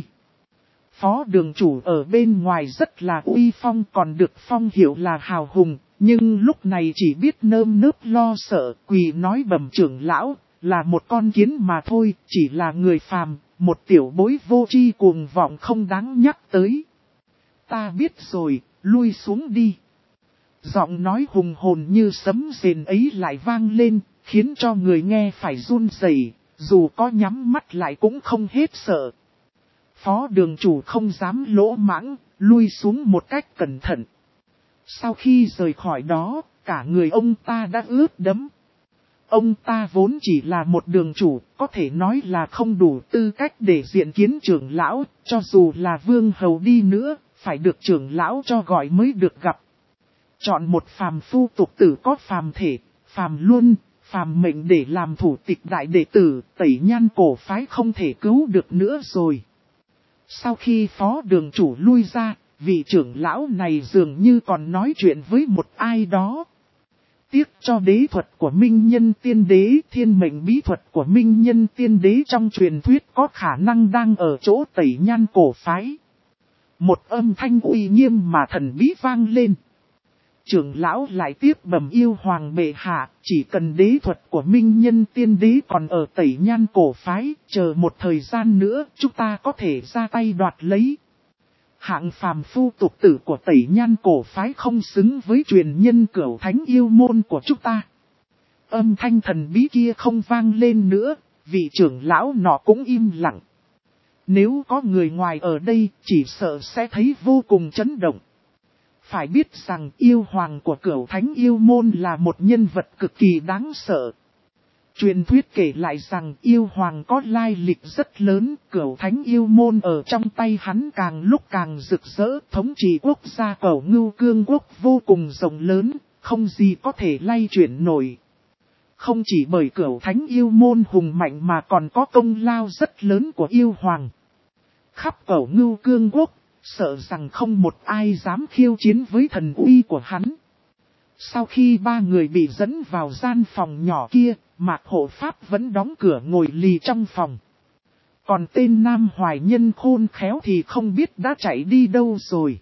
A: Phó đường chủ ở bên ngoài rất là uy phong còn được phong hiệu là hào hùng, nhưng lúc này chỉ biết nơm nớp lo sợ, quỳ nói bẩm trưởng lão, là một con kiến mà thôi, chỉ là người phàm, một tiểu bối vô tri cuồng vọng không đáng nhắc tới. Ta biết rồi, lui xuống đi. Giọng nói hùng hồn như sấm rền ấy lại vang lên, khiến cho người nghe phải run rẩy, dù có nhắm mắt lại cũng không hết sợ. Phó đường chủ không dám lỗ mãng, lui xuống một cách cẩn thận. Sau khi rời khỏi đó, cả người ông ta đã ướt đẫm. Ông ta vốn chỉ là một đường chủ, có thể nói là không đủ tư cách để diện kiến trưởng lão, cho dù là vương hầu đi nữa, phải được trưởng lão cho gọi mới được gặp. Chọn một phàm phu tục tử có phàm thể, phàm luân, phàm mệnh để làm thủ tịch đại đệ tử, Tẩy Nhan cổ phái không thể cứu được nữa rồi. Sau khi phó đường chủ lui ra, vị trưởng lão này dường như còn nói chuyện với một ai đó. Tiếc cho đế thuật của Minh Nhân Tiên Đế, thiên mệnh bí thuật của Minh Nhân Tiên Đế trong truyền thuyết có khả năng đang ở chỗ Tẩy Nhan cổ phái. Một âm thanh uy nghiêm mà thần bí vang lên. Trưởng lão lại tiếp bẩm yêu hoàng bệ hạ, chỉ cần đế thuật của Minh Nhân Tiên Đế còn ở Tẩy Nhan cổ phái, chờ một thời gian nữa chúng ta có thể ra tay đoạt lấy. Hạng phàm phu tục tử của Tẩy Nhan cổ phái không xứng với truyền nhân Cửu Thánh Yêu Môn của chúng ta. Âm thanh thần bí kia không vang lên nữa, vị trưởng lão nọ cũng im lặng. Nếu có người ngoài ở đây, chỉ sợ sẽ thấy vô cùng chấn động. Phải biết rằng yêu hoàng của Cửu Thánh Yêu Môn là một nhân vật cực kỳ đáng sợ. Truyền thuyết kể lại rằng yêu hoàng có lai lịch rất lớn, Cửu Thánh yêu môn ở trong tay hắn càng lúc càng rực rỡ, thống trị quốc gia Cửu Ngưu Cương quốc vô cùng rộng lớn, không gì có thể lay chuyển nổi. Không chỉ bởi Cửu Thánh yêu môn hùng mạnh mà còn có công lao rất lớn của yêu hoàng. Khắp Cửu Ngưu Cương quốc, sợ rằng không một ai dám khiêu chiến với thần uy của hắn. Sau khi ba người bị dẫn vào gian phòng nhỏ kia, Mạc Hộ Pháp vẫn đóng cửa ngồi lì trong phòng. Còn tên Nam Hoài Nhân khôn khéo thì không biết đã chạy đi đâu rồi.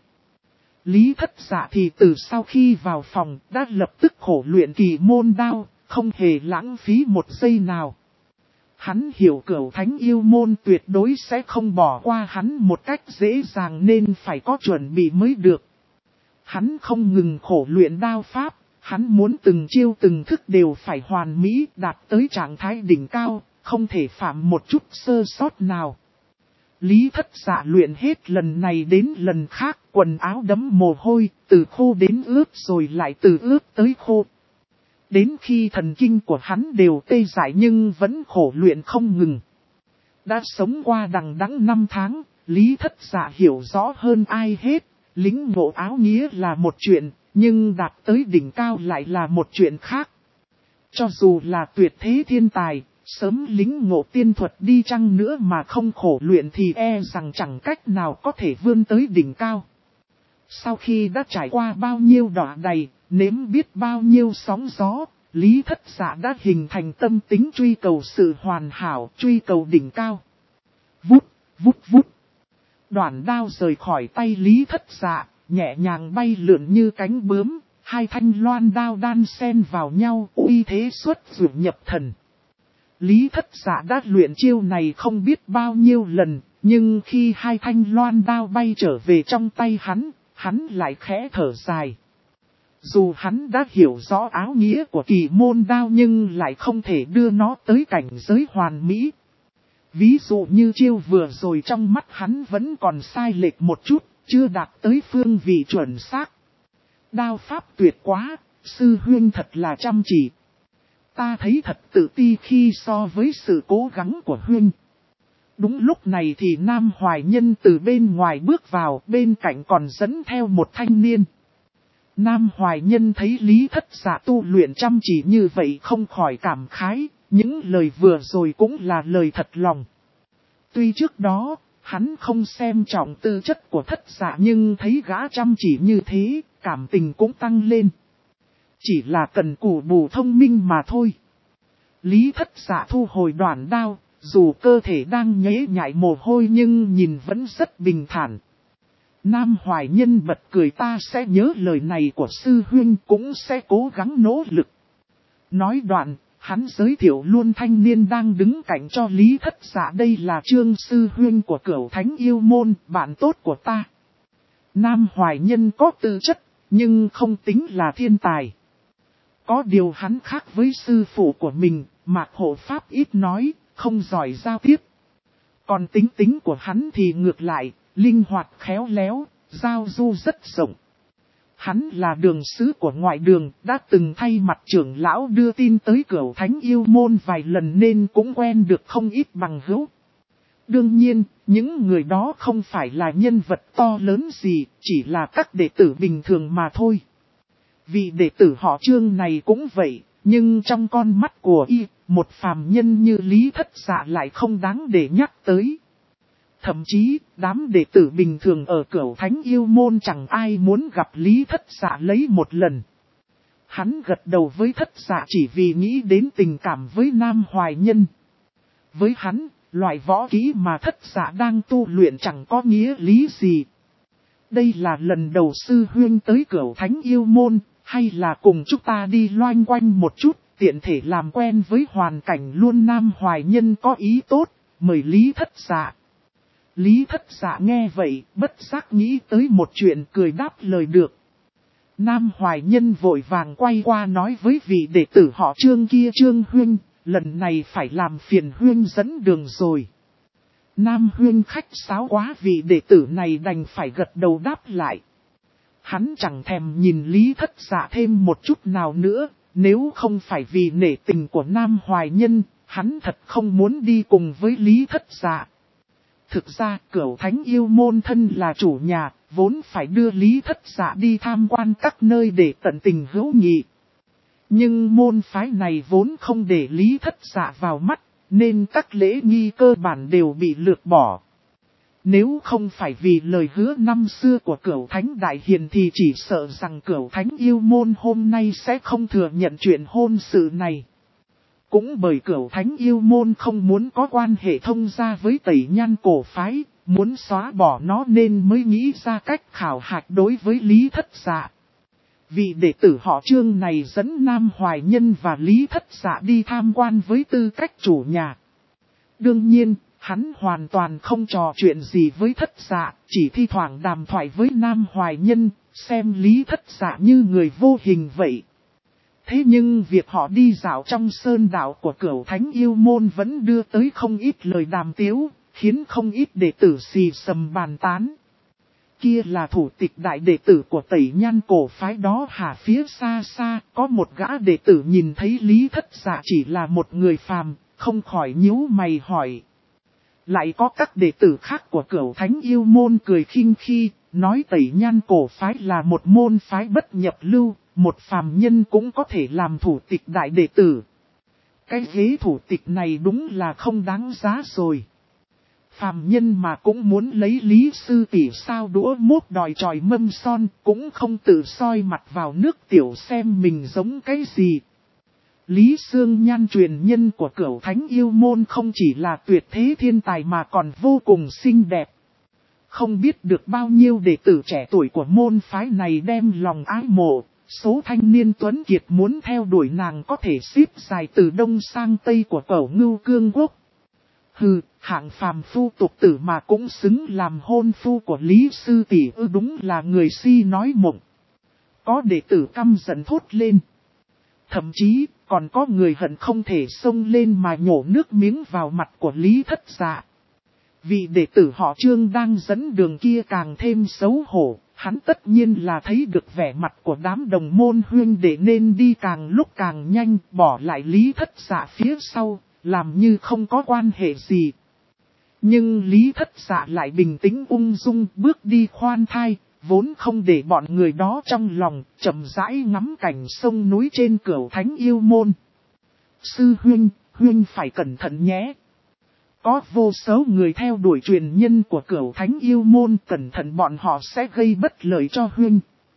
A: Lý Thất Dạ thì từ sau khi vào phòng đã lập tức khổ luyện kỳ môn đao, không hề lãng phí một giây nào. Hắn hiểu Cửu Thánh yêu môn tuyệt đối sẽ không bỏ qua hắn một cách dễ dàng nên phải có chuẩn bị mới được. Hắn không ngừng khổ luyện đao pháp, hắn muốn từng chiêu từng thức đều phải hoàn mỹ đạt tới trạng thái đỉnh cao, không thể phạm một chút sơ sót nào. Lý Thất Dạ luyện hết lần này đến lần khác, quần áo đẫm mồ hôi, từ khô đến ướt rồi lại từ ướt tới khô. Đến khi thần kinh của hắn đều tê dại nhưng vẫn khổ luyện không ngừng. Đã sống qua đằng đẵng 5 tháng, Lý Thất Dạ hiểu rõ hơn ai hết, lĩnh ngộ áo nghĩa là một chuyện, nhưng đạt tới đỉnh cao lại là một chuyện khác. Cho dù là tuyệt thế thiên tài, sớm lĩnh ngộ tiên thuật đi chăng nữa mà không khổ luyện thì rằng chẳng cách nào có thể vươn tới đỉnh cao. Sau khi đã trải qua bao nhiêu đọa đầy, nếm biết bao nhiêu sóng gió, Lý Thất Dạ đã hình thành tâm tính truy cầu sự hoàn hảo, truy cầu đỉnh cao. Vút, vút vút. Đoạn đao rời khỏi tay Lý Thất Dạ, nhẹ nhàng bay lượn như cánh bướm, hai thanh loan đao đan xen vào nhau, uy thế xuất dụ nhập thần. Lý Thất Dạ đã luyện chiêu này không biết bao nhiêu lần, nhưng khi hai thanh loan đao bay trở về trong tay hắn lại khẽ thở dài. Dù hắn đã hiểu rõ áo nghĩa của kỳ môn đao nhưng lại không thể đưa nó tới cảnh giới hoàn mỹ. Ví dụ như chiêu vừa rồi trong mắt hắn vẫn còn sai lệch một chút, chưa đạt tới phương vị chuẩn xác. Đao pháp tuyệt quá, sư huynh thật là chăm chỉ. Ta thấy thật tự ti khi so với sự cố gắng của huynh. Đúng lúc này thì Nam Hoài Nhân từ bên ngoài bước vào, bên cạnh còn dẫn theo một thanh niên. Nam Hoài Nhân thấy Lý Thất Dạ tu luyện chăm chỉ như vậy không khỏi cảm khái, những lời vừa rồi cũng là lời thật lòng. Tuy trước đó, hắn không xem trọng tư chất của Thất Dạ nhưng thấy gã chăm chỉ như thế, cảm tình cũng tăng lên. Chỉ là cần cù bù thông minh mà thôi. Lý Thất Dạ thu hồi đoạn đao, dù cơ thể đang nhễ nhại mồ hôi nhưng nhìn vẫn rất bình thản. Nam Hoài Nhân bật cười, ta sẽ nhớ lời này của sư huynh, cũng sẽ cố gắng nỗ lực. Nói đoạn, hắn giới thiệu luôn thanh niên đang đứng cạnh cho Lý Thất Dạ, đây là Trương sư huynh của Cửu Thánh yêu môn, bạn tốt của ta. Nam Hoài Nhân có tư chất, nhưng không tính là thiên tài. Có điều hắn khác với sư phụ của mình, Mạc Hộ Pháp ít nói, không giỏi giao tiếp. Còn tính của hắn thì ngược lại, linh hoạt khéo léo, giao du rất rộng. Hắn là đường sứ của ngoại đường, đã từng thay mặt trưởng lão đưa tin tới Cửu Thánh yêu môn vài lần nên cũng quen được không ít bằng hữu. Đương nhiên, những người đó không phải là nhân vật to lớn gì, chỉ là các đệ tử bình thường mà thôi. Vị đệ tử họ Trương này cũng vậy, nhưng trong con mắt của một phàm nhân như Lý Thất Dạ lại không đáng để nhắc tới. Thậm chí, đám đệ tử bình thường ở Cửu Thánh yêu môn chẳng ai muốn gặp Lý Thất Dạ lấy một lần. Hắn gật đầu với Thất Dạ chỉ vì nghĩ đến tình cảm với Nam Hoài Nhân. Với hắn, loại võ kỹ mà Thất Dạ đang tu luyện chẳng có nghĩa lý gì. Đây là lần đầu sư huynh tới Cửu Thánh yêu môn, hay là cùng chúng ta đi loanh quanh một chút, tiện thể làm quen với hoàn cảnh luôn. Nam Hoài Nhân có ý tốt, mời Lý Thất Dạ. Lý Thất Dạ nghe vậy, bất giác nghĩ tới một chuyện, cười đáp lời được. Nam Hoài Nhân vội vàng quay qua nói với vị đệ tử họ Trương kia, Trương huynh, lần này phải làm phiền huynh dẫn đường rồi. Nam huynh khách sáo quá, vị đệ tử này đành phải gật đầu đáp lại. Hắn chẳng thèm nhìn Lý Thất Dạ thêm một chút nào nữa, nếu không phải vì nể tình của Nam Hoài Nhân, hắn thật không muốn đi cùng với Lý Thất Dạ. Thực ra Cửu Thánh Yêu Môn thân là chủ nhà, vốn phải đưa Lý Thất Dạ đi tham quan các nơi để tận tình hữu nghị. Nhưng môn phái này vốn không để Lý Thất Dạ vào mắt, nên các lễ nghi cơ bản đều bị lược bỏ. Nếu không phải vì lời hứa năm xưa của Cửu Thánh Đại Hiền thì chỉ sợ rằng Cửu Thánh Yêu Môn hôm nay sẽ không thừa nhận chuyện hôn sự này. Cũng bởi Cửu Thánh Yêu Môn không muốn có quan hệ thông gia với Tẩy Nhan cổ phái, muốn xóa bỏ nó nên mới nghĩ ra cách khảo hạch đối với Lý Thất Dạ. Vị đệ tử họ Trương này dẫn Nam Hoài Nhân và Lý Thất Dạ đi tham quan với tư cách chủ nhà. Đương nhiên, hắn hoàn toàn không trò chuyện gì với Thất Dạ, chỉ thi thoảng đàm thoại với Nam Hoài Nhân, xem Lý Thất Dạ như người vô hình vậy. Thế nhưng việc họ đi dạo trong sơn đạo của Cửu Thánh Yêu Môn vẫn đưa tới không ít lời đàm tiếu, khiến không ít đệ tử xì xầm bàn tán. Kia là thủ tịch đại đệ tử của Tẩy Nhan cổ phái đó hả? Phía xa xa, có một gã đệ tử nhìn thấy Lý Thất Dạ chỉ là một người phàm, không khỏi nhíu mày hỏi. Lại có các đệ tử khác của Cửu Thánh Yêu Môn cười khinh khi, nói Tẩy Nhan cổ phái là một môn phái bất nhập lưu, một phàm nhân cũng có thể làm thủ tịch đại đệ tử. Cái ghế thủ tịch này đúng là không đáng giá rồi. Phàm nhân mà cũng muốn lấy Lý sư tỷ sao đũa mốt đòi tròi mâm son, cũng không tự soi mặt vào nước tiểu xem mình giống cái gì. Lý Sương Nhan truyền nhân của Cửu Thánh Yêu Môn không chỉ là tuyệt thế thiên tài mà còn vô cùng xinh đẹp. Không biết được bao nhiêu đệ tử trẻ tuổi của môn phái này đem lòng ái mộ, số thanh niên tuấn kiệt muốn theo đuổi nàng có thể xếp dài từ đông sang tây của Cẩu Ngưu Cương Quốc. Hừ, hạng phàm phu tục tử mà cũng xứng làm hôn phu của Lý sư tỷ ư? Đúng là người si nói mộng. Có đệ tử căm giận thốt lên. Thậm chí, còn có người hận không thể xông lên mà nhổ nước miếng vào mặt của Lý Thất Dạ. Vị đệ tử họ Trương đang dẫn đường kia càng thêm xấu hổ, hắn tất nhiên là thấy được vẻ mặt của đám đồng môn huynh đệ nên đi càng lúc càng nhanh, bỏ lại Lý Thất Dạ phía sau, làm như không có quan hệ gì. Nhưng Lý Thất Dạ lại bình tĩnh ung dung bước đi khoan thai, vốn không để bọn người đó trong lòng, chậm rãi ngắm cảnh sông núi trên Cửu Thánh Yêu Môn. Sư huynh, huynh phải cẩn thận nhé. Có vô số người theo đuổi truyền nhân của Cửu Thánh Yêu Môn, cẩn thận bọn họ sẽ gây bất lợi cho huynh.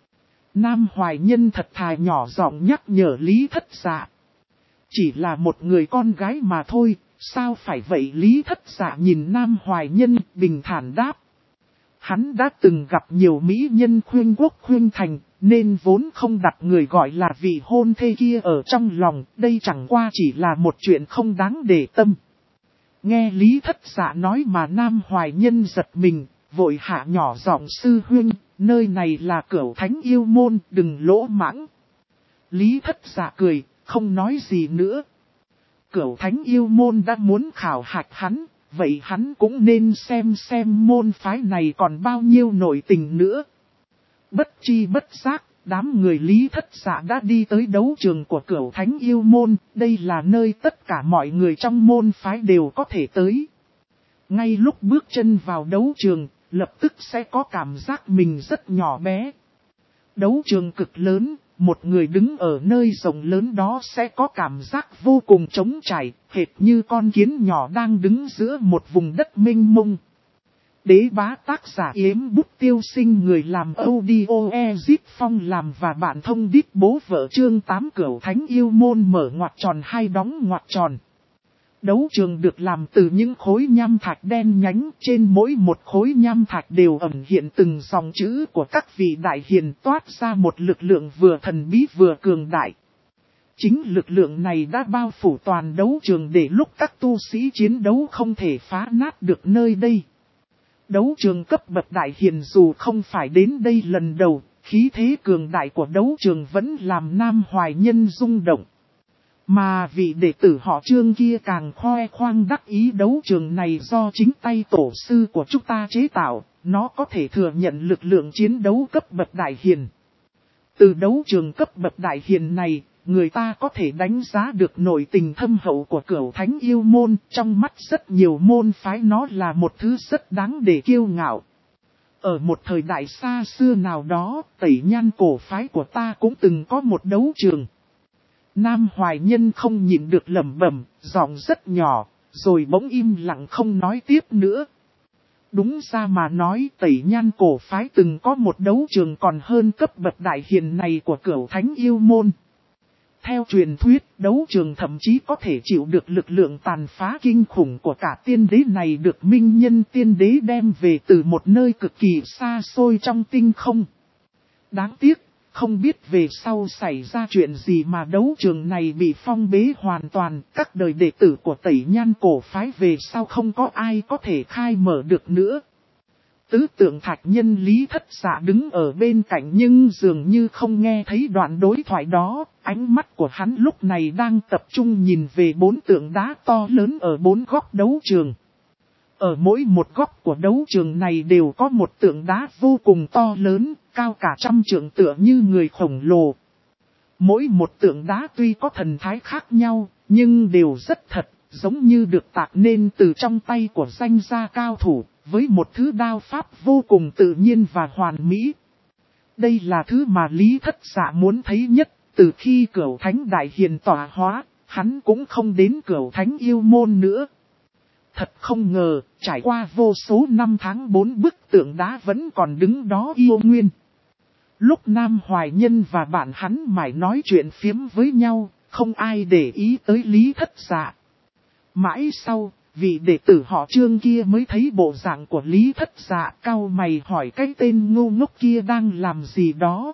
A: Nam Hoài Nhân thật thà nhỏ giọng nhắc nhở Lý Thất Dạ. Chỉ là một người con gái mà thôi, sao phải vậy? Lý Thất Dạ nhìn Nam Hoài Nhân bình thản đáp. Hắn đã từng gặp nhiều mỹ nhân khuyên quốc khuyên thành, nên vốn không đặt người gọi là vị hôn thê kia ở trong lòng, đây chẳng qua chỉ là một chuyện không đáng để tâm. Nghe Lý Thất Dạ nói mà Nam Hoài Nhân giật mình, vội hạ nhỏ giọng sư huynh, nơi này là Cửu Thánh Yêu Môn, đừng lỗ mãng. Lý Thất Dạ cười, không nói gì nữa. Cửu Thánh Yêu Môn đã muốn khảo hạch hắn, vậy hắn cũng nên xem môn phái này còn bao nhiêu nội tình nữa. Bất chi bất giác, đám người Lý Thất Dạ đã đi tới đấu trường của Cửu Thánh Yêu Môn, đây là nơi tất cả mọi người trong môn phái đều có thể tới. Ngay lúc bước chân vào đấu trường, lập tức sẽ có cảm giác mình rất nhỏ bé. Đấu trường cực lớn, một người đứng ở nơi rộng lớn đó sẽ có cảm giác vô cùng trống trải, hệt như con kiến nhỏ đang đứng giữa một vùng đất mênh mông. Đế bá tác giả Yếm Bút Tiêu Sinh, người làm audio Ezip Phong làm và bạn thông đít bố vợ. Chương 8 Cửu Thánh Yêu Môn mở ngoặc tròn hai đóng ngoặc tròn. Đấu trường được làm từ những khối nham thạch đen nhánh, trên mỗi một khối nham thạch đều ẩn hiện từng dòng chữ của các vị đại hiền, toát ra một lực lượng vừa thần bí vừa cường đại. Chính lực lượng này đã bao phủ toàn đấu trường để lúc các tu sĩ chiến đấu không thể phá nát được nơi đây. Đấu trường cấp bậc đại hiền dù không phải đến đây lần đầu, khí thế cường đại của đấu trường vẫn làm Nam Hoài Nhân rung động. Mà vị đệ tử họ Trương kia càng khoe khoang đắc ý, đấu trường này do chính tay tổ sư của chúng ta chế tạo, nó có thể thừa nhận lực lượng chiến đấu cấp bậc đại hiền. Từ đấu trường cấp bậc đại hiền này, người ta có thể đánh giá được nội tình thâm hậu của Cửu Thánh Yêu Môn, trong mắt rất nhiều môn phái nó là một thứ rất đáng để kiêu ngạo. Ở một thời đại xa xưa nào đó, Tẩy Nhan cổ phái của ta cũng từng có một đấu trường. Nam Hoài Nhân không nhịn được lẩm bẩm, giọng rất nhỏ, rồi bỗng im lặng không nói tiếp nữa. Đúng ra mà nói, Tẩy Nhan cổ phái từng có một đấu trường còn hơn cấp bậc đại hiền này của Cửu Thánh Yêu Môn. Theo truyền thuyết, đấu trường thậm chí có thể chịu được lực lượng tàn phá kinh khủng của cả tiên đế này được minh nhân tiên đế đem về từ một nơi cực kỳ xa xôi trong tinh không. Đáng tiếc, không biết về sau xảy ra chuyện gì mà đấu trường này bị phong bế hoàn toàn, các đời đệ tử của Tẩy Nhan cổ phái về sau không có ai có thể khai mở được nữa. Tứ tượng thạch nhân Lý Thất Dạ đứng ở bên cạnh nhưng dường như không nghe thấy đoạn đối thoại đó, ánh mắt của hắn lúc này đang tập trung nhìn về 4 tượng đá to lớn ở 4 góc đấu trường. Ở mỗi một góc của đấu trường này đều có một tượng đá vô cùng to lớn, cao cả 100 trượng tựa như người khổng lồ. Mỗi một tượng đá tuy có thần thái khác nhau, nhưng đều rất thật, giống như được tạc nên từ trong tay của danh gia cao thủ, với một thứ đao pháp vô cùng tự nhiên và hoàn mỹ. Đây là thứ mà Lý Thất Dạ muốn thấy nhất, từ khi Cửu Thánh Đại Hiền tỏa hóa, hắn cũng không đến Cửu Thánh Yêu Môn nữa. Thật không ngờ, trải qua vô số năm tháng 4 bức tượng đá vẫn còn đứng đó yêu nguyên. Lúc Nam Hoài Nhân và bạn hắn mải nói chuyện phiếm với nhau, không ai để ý tới Lý Thất Dạ. Mãi sau, vị đệ tử họ Trương kia mới thấy bộ dạng của Lý Thất Dạ, cau mày hỏi cái tên ngu ngốc kia đang làm gì đó.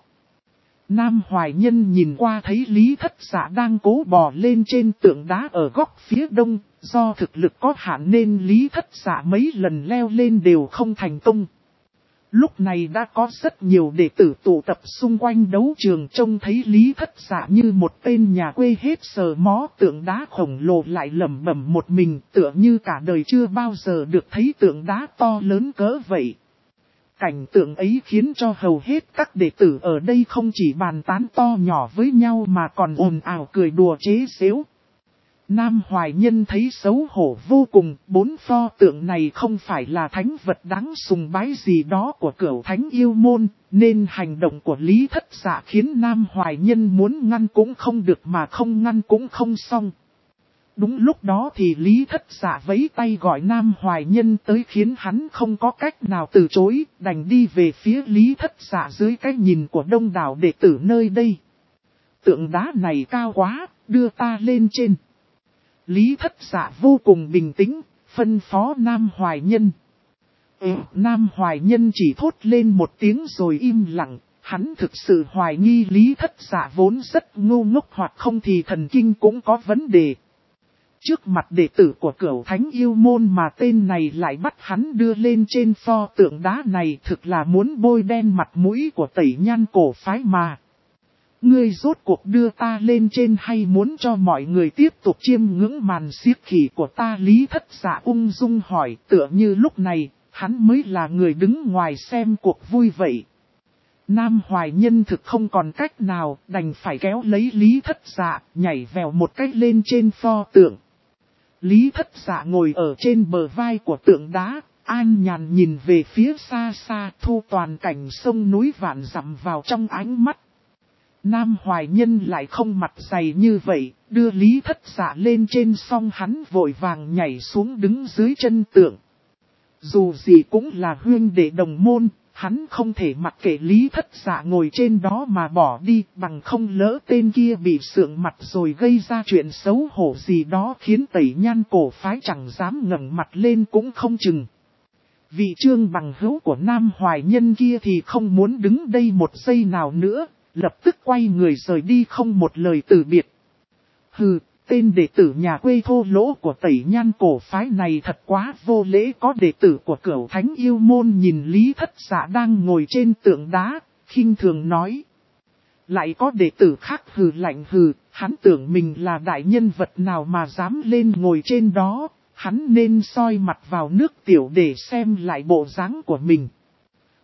A: Nam Hoài Nhân nhìn qua thấy Lý Thất Dạ đang cố bò lên trên tượng đá ở góc phía đông, do thực lực có hạn nên Lý Thất Dạ mấy lần leo lên đều không thành công. Lúc này đã có rất nhiều đệ tử tụ tập xung quanh đấu trường, trông thấy Lý Thất Dạ như một tên nhà quê hết sờ mó tượng đá khổng lồ lại lẩm bẩm một mình, tựa như cả đời chưa bao giờ được thấy tượng đá to lớn cỡ vậy. Cảnh tượng ấy khiến cho hầu hết các đệ tử ở đây không chỉ bàn tán to nhỏ với nhau mà còn ồn ào cười đùa chế giễu. Nam Hoài Nhân thấy xấu hổ vô cùng, 4 pho tượng này không phải là thánh vật đáng sùng bái gì đó của Cửu Thánh Yêu Môn, nên hành động của Lý Thất Dạ khiến Nam Hoài Nhân muốn ngăn cũng không được mà không ngăn cũng không xong. Đúng lúc đó thì Lý Thất Dạ vẫy tay gọi Nam Hoài Nhân tới khiến hắn không có cách nào từ chối, đành đi về phía Lý Thất Dạ dưới cái nhìn của đông đảo đệ tử nơi đây. Tượng đá này cao quá, đưa ta lên trên. Lý Thất Dạ vô cùng bình tĩnh, phân phó Nam Hoài Nhân. Nam Hoài Nhân chỉ thốt lên một tiếng rồi im lặng, hắn thực sự hoài nghi Lý Thất Dạ vốn rất ngu ngốc hoặc không thì thần kinh cũng có vấn đề. Trước mặt đệ tử của Cửu Thánh Yêu Môn mà tên này lại bắt hắn đưa lên trên pho tượng đá này, thực là muốn bôi đen mặt mũi của Tẩy Nhan cổ phái mà. Ngươi rốt cuộc đưa ta lên trên hay muốn cho mọi người tiếp tục chiêm ngưỡng màn xiếc khỉ của ta? Lý Thất Dạ ung dung hỏi, tựa như lúc này, hắn mới là người đứng ngoài xem cuộc vui vậy. Nam Hoài Nhân thực không còn cách nào, đành phải kéo lấy Lý Thất Dạ, nhảy vèo một cách lên trên pho tượng. Lý Thất Dạ ngồi ở trên bờ vai của tượng đá, an nhàn nhìn về phía xa xa, thu toàn cảnh sông núi vạn dặm vào trong ánh mắt. Nam Hoài Nhân lại không mặt dày như vậy, đưa Lý Thất Dạ lên trên xong hắn vội vàng nhảy xuống đứng dưới chân tượng. Dù gì cũng là huynh đệ đồng môn, hắn không thể mặc kệ Lý Thất Dạ ngồi trên đó mà bỏ đi, bằng không lỡ tên kia bị sượng mặt rồi gây ra chuyện xấu hổ gì đó khiến Tẩy Nhan cổ phái chẳng dám ngẩng mặt lên cũng không chừng. Vị Trương bằng hữu của Nam Hoài Nhân kia thì không muốn đứng đây một giây nào nữa, lập tức quay người rời đi không một lời từ biệt. Hừ, tên đệ tử nhà quê thô lỗ của Tẩy Nhan cổ phái này thật quá vô lễ. Có đệ tử của Cửu Thánh Yêu Môn nhìn Lý Thất Dạ đang ngồi trên tượng đá, khinh thường nói. Lại có đệ tử khác hừ lạnh hừ, hắn tưởng mình là đại nhân vật nào mà dám lên ngồi trên đó, hắn nên soi mặt vào nước tiểu để xem lại bộ dáng của mình.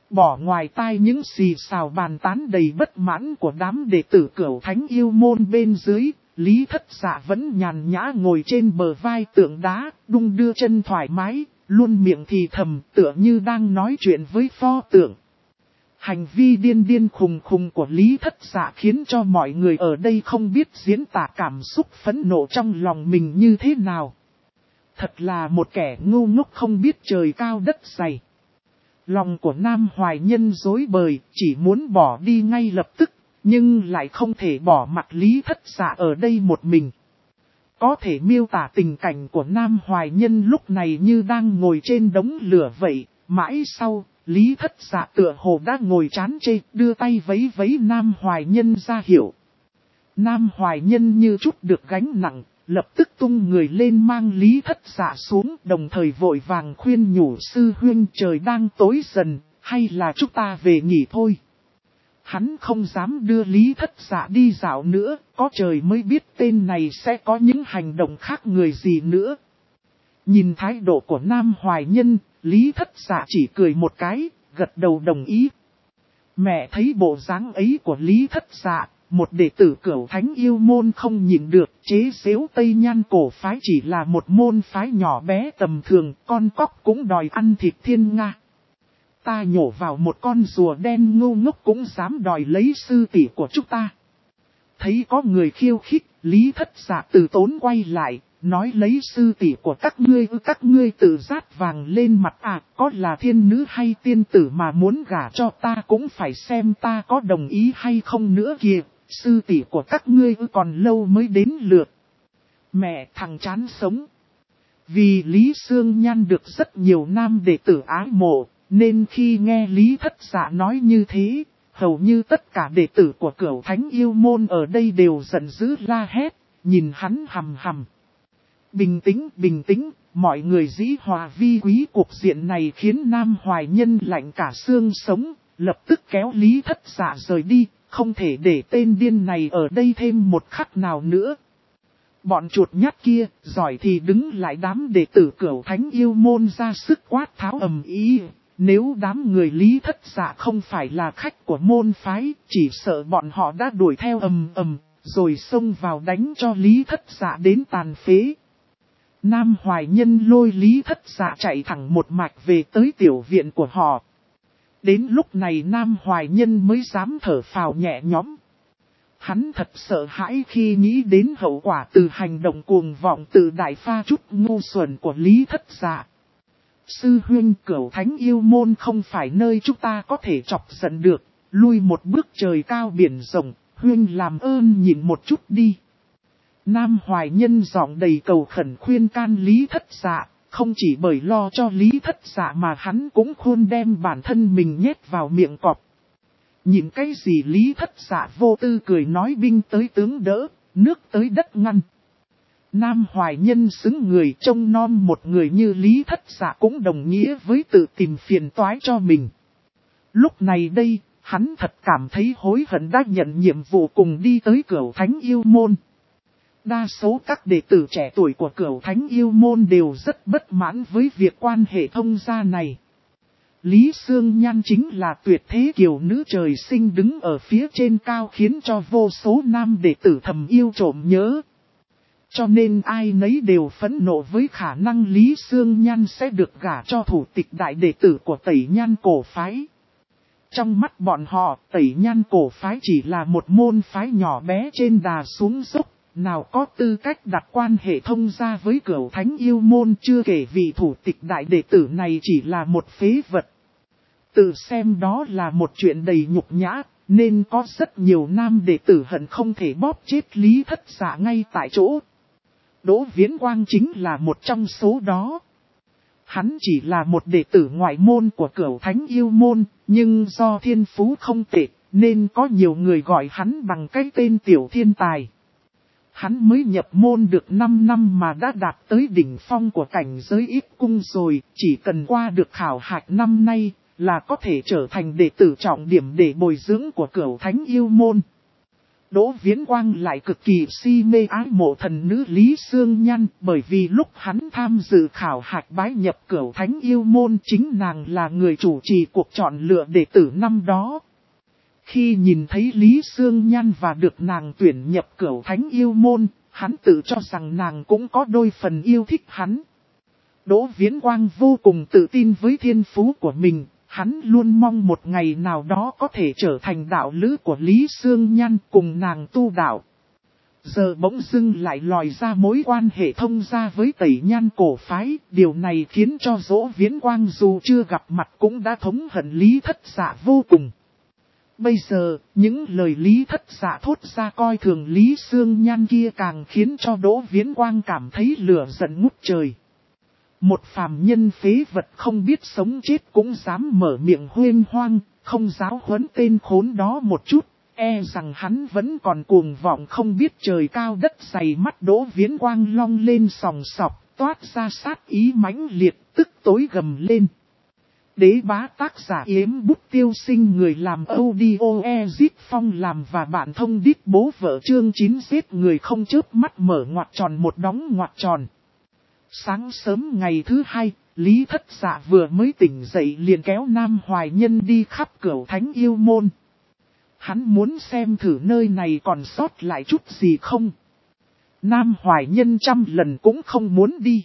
A: Bỏ ngoài tai những xì xào bàn tán đầy bất mãn của đám đệ tử Cửu Thánh Yêu Môn bên dưới, Lý Thất Dạ vẫn nhàn nhã ngồi trên bờ vai tượng đá, đung đưa chân thoải mái, luôn miệng thì thầm tựa như đang nói chuyện với pho tượng. Hành vi điên điên khùng khùng của Lý Thất Dạ khiến cho mọi người ở đây không biết diễn tả cảm xúc phẫn nộ trong lòng mình như thế nào. Thật là một kẻ ngu ngốc không biết trời cao đất dày. Lòng của Nam Hoài Nhân rối bời, chỉ muốn bỏ đi ngay lập tức, nhưng lại không thể bỏ mặc Lý Thất Dạ ở đây một mình. Có thể miêu tả tình cảnh của Nam Hoài Nhân lúc này như đang ngồi trên đống lửa vậy, mãi sau, Lý Thất Dạ tựa hồ đã ngồi chán chê, đưa tay vấy vấy Nam Hoài Nhân ra hiệu. Nam Hoài Nhân như chút được gánh nặng, lập tức tung người lên mang Lý Thất Dạ xuống, đồng thời vội vàng khuyên nhủ sư huynh trời đang tối dần, hay là chúng ta về nghỉ thôi. Hắn không dám đưa Lý Thất Dạ đi dạo nữa, có trời mới biết tên này sẽ có những hành động khác người gì nữa. Nhìn thái độ của Nam Hoài Nhân, Lý Thất Dạ chỉ cười một cái, gật đầu đồng ý. Mẹ thấy bộ dáng ấy của Lý Thất Dạ, một đệ tử Cửu Thánh Yêu Môn không nhìn được, chế giễu Tây Nhan cổ phái chỉ là một môn phái nhỏ bé tầm thường, con cóc cũng đòi ăn thịt thiên nga. Ta nhổ vào một con rùa đen ngu ngốc cũng dám đòi lấy sư tỷ của chúng ta. Thấy có người khiêu khích, Lý Thất Dạ từ tốn quay lại, nói lấy sư tỷ của các ngươi tự rát vàng lên mặt à, có là thiên nữ hay tiên tử mà muốn gả cho ta cũng phải xem ta có đồng ý hay không nữa kìa, sư tỷ của các ngươi còn lâu mới đến lượt. Mẹ thằng chán sống. Vì Lý Sương Nhan được rất nhiều nam đệ tử ái mộ, nên khi nghe Lý Thất Dạ nói như thế, hầu như tất cả đệ tử của Cửu Thánh Yêu Môn ở đây đều giận dữ la hét, nhìn hắn hầm hầm. Bình tĩnh, mọi người dĩ hòa vi quý. Cuộc diện này khiến Nam Hoài Nhân lạnh cả xương sống, lập tức kéo Lý Thất Dạ rời đi, không thể để tên điên này ở đây thêm một khắc nào nữa. Bọn chuột nhắt kia, giỏi thì đứng lại đám đệ tử Cửu Thánh Yêu Môn ra sức quát tháo ầm ĩ. Nếu đám người Lý Thất Dạ không phải là khách của môn phái, chỉ sợ bọn họ đã đuổi theo ầm, rồi xông vào đánh cho Lý Thất Dạ đến tàn phế. Nam Hoài Nhân lôi Lý Thất Dạ chạy thẳng một mạch về tới tiểu viện của họ. Đến lúc này Nam Hoài Nhân mới dám thở phào nhẹ nhõm. Hắn thật sợ hãi khi nghĩ đến hậu quả từ hành động cuồng vọng tự đại pha chút ngu xuẩn của Lý Thất Dạ. Sư huynh Cửu Thánh Yêu Môn không phải nơi chúng ta có thể chọc giận được, lui một bước trời cao biển rộng, huynh làm ơn nhìn một chút đi. Nam Hoài Nhân giọng đầy cầu khẩn khuyên can Lý Thất Dạ, không chỉ bởi lo cho Lý Thất Dạ mà hắn cũng khôn đem bản thân mình nhét vào miệng cọp. Nhìn cái gì Lý Thất Dạ vô tư cười nói binh tới tướng đỡ, nước tới đất ngăn. Nam Hoài Nhân xứng người trông non một người như Lý Thất Dạ cũng đồng nghĩa với tự tìm phiền toái cho mình. Lúc này đây, hắn thật cảm thấy hối hận đã nhận nhiệm vụ cùng đi tới Cửu Thánh Yêu Môn. Đa số các đệ tử trẻ tuổi của Cửu Thánh Yêu Môn đều rất bất mãn với việc quan hệ thông gia này. Lý Sương Nhan chính là tuyệt thế kiều nữ trời sinh đứng ở phía trên cao khiến cho vô số nam đệ tử thầm yêu trộm nhớ. Cho nên ai nấy đều phẫn nộ với khả năng Lý Sương Nhan sẽ được gả cho thủ tịch đại đệ tử của Tẩy Nhan cổ phái. Trong mắt bọn họ, Tẩy Nhan cổ phái chỉ là một môn phái nhỏ bé trên đà xuống dốc, nào có tư cách đặt quan hệ thông gia với Cửu Thánh Yêu Môn, chưa kể vị thủ tịch đại đệ tử này chỉ là một phế vật. Tự xem đó là một chuyện đầy nhục nhã, nên có rất nhiều nam đệ tử hận không thể bóp chết Lý Thất Dạ ngay tại chỗ. Đỗ Viễn Quang chính là một trong số đó. Hắn chỉ là một đệ tử ngoại môn của Cửu Thánh Yêu Môn, nhưng do thiên phú không tệ, nên có nhiều người gọi hắn bằng cái tên tiểu thiên tài. Hắn mới nhập môn được 5 năm mà đã đạt tới đỉnh phong của cảnh giới ít cung rồi, chỉ cần qua được khảo hạch năm nay là có thể trở thành đệ tử trọng điểm để bồi dưỡng của Cửu Thánh Yêu Môn. Đỗ Viễn Quang lại cực kỳ si mê ái mộ thần nữ Lý Sương Nhan, bởi vì lúc hắn tham dự khảo hạch bái nhập Cửu Thánh Yêu Môn chính nàng là người chủ trì cuộc chọn lựa đệ tử năm đó. Khi nhìn thấy Lý Sương Nhan và được nàng tuyển nhập Cửu Thánh Yêu Môn, hắn tự cho rằng nàng cũng có đôi phần yêu thích hắn. Đỗ Viễn Quang vô cùng tự tin với thiên phú của mình. Hắn luôn mong một ngày nào đó có thể trở thành đạo lữ của Lý Sương Nhan cùng nàng tu đạo. Giờ bỗng dưng lại lòi ra mối quan hệ thông gia với Tẩy Nhan cổ phái. Điều này khiến cho Đỗ Viễn Quang dù chưa gặp mặt cũng đã thống hận Lý Thất Dạ vô cùng. Bây giờ, những lời Lý Thất Dạ thốt ra coi thường Lý Sương Nhan kia càng khiến cho Đỗ Viễn Quang cảm thấy lửa giận ngút trời. Một phàm nhân phế vật không biết sống chết cũng dám mở miệng huênh hoang, không giáo huấn tên khốn đó một chút, e rằng hắn vẫn còn cuồng vọng không biết trời cao đất dày. Mắt Đỗ Viễn Quang long lên sòng sọc, toát ra sát ý mãnh liệt, tức tối gầm lên. Đế bá tác giả Yếm Bút Tiêu Sinh, người làm audio Ezip Phong làm và bạn thông đít bố vợ chương 9 giết người không chớp mắt mở ngoặc tròn một đóng ngoặc tròn. Sáng sớm ngày thứ hai, Lý Thất Dạ vừa mới tỉnh dậy liền kéo Nam Hoài Nhân đi khắp Cửu Thánh Yêu Môn. Hắn muốn xem thử nơi này còn sót lại chút gì không. Nam Hoài Nhân trăm lần cũng không muốn đi.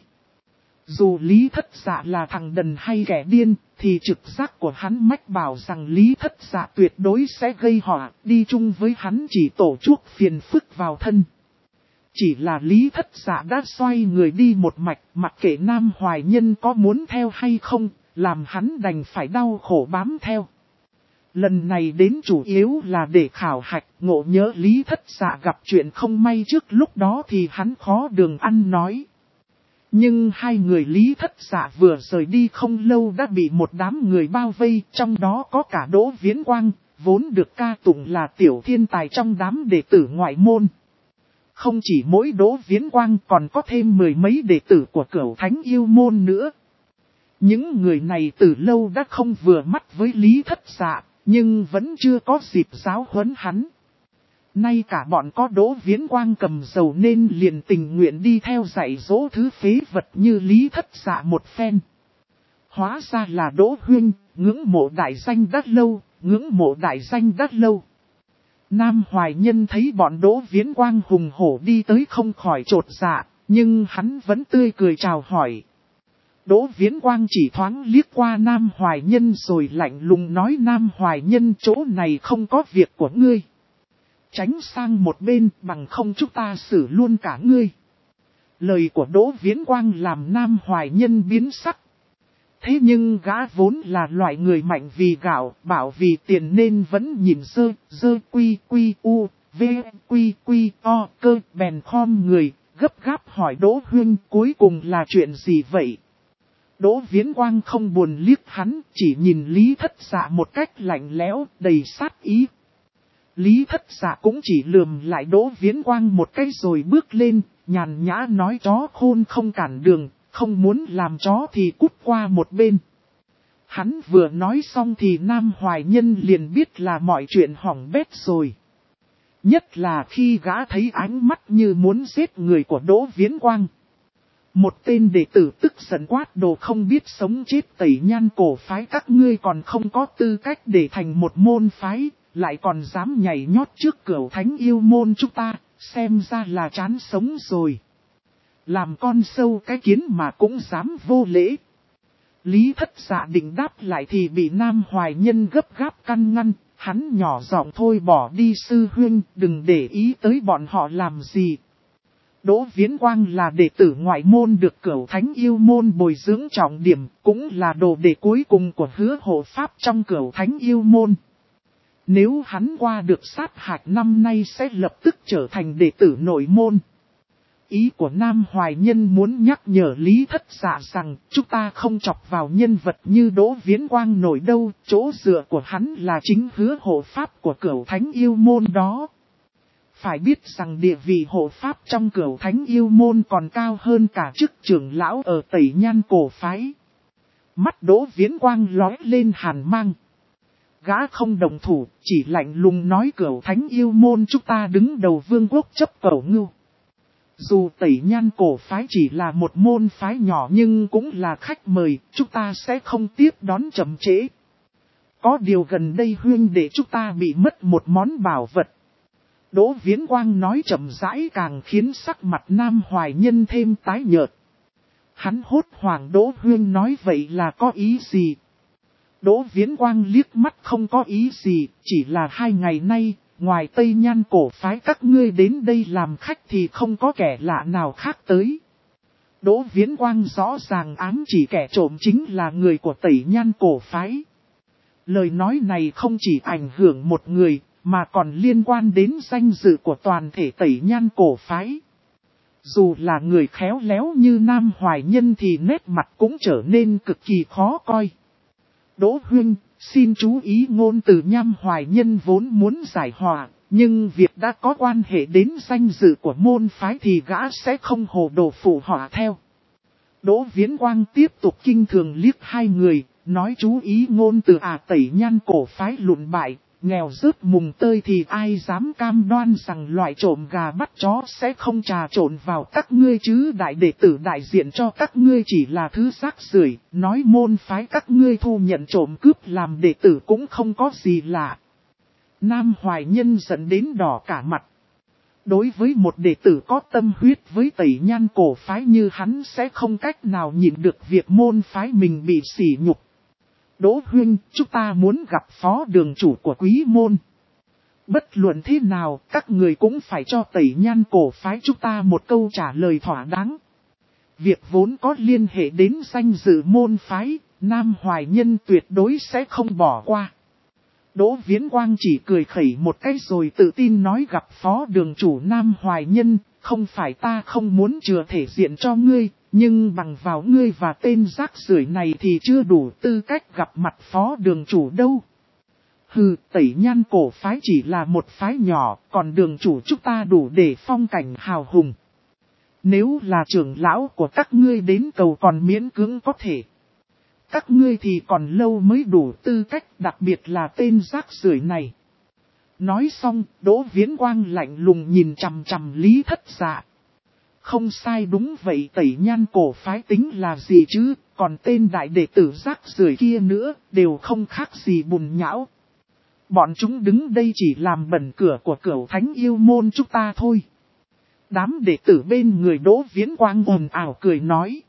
A: Dù Lý Thất Dạ là thằng đần hay kẻ điên, thì trực giác của hắn mách bảo rằng Lý Thất Dạ tuyệt đối sẽ gây họa, đi chung với hắn chỉ tổ chuốc phiền phức vào thân. Chỉ là Lý Thất Dạ đã xoay người đi một mạch, mặc kệ Nam Hoài Nhân có muốn theo hay không, làm hắn đành phải đau khổ bám theo. Lần này đến chủ yếu là để khảo hạch, ngộ nhớ Lý Thất Dạ gặp chuyện không may trước lúc đó thì hắn khó đường ăn nói. Nhưng hai người Lý Thất Dạ vừa rời đi không lâu đã bị một đám người bao vây, trong đó có cả Đỗ Viễn Quang, vốn được ca tụng là tiểu thiên tài trong đám đệ tử ngoại môn. Không chỉ mỗi Đỗ Viễn Quang còn có thêm mười mấy đệ tử của Cửu Thánh Yêu Môn nữa. Những người này từ lâu đã không vừa mắt với Lý Thất Dạ, nhưng vẫn chưa có dịp giáo huấn hắn. Nay cả bọn có Đỗ Viễn Quang cầm dầu nên liền tình nguyện đi theo dạy dỗ thứ phế vật như Lý Thất Dạ một phen. Hóa ra là Đỗ huynh, ngưỡng mộ đại danh đắt lâu, ngưỡng mộ đại danh đắt lâu. Nam Hoài Nhân thấy bọn Đỗ Viễn Quang hùng hổ đi tới không khỏi chột dạ, nhưng hắn vẫn tươi cười chào hỏi. Đỗ Viễn Quang chỉ thoáng liếc qua Nam Hoài Nhân rồi lạnh lùng nói: Nam Hoài Nhân, chỗ này không có việc của ngươi. Tránh sang một bên, bằng không chúng ta xử luôn cả ngươi. Lời của Đỗ Viễn Quang làm Nam Hoài Nhân biến sắc. Thế nhưng gã vốn là loại người mạnh vì gạo, bảo vì tiền nên vẫn nhìn dơ quy u, v quy o, cơ bèn khom người, gấp gáp hỏi Đỗ huynh cuối cùng là chuyện gì vậy? Đỗ Viễn Quang không buồn liếc hắn, chỉ nhìn Lý Thất Dạ một cách lạnh lẽo, đầy sát ý. Lý Thất Dạ cũng chỉ lườm lại Đỗ Viễn Quang một cái rồi bước lên, nhàn nhã nói: chó khôn không cản đường, không muốn làm chó thì cút qua một bên. Hắn vừa nói xong thì Nam Hoài Nhân liền biết là mọi chuyện hỏng bét rồi. Nhất là khi gã thấy ánh mắt như muốn giết người của Đỗ Viễn Quang. Một tên đệ tử tức giận quát: đồ không biết sống chết Tẩy Nhan cổ phái, các ngươi còn không có tư cách để thành một môn phái, lại còn dám nhảy nhót trước Cửu Thánh Yêu Môn chúng ta, xem ra là chán sống rồi. Làm con sâu cái kiến mà cũng dám vô lễ. Lý Thất Dạ định đáp lại thì bị Nam Hoài Nhân gấp gáp căn ngăn, hắn nhỏ giọng: thôi bỏ đi sư huynh, đừng để ý tới bọn họ làm gì. Đỗ Viễn Quang là đệ tử ngoại môn được Cửu Thánh Yêu Môn bồi dưỡng trọng điểm, cũng là đồ đệ cuối cùng của Hứa Hộ Pháp trong Cửu Thánh Yêu Môn. Nếu hắn qua được sát hạch năm nay sẽ lập tức trở thành đệ tử nội môn. Ý của Nam Hoài Nhân muốn nhắc nhở Lý Thất Dạ rằng chúng ta không chọc vào nhân vật như Đỗ Viễn Quang nổi đâu, chỗ dựa của hắn là chính Hứa Hộ Pháp của Cửu Thánh Yêu Môn đó. Phải biết rằng địa vị hộ pháp trong Cửu Thánh Yêu Môn còn cao hơn cả chức trưởng lão ở Tẩy Nhan cổ phái. Mắt Đỗ Viễn Quang lóe lên hàn mang. gã không đồng thủ, chỉ lạnh lùng nói Cửu Thánh yêu môn chúng ta đứng đầu vương quốc chấp Cẩu Ngưu. Dù Tẩy Nhan cổ phái chỉ là một môn phái nhỏ nhưng cũng là khách mời, chúng ta sẽ không tiếp đón chậm trễ. Có điều gần đây huynh đệ chúng ta bị mất một món bảo vật. Đỗ Viễn Quang nói chậm rãi càng khiến sắc mặt Nam Hoài Nhân thêm tái nhợt. Hắn hốt hoảng Đỗ huynh nói vậy là có ý gì? Đỗ Viễn Quang liếc mắt không có ý gì, chỉ là 2 ngày nay, ngoài Tây Nhan cổ phái các ngươi đến đây làm khách thì không có kẻ lạ nào khác tới. Đỗ Viễn Quang rõ ràng ám chỉ kẻ trộm chính là người của Tây Nhan cổ phái. Lời nói này không chỉ ảnh hưởng một người, mà còn liên quan đến danh dự của toàn thể Tây Nhan cổ phái. Dù là người khéo léo như Nam Hoài Nhân thì nét mặt cũng trở nên cực kỳ khó coi. Đỗ huynh, xin chú ý ngôn từ Nam Hoài Nhân vốn muốn giải hòa, nhưng việc đã có quan hệ đến danh dự của môn phái thì gã sẽ không hồ đồ phụ họa theo. Đỗ Viễn Quang tiếp tục kinh thường liếc 2 người, nói chú ý ngôn từ Tẩy Nhan cổ phái lụn bại, nghèo rớt mùng tơi thì ai dám cam đoan rằng loại trộm gà bắt chó sẽ không trà trộn vào các ngươi chứ. Đại đệ tử đại diện cho các ngươi chỉ là thứ rác rưởi, nói môn phái các ngươi thu nhận trộm cướp làm đệ tử cũng không có gì lạ. Nam Hoài Nhân giận đến đỏ cả mặt. Đối với một đệ tử có tâm huyết với Tẩy Nhan cổ phái như hắn sẽ không cách nào nhịn được việc môn phái mình bị sỉ nhục. Đỗ huynh, chúng ta muốn gặp phó đường chủ của quý môn. Bất luận thế nào, các người cũng phải cho Tẩy Nhan cổ phái chúng ta một câu trả lời thỏa đáng. Việc vốn có liên hệ đến danh dự môn phái, Nam Hoài Nhân tuyệt đối sẽ không bỏ qua. Đỗ Viễn Quang chỉ cười khẩy một cái rồi tự tin nói gặp phó đường chủ Nam Hoài Nhân, không phải ta không muốn chừa thể diện cho ngươi. Nhưng bằng vào ngươi và tên rác rưởi này thì chưa đủ tư cách gặp mặt phó đường chủ đâu. Hừ, Tẩy Nhan cổ phái chỉ là một phái nhỏ, còn đường chủ chúng ta đủ để phong cảnh hào hùng. Nếu là trưởng lão của các ngươi đến cầu còn miễn cưỡng có thể. Các ngươi thì còn lâu mới đủ tư cách, đặc biệt là tên rác rưởi này. Nói xong, Đỗ Viễn Quang lạnh lùng nhìn chằm chằm Lý Thất Dạ. Không sai đúng vậy, Tẩy Nhan cổ phái tính là gì chứ, còn tên đại đệ tử rác rưởi kia nữa, đều không khác gì bùn nhão. Bọn chúng đứng đây chỉ làm bẩn cửa của Cửu Thánh yêu môn chúng ta thôi. Đám đệ tử bên người Đỗ Viễn Quang ồn ào cười nói.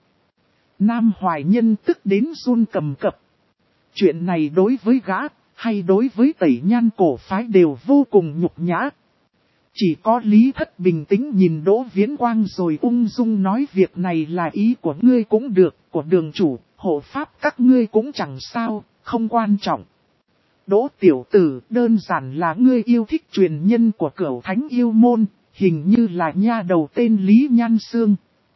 A: Nam Hoài Nhân tức đến run cầm cập. Chuyện này đối với gã, hay đối với Tẩy Nhan cổ phái đều vô cùng nhục nhã. Chỉ có Lý Thất bình tĩnh nhìn Đỗ Viễn Quang rồi ung dung nói việc này là ý của ngươi cũng được, của đường chủ, hộ pháp các ngươi cũng chẳng sao, không quan trọng. Đỗ tiểu tử, đơn giản là ngươi yêu thích truyền nhân của Cửu Thánh yêu môn, hình như là nha đầu tên Lý Nhan Sương.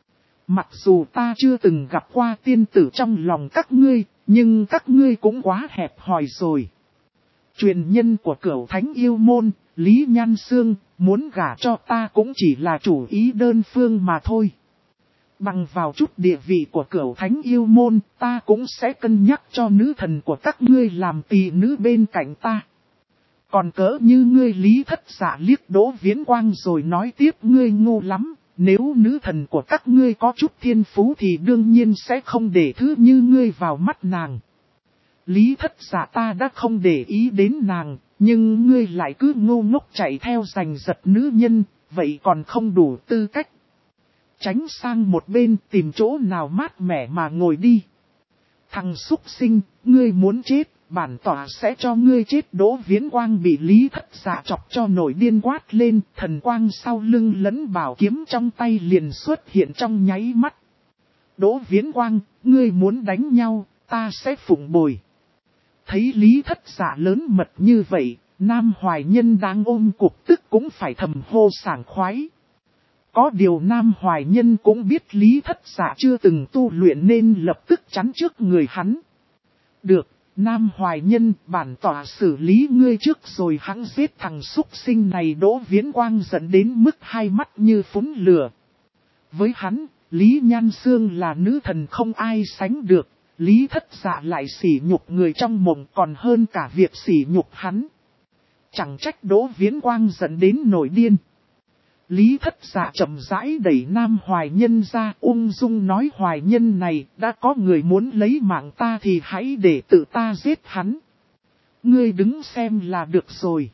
A: Mặc dù ta chưa từng gặp qua tiên tử trong lòng các ngươi, nhưng các ngươi cũng quá hẹp hòi rồi. Truyền nhân của Cửu Thánh yêu môn, Lý Nhan Sương, muốn gả cho ta cũng chỉ là chủ ý đơn phương mà thôi. Bằng vào chút địa vị của Cửu Thánh yêu môn, ta cũng sẽ cân nhắc cho nữ thần của các ngươi làm tỳ nữ bên cạnh ta. Còn cỡ như ngươi Lý Thất Dạ liếc Đỗ Viễn Quang rồi nói tiếp ngươi ngu lắm. Nếu nữ thần của các ngươi có chút thiên phú thì đương nhiên sẽ không để thứ như ngươi vào mắt nàng. Lý Thất Dạ ta đã không để ý đến nàng, nhưng ngươi lại cứ ngu ngốc chạy theo giành giật nữ nhân, vậy còn không đủ tư cách. Tránh sang một bên tìm chỗ nào mát mẻ mà ngồi đi. Thằng súc sinh, ngươi muốn chết, bản tỏa sẽ cho ngươi chết. Đỗ Viễn Quang bị Lý Thất Dạ chọc cho nổi điên quát lên, thần quang sau lưng lẫn bảo kiếm trong tay liền xuất hiện trong nháy mắt. Đỗ Viễn Quang, ngươi muốn đánh nhau, ta sẽ phụng bồi. Thấy Lý Thất Dạ lớn mật như vậy, Nam Hoài Nhân đang ôm cục tức cũng phải thầm hô sảng khoái. Có điều Nam Hoài Nhân cũng biết Lý Thất Dạ chưa từng tu luyện nên lập tức chắn trước người hắn. Được, Nam Hoài Nhân, bản tỏa xử lý ngươi trước rồi hắn giết thằng súc sinh này. Đỗ Viễn Quang dẫn đến mức hai mắt như phúng lửa. Với hắn, Lý Nhan Sương là nữ thần không ai sánh được. Lý Thất Dạ lại sỉ nhục người trong mộng còn hơn cả việc sỉ nhục hắn. Chẳng trách Đỗ Viễn Quang giận đến nổi điên. Lý Thất Dạ chậm rãi đẩy Nam Hoài Nhân ra, ung dung nói: Hoài Nhân này, đã có người muốn lấy mạng ta thì hãy để tự ta giết hắn. Ngươi đứng xem là được rồi.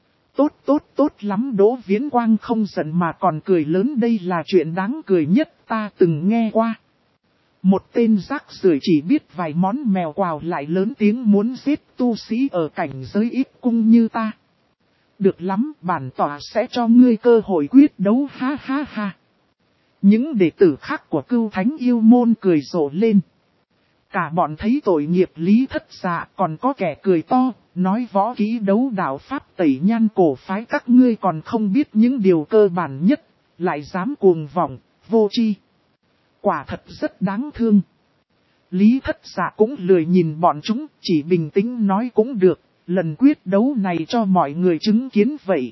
A: Tốt lắm. Đỗ Viễn Quang không giận mà còn cười lớn, đây là chuyện đáng cười nhất ta từng nghe qua. Một tên rác rưởi chỉ biết vài món mèo quào lại lớn tiếng muốn giết tu sĩ ở cảnh giới ít cung như ta. Được lắm, bản tọa sẽ cho ngươi cơ hội quyết đấu, ha ha ha. Những đệ tử khác của Cưu Thánh Yêu Môn cười rộ lên. Cả bọn thấy tội nghiệp Lý Thất Dạ, còn có kẻ cười to, nói võ kỹ đấu đạo pháp Tẩy Nhan cổ phái các ngươi còn không biết những điều cơ bản nhất, lại dám cuồng vọng, vô tri. Quả thật rất đáng thương. Lý Thất Dạ cũng lười nhìn bọn chúng, chỉ bình tĩnh nói cũng được, lần quyết đấu này cho mọi người chứng kiến vậy.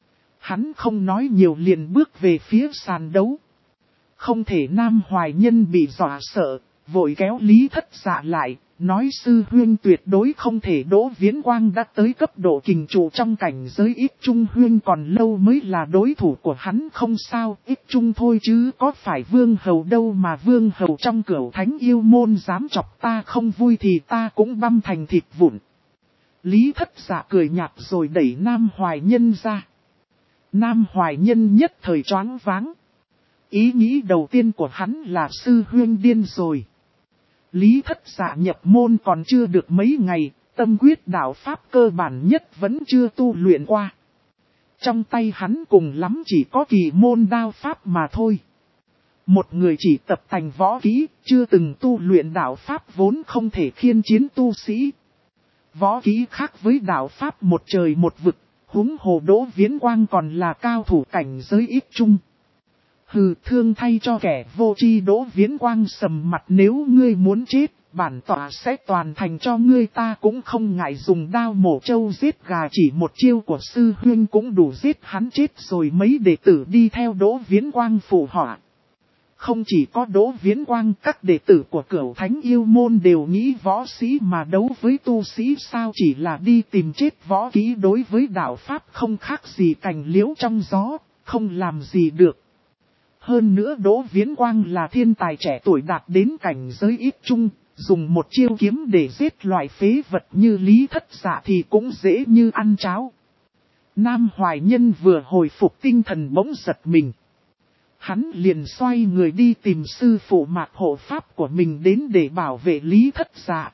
A: Hắn không nói nhiều liền bước về phía sàn đấu. Không thể Nam Hoài Nhân bị dọa sợ, vội kéo Lý Thất Dạ lại, nói sư huynh tuyệt đối không thể. Đỗ Viễn Quang đã tới cấp độ kình trụ trong cảnh giới ít trung huynh còn lâu mới là đối thủ của hắn. Không sao, ít trung thôi chứ có phải vương hầu đâu mà vương hầu trong Cửu Thánh Yêu Môn dám chọc ta không vui thì ta cũng băm thành thịt vụn. Lý Thất Dạ cười nhạt rồi đẩy Nam Hoài Nhân ra. Nam Hoài Nhân nhất thời choáng váng. Ý nghĩ đầu tiên của hắn là sư huynh điên rồi. Lý Thất Dạ nhập môn còn chưa được mấy ngày, tâm quyết đạo pháp cơ bản nhất vẫn chưa tu luyện qua. Trong tay hắn cùng lắm chỉ có kỳ môn đao pháp mà thôi. Một người chỉ tập thành võ kỹ, chưa từng tu luyện đạo pháp vốn không thể khiên chiến tu sĩ. Võ kỹ khác với đạo pháp một trời một vực, huống hồ Đỗ Viễn Quang còn là cao thủ cảnh giới ít trung. Hừ, thương thay cho kẻ vô tri. Đỗ Viễn Quang sầm mặt, nếu ngươi muốn chết, bản tọa sẽ toàn thành cho ngươi, ta cũng không ngại dùng đao mổ trâu giết gà, chỉ một chiêu của sư huynh cũng đủ giết hắn chết rồi. Mấy đệ tử đi theo Đỗ Viễn Quang phụ họa. Không chỉ có Đỗ Viễn Quang, các đệ tử của Cửu Thánh Yêu Môn đều nghĩ võ sĩ mà đấu với tu sĩ sao chỉ là đi tìm chết. Võ kỹ đối với đạo pháp không khác gì cành liễu trong gió, không làm gì được. Hơn nữa Đỗ Viễn Quang là thiên tài trẻ tuổi đạt đến cảnh giới ít trung, dùng một chiêu kiếm để giết loại phế vật như Lý Thất Dạ thì cũng dễ như ăn cháo. Nam Hoài Nhân vừa hồi phục tinh thần bỗng giật mình. Hắn liền xoay người đi tìm sư phụ Mạc hộ pháp của mình đến để bảo vệ Lý Thất Dạ.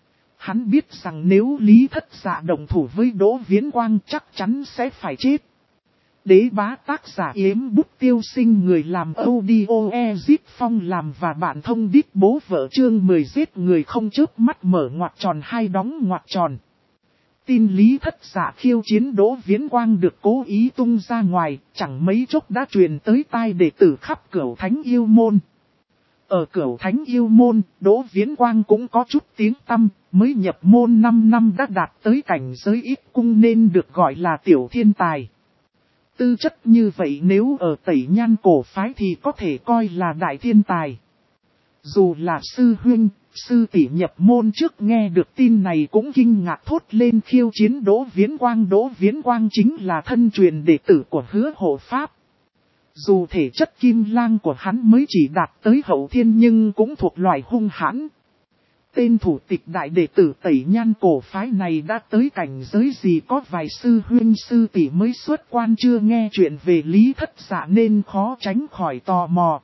A: Hắn biết rằng nếu Lý Thất Dạ đồng thủ với Đỗ Viễn Quang chắc chắn sẽ phải chết. Đế bá tác giả Yếm Bút Tiêu Sinh, người làm audio Ezip Phong làm và bạn thông đít bố vợ chương 10 giết người không chớp mắt mở ngoặc tròn hai đóng ngoặc tròn. Tin Lý Thất Dạ khiêu chiến Đỗ Viễn Quang được cố ý tung ra ngoài, chẳng mấy chốc đã truyền tới tai đệ tử khắp Cửu Thánh Yêu Môn. Ở Cửu Thánh Yêu Môn, Đỗ Viễn Quang cũng có chút tiếng tăm, mới nhập môn 5 năm đã đạt tới cảnh giới ít cung nên được gọi là tiểu thiên tài. Tư chất như vậy nếu ở Tẩy Nhan cổ phái thì có thể coi là đại thiên tài. Dù là sư huynh, sư tỷ nhập môn trước nghe được tin này cũng kinh ngạc thốt lên khiêu chiến Đỗ Viễn Quang. Đỗ Viễn Quang chính là thân truyền đệ tử của Hứa Hộ Pháp. Dù thể chất kim lang của hắn mới chỉ đạt tới hậu thiên nhưng cũng thuộc loại hung hãn. Tên thủ tịch đại đệ tử Tẩy Nhan cổ phái này đã tới cảnh giới gì có vài sư huynh sư tỷ mới xuất quan chưa nghe chuyện về Lý Thất Dạ nên khó tránh khỏi tò mò.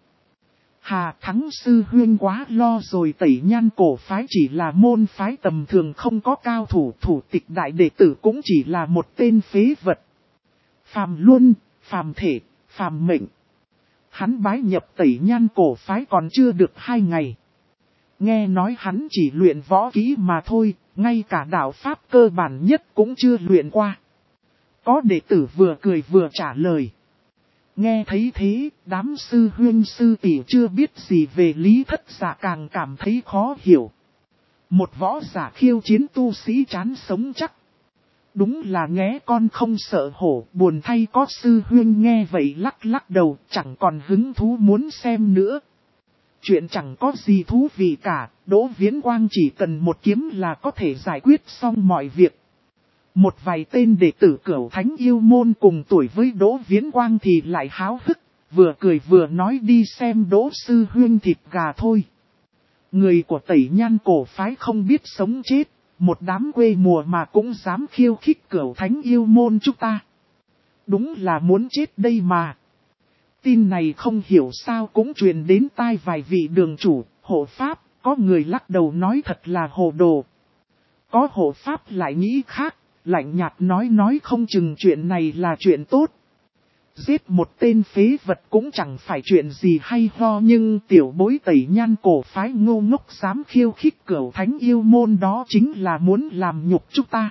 A: Hà Thắng sư huynh quá lo rồi, Tẩy Nhan cổ phái chỉ là môn phái tầm thường không có cao thủ, thủ tịch đại đệ tử cũng chỉ là một tên phế vật. Phàm luân, phàm thể, phàm mệnh. Hắn bái nhập Tẩy Nhan cổ phái còn chưa được 2 ngày. Nghe nói hắn chỉ luyện võ kỹ mà thôi, ngay cả đạo pháp cơ bản nhất cũng chưa luyện qua. Có đệ tử vừa cười vừa trả lời. Nghe thấy thế, đám sư huynh sư tỷ chưa biết gì về Lý Thất Dạ càng cảm thấy khó hiểu. Một võ giả khiêu chiến tu sĩ chán sống chắc. Đúng là nghé con không sợ hổ, buồn thay có sư huynh nghe vậy lắc lắc đầu, chẳng còn hứng thú muốn xem nữa. chuyện chẳng có gì thú vị cả, Đỗ Viễn Quang chỉ cần một kiếm là có thể giải quyết xong mọi việc. Một vài tên đệ tử Cửu Thánh Yêu Môn cùng tuổi với Đỗ Viễn Quang thì lại háo hức, vừa cười vừa nói đi xem Đỗ sư huynh thịt gà thôi. Người của Tẩy Nhan cổ phái không biết sống chết, một đám quê mùa mà cũng dám khiêu khích Cửu Thánh Yêu Môn chúng ta. Đúng là muốn chết đây mà. Tin này không hiểu sao cũng truyền đến tai vài vị đường chủ, hộ pháp, có người lắc đầu nói thật là hồ đồ. Có hộ pháp lại nghĩ khác, lạnh nhạt nói không chừng chuyện này là chuyện tốt. Giết một tên phế vật cũng chẳng phải chuyện gì hay ho, nhưng tiểu bối Tẩy Nhan cổ phái ngu ngốc dám khiêu khích Cửu Thánh Yêu Môn đó chính là muốn làm nhục chúng ta.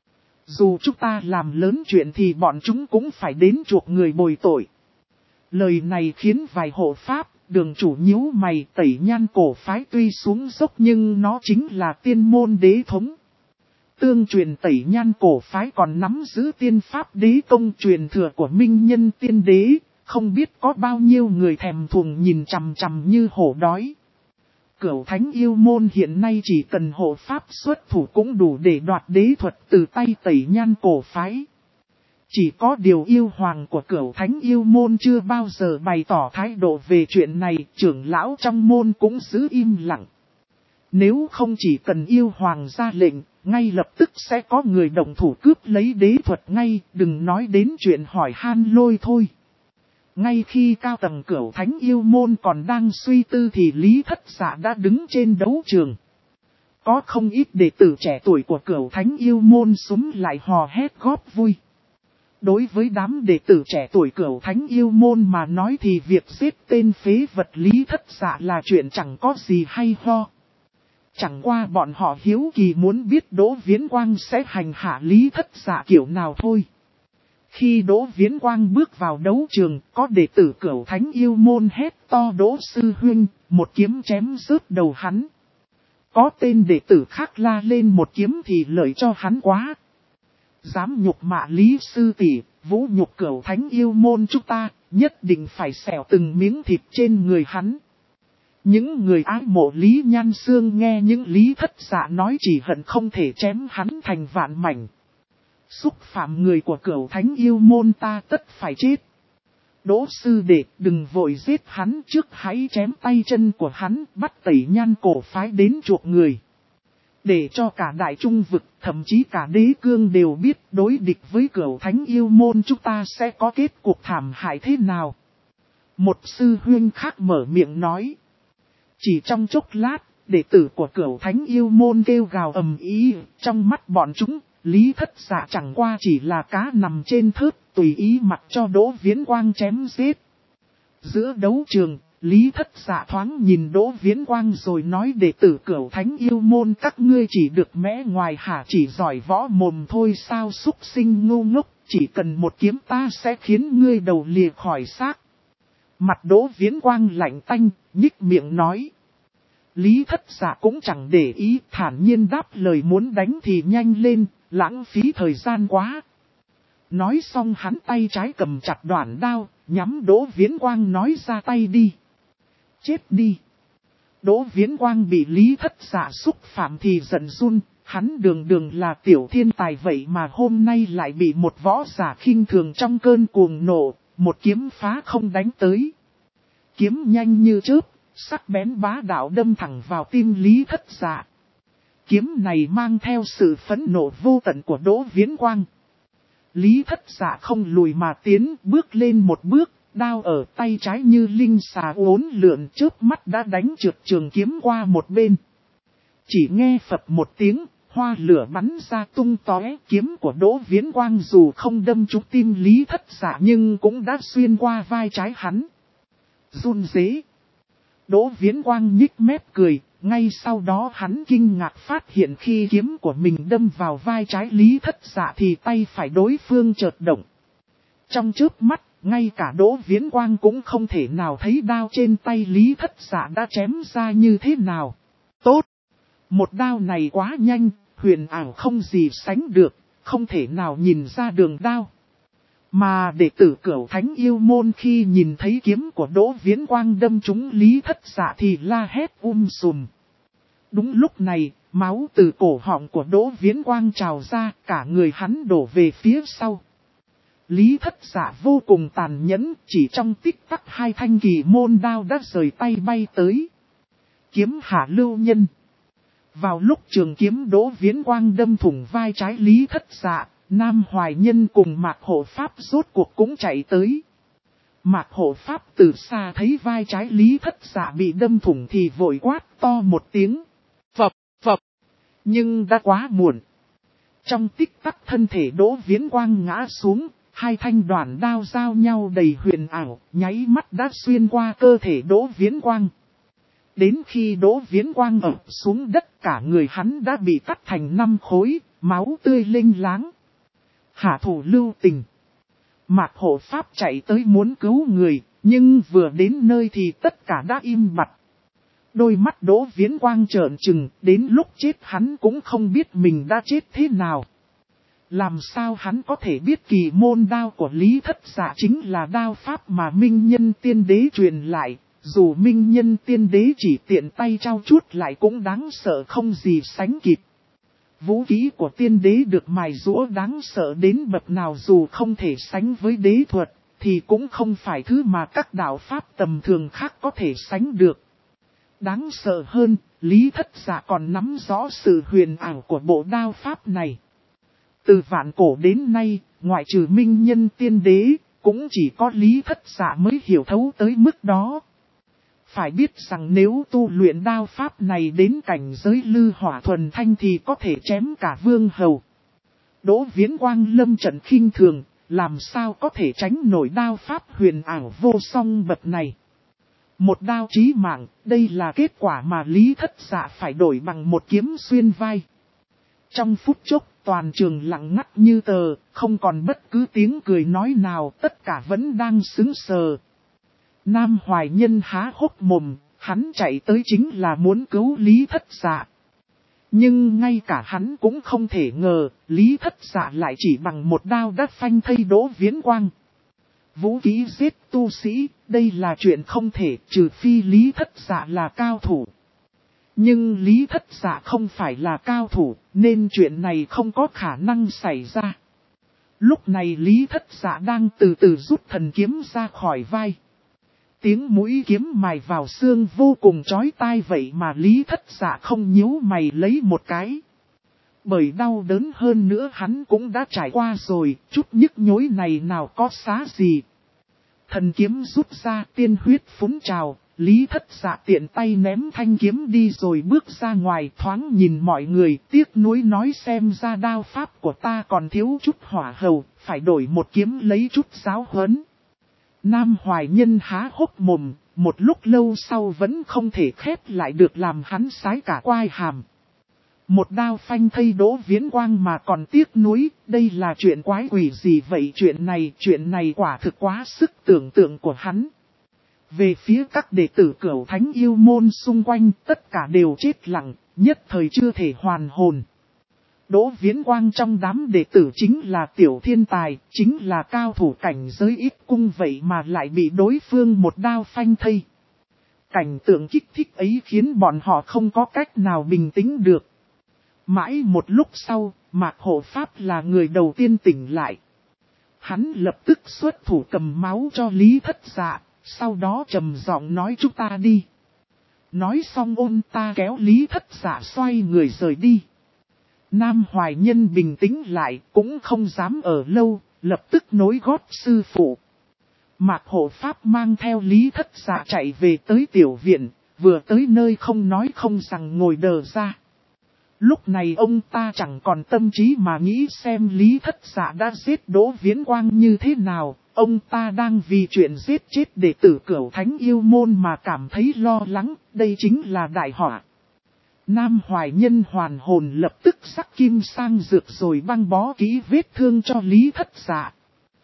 A: Dù chúng ta làm lớn chuyện thì bọn chúng cũng phải đến chuộc người bồi tội. Lời này khiến vài hộ pháp, đường chủ nhíu mày. Tẩy Nhan cổ phái tuy xuống dốc nhưng nó chính là tiên môn đế thống. Tương truyền Tẩy Nhan cổ phái còn nắm giữ tiên pháp đế công truyền thừa của minh nhân tiên đế, không biết có bao nhiêu người thèm thuồng nhìn chằm chằm như hổ đói. Cửu Thánh Yêu Môn hiện nay chỉ cần hộ pháp xuất thủ cũng đủ để đoạt đế thuật từ tay Tẩy Nhan cổ phái. Chỉ có điều yêu hoàng của Cửu Thánh Yêu Môn chưa bao giờ bày tỏ thái độ về chuyện này, trưởng lão trong môn cũng giữ im lặng. Nếu không chỉ cần yêu hoàng ra lệnh, ngay lập tức sẽ có người động thủ cướp lấy đế thuật ngay, đừng nói đến chuyện hỏi han lôi thôi. Ngay khi cao tầng Cửu Thánh Yêu Môn còn đang suy tư thì Lý Thất Dạ đã đứng trên đấu trường. Có không ít đệ tử trẻ tuổi của Cửu Thánh Yêu Môn xúm lại hò hét góp vui. Đối với đám đệ tử trẻ tuổi Cửu Thánh Yêu Môn mà nói thì việc giết tên phế vật Lý Thất Dạ là chuyện chẳng có gì hay ho. Chẳng qua bọn họ hiếu kỳ muốn biết Đỗ Viễn Quang sẽ hành hạ Lý Thất Dạ kiểu nào thôi. Khi Đỗ Viễn Quang bước vào đấu trường, có đệ tử Cửu Thánh Yêu Môn hét to Đỗ sư huynh, một kiếm chém rớt đầu hắn. Có tên đệ tử khác la lên một kiếm thì lợi cho hắn quá. Dám nhục mạ Lý sư tỷ, vũ nhục Cửu Thánh Yêu Môn chúng ta, nhất định phải xẻo từng miếng thịt trên người hắn. Những người ái mộ Lý Nhan Xương nghe những Lý Thất Dạ nói chỉ hận không thể chém hắn thành vạn mảnh. Xúc phạm người của Cửu Thánh Yêu Môn ta tất phải chết. Đỗ sư đệ đừng vội giết hắn, trước hãy chém tay chân của hắn, bắt Tẩy Nhan cổ phái đến chuộc người. Để cho cả đại trung vực, thậm chí cả đế cương đều biết đối địch với Cửu Thánh Yêu Môn chúng ta sẽ có kết cục thảm hại thế nào. Một sư huynh khác mở miệng nói. Chỉ trong chốc lát, đệ tử của Cửu Thánh Yêu Môn kêu gào ầm ĩ, trong mắt bọn chúng, Lý Thất Dạ chẳng qua chỉ là cá nằm trên thớt, tùy ý mặc cho Đỗ Viễn Quang chém giết. Giữa đấu trường, Lý Thất Dạ thoáng nhìn Đỗ Viễn Quang rồi nói đệ tử Cửu Thánh Yêu Môn các ngươi chỉ được mẽ ngoài hả, chỉ giỏi võ mồm thôi sao, xúc sinh ngu ngốc, chỉ cần một kiếm ta sẽ khiến ngươi đầu lìa khỏi xác. Mặt Đỗ Viễn Quang lạnh tanh, nhích miệng nói. Lý Thất Dạ cũng chẳng để ý, thản nhiên đáp lời muốn đánh thì nhanh lên, lãng phí thời gian quá. Nói xong hắn tay trái cầm chặt đoạn đao, nhắm Đỗ Viễn Quang nói ra tay đi. Chết đi. Đỗ Viễn Quang bị Lý Thất Dạ xúc phạm thì giận run, hắn đường là tiểu thiên tài vậy mà hôm nay lại bị một võ giả khinh thường trong cơn cuồng nộ, một kiếm phá không đánh tới. Kiếm nhanh như chớp, sắc bén bá đạo đâm thẳng vào tim Lý Thất Dạ. Kiếm này mang theo sự phẫn nộ vô tận của Đỗ Viễn Quang. Lý Thất Dạ không lùi mà tiến, bước lên một bước, đao ở tay trái như linh xà uốn lượn, chớp mắt đã đánh trượt trường kiếm qua một bên. Chỉ nghe phập một tiếng, hoa lửa bắn ra tung tóe, kiếm của Đỗ Viễn Quang dù không đâm trúng tim Lý Thất Dạ nhưng cũng đã xuyên qua vai trái hắn. Run rế. Đỗ Viễn Quang nhích mép cười, ngay sau đó hắn kinh ngạc phát hiện khi kiếm của mình đâm vào vai trái Lý Thất Dạ thì tay phải đối phương chợt động. Trong chớp mắt, ngay cả Đỗ Viễn Quang cũng không thể nào thấy đao trên tay Lý Thất Dạ đã chém ra như thế nào. Tốt! Một đao này quá nhanh, huyền ảo không gì sánh được, không thể nào nhìn ra đường đao. Mà đệ tử Cửu Thánh Yêu Môn khi nhìn thấy kiếm của Đỗ Viễn Quang đâm trúng Lý Thất Dạ thì la hét sùm. Đúng lúc này, máu từ cổ họng của Đỗ Viễn Quang trào ra, cả người hắn đổ về phía sau. Lý Thất Dạ vô cùng tàn nhẫn, chỉ trong tích tắc hai thanh kỳ môn đao đã rời tay bay tới. Kiếm hạ lưu nhân. Vào lúc trường kiếm Đỗ Viễn Quang đâm thủng vai trái Lý Thất Dạ, Nam Hoài Nhân cùng Mạc Hộ Pháp rốt cuộc cũng chạy tới. Mạc Hộ Pháp từ xa thấy vai trái Lý Thất Dạ bị đâm thủng thì vội quát to một tiếng. Phập, phập. Nhưng đã quá muộn. Trong tích tắc thân thể Đỗ Viễn Quang ngã xuống, hai thanh đoàn đao giao nhau đầy huyền ảo, nháy mắt đã xuyên qua cơ thể Đỗ Viễn Quang. Đến khi Đỗ Viễn Quang ập xuống đất, cả người hắn đã bị cắt thành 5 khối, máu tươi lênh láng. Hạ thủ lưu tình. Mạc Hộ Pháp chạy tới muốn cứu người, nhưng vừa đến nơi thì tất cả đã im bặt. Đôi mắt Đỗ Viễn Quang trợn trừng, đến lúc chết hắn cũng không biết mình đã chết thế nào. Làm sao hắn có thể biết kỳ môn đao của Lý Thất Dạ chính là đao pháp mà Minh Nhân Tiên Đế truyền lại, dù Minh Nhân Tiên Đế chỉ tiện tay trao chuốt lại cũng đáng sợ không gì sánh kịp. Vũ khí của tiên đế được mài giũa đáng sợ đến bậc nào, dù không thể sánh với đế thuật, thì cũng không phải thứ mà các đạo pháp tầm thường khác có thể sánh được. Đáng sợ hơn, Lý Thất Dạ còn nắm rõ sự huyền ảo của bộ đao pháp này. Từ vạn cổ đến nay, ngoại trừ Minh Nhân Tiên Đế, cũng chỉ có Lý Thất Dạ mới hiểu thấu tới mức đó. Phải biết rằng nếu tu luyện đao pháp này đến cảnh giới lư hỏa thuần thanh thì có thể chém cả vương hầu. Đỗ Viễn Quang lâm trận khinh thường, làm sao có thể tránh nổi đao pháp huyền ảo vô song bậc này. Một đao chí mạng, đây là kết quả mà Lý Thất Dạ phải đổi bằng một kiếm xuyên vai. Trong phút chốc, toàn trường lặng ngắt như tờ, không còn bất cứ tiếng cười nói nào, tất cả vẫn đang sững sờ. Nam Hoài Nhân há hốc mồm, hắn chạy tới chính là muốn cứu Lý Thất Dạ. Nhưng ngay cả hắn cũng không thể ngờ, Lý Thất Dạ lại chỉ bằng một đao đã phanh thây Đỗ Viễn Quang. Vũ khí giết tu sĩ, đây là chuyện không thể, trừ phi Lý Thất Dạ là cao thủ. Nhưng Lý Thất Dạ không phải là cao thủ, nên chuyện này không có khả năng xảy ra. Lúc này Lý Thất Dạ đang từ từ rút thần kiếm ra khỏi vai. Tiếng mũi kiếm mài vào xương vô cùng chói tai, vậy mà Lý Thất Dạ không nhíu mày lấy một cái. Bởi đau đớn hơn nữa hắn cũng đã trải qua rồi, chút nhức nhối này nào có xá gì. Thần kiếm rút ra, tiên huyết phúng trào, Lý Thất Dạ tiện tay ném thanh kiếm đi rồi bước ra ngoài, thoáng nhìn mọi người, tiếc nuối nói xem ra đao pháp của ta còn thiếu chút hỏa hầu, phải đổi một kiếm lấy chút giáo huấn. Nam Hoài Nhân há hốc mồm, một lúc lâu sau vẫn không thể khép lại được, làm hắn sái cả quai hàm. Một đao phanh thây Đỗ Viễn Quang mà còn tiếc nuối, đây là chuyện quái quỷ gì vậy? Chuyện này quả thực quá sức tưởng tượng của hắn. Về phía các đệ tử Cửu Thánh Yêu Môn xung quanh, tất cả đều chết lặng, nhất thời chưa thể hoàn hồn. Đỗ Viễn Quang trong đám đệ tử chính là tiểu thiên tài, chính là cao thủ cảnh giới ít cung, vậy mà lại bị đối phương một đao phanh thây. Cảnh tượng kích thích ấy khiến bọn họ không có cách nào bình tĩnh được. Mãi một lúc sau, Mạc Hộ Pháp là người đầu tiên tỉnh lại. Hắn lập tức xuất thủ cầm máu cho Lý Thất Dạ, sau đó trầm giọng nói chúng ta đi. Nói xong ôn ta kéo Lý Thất Dạ xoay người rời đi. Nam Hoài Nhân bình tĩnh lại, cũng không dám ở lâu, lập tức nối gót sư phụ. Mạc Hộ Pháp mang theo Lý Thất Dạ chạy về tới tiểu viện, vừa tới nơi không nói không rằng ngồi đờ ra. Lúc này ông ta chẳng còn tâm trí mà nghĩ xem Lý Thất Dạ đã giết Đỗ Viễn Quang như thế nào, ông ta đang vì chuyện giết chết đệ tử Cửu Thánh Yêu Môn mà cảm thấy lo lắng, đây chính là đại họa. Nam Hoài Nhân hoàn hồn lập tức sắc kim sang dược rồi băng bó kỹ vết thương cho Lý Thất Dạ.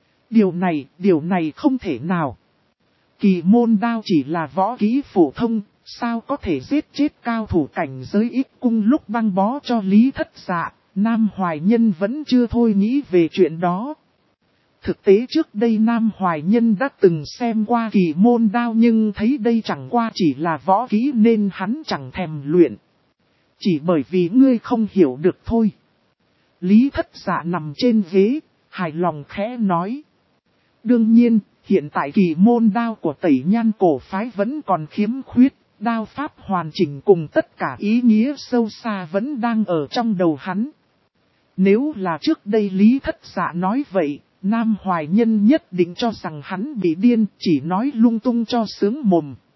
A: Điều này không thể nào. Kỳ môn đao chỉ là võ kỹ phổ thông, sao có thể giết chết cao thủ cảnh giới ít cung? Lúc băng bó cho Lý Thất Dạ, Nam Hoài Nhân vẫn chưa thôi nghĩ về chuyện đó. Thực tế trước đây Nam Hoài Nhân đã từng xem qua kỳ môn đao nhưng thấy đây chẳng qua chỉ là võ kỹ nên hắn chẳng thèm luyện. Chỉ bởi vì ngươi không hiểu được thôi. Lý Thất Dạ nằm trên ghế, hài lòng khẽ nói. Đương nhiên, hiện tại kỳ môn đao của Tẩy Nhan cổ phái vẫn còn khiếm khuyết, đao pháp hoàn chỉnh cùng tất cả ý nghĩa sâu xa vẫn đang ở trong đầu hắn. Nếu là trước đây Lý Thất Dạ nói vậy, Nam Hoài Nhân nhất định cho rằng hắn bị điên, chỉ nói lung tung cho sướng mồm.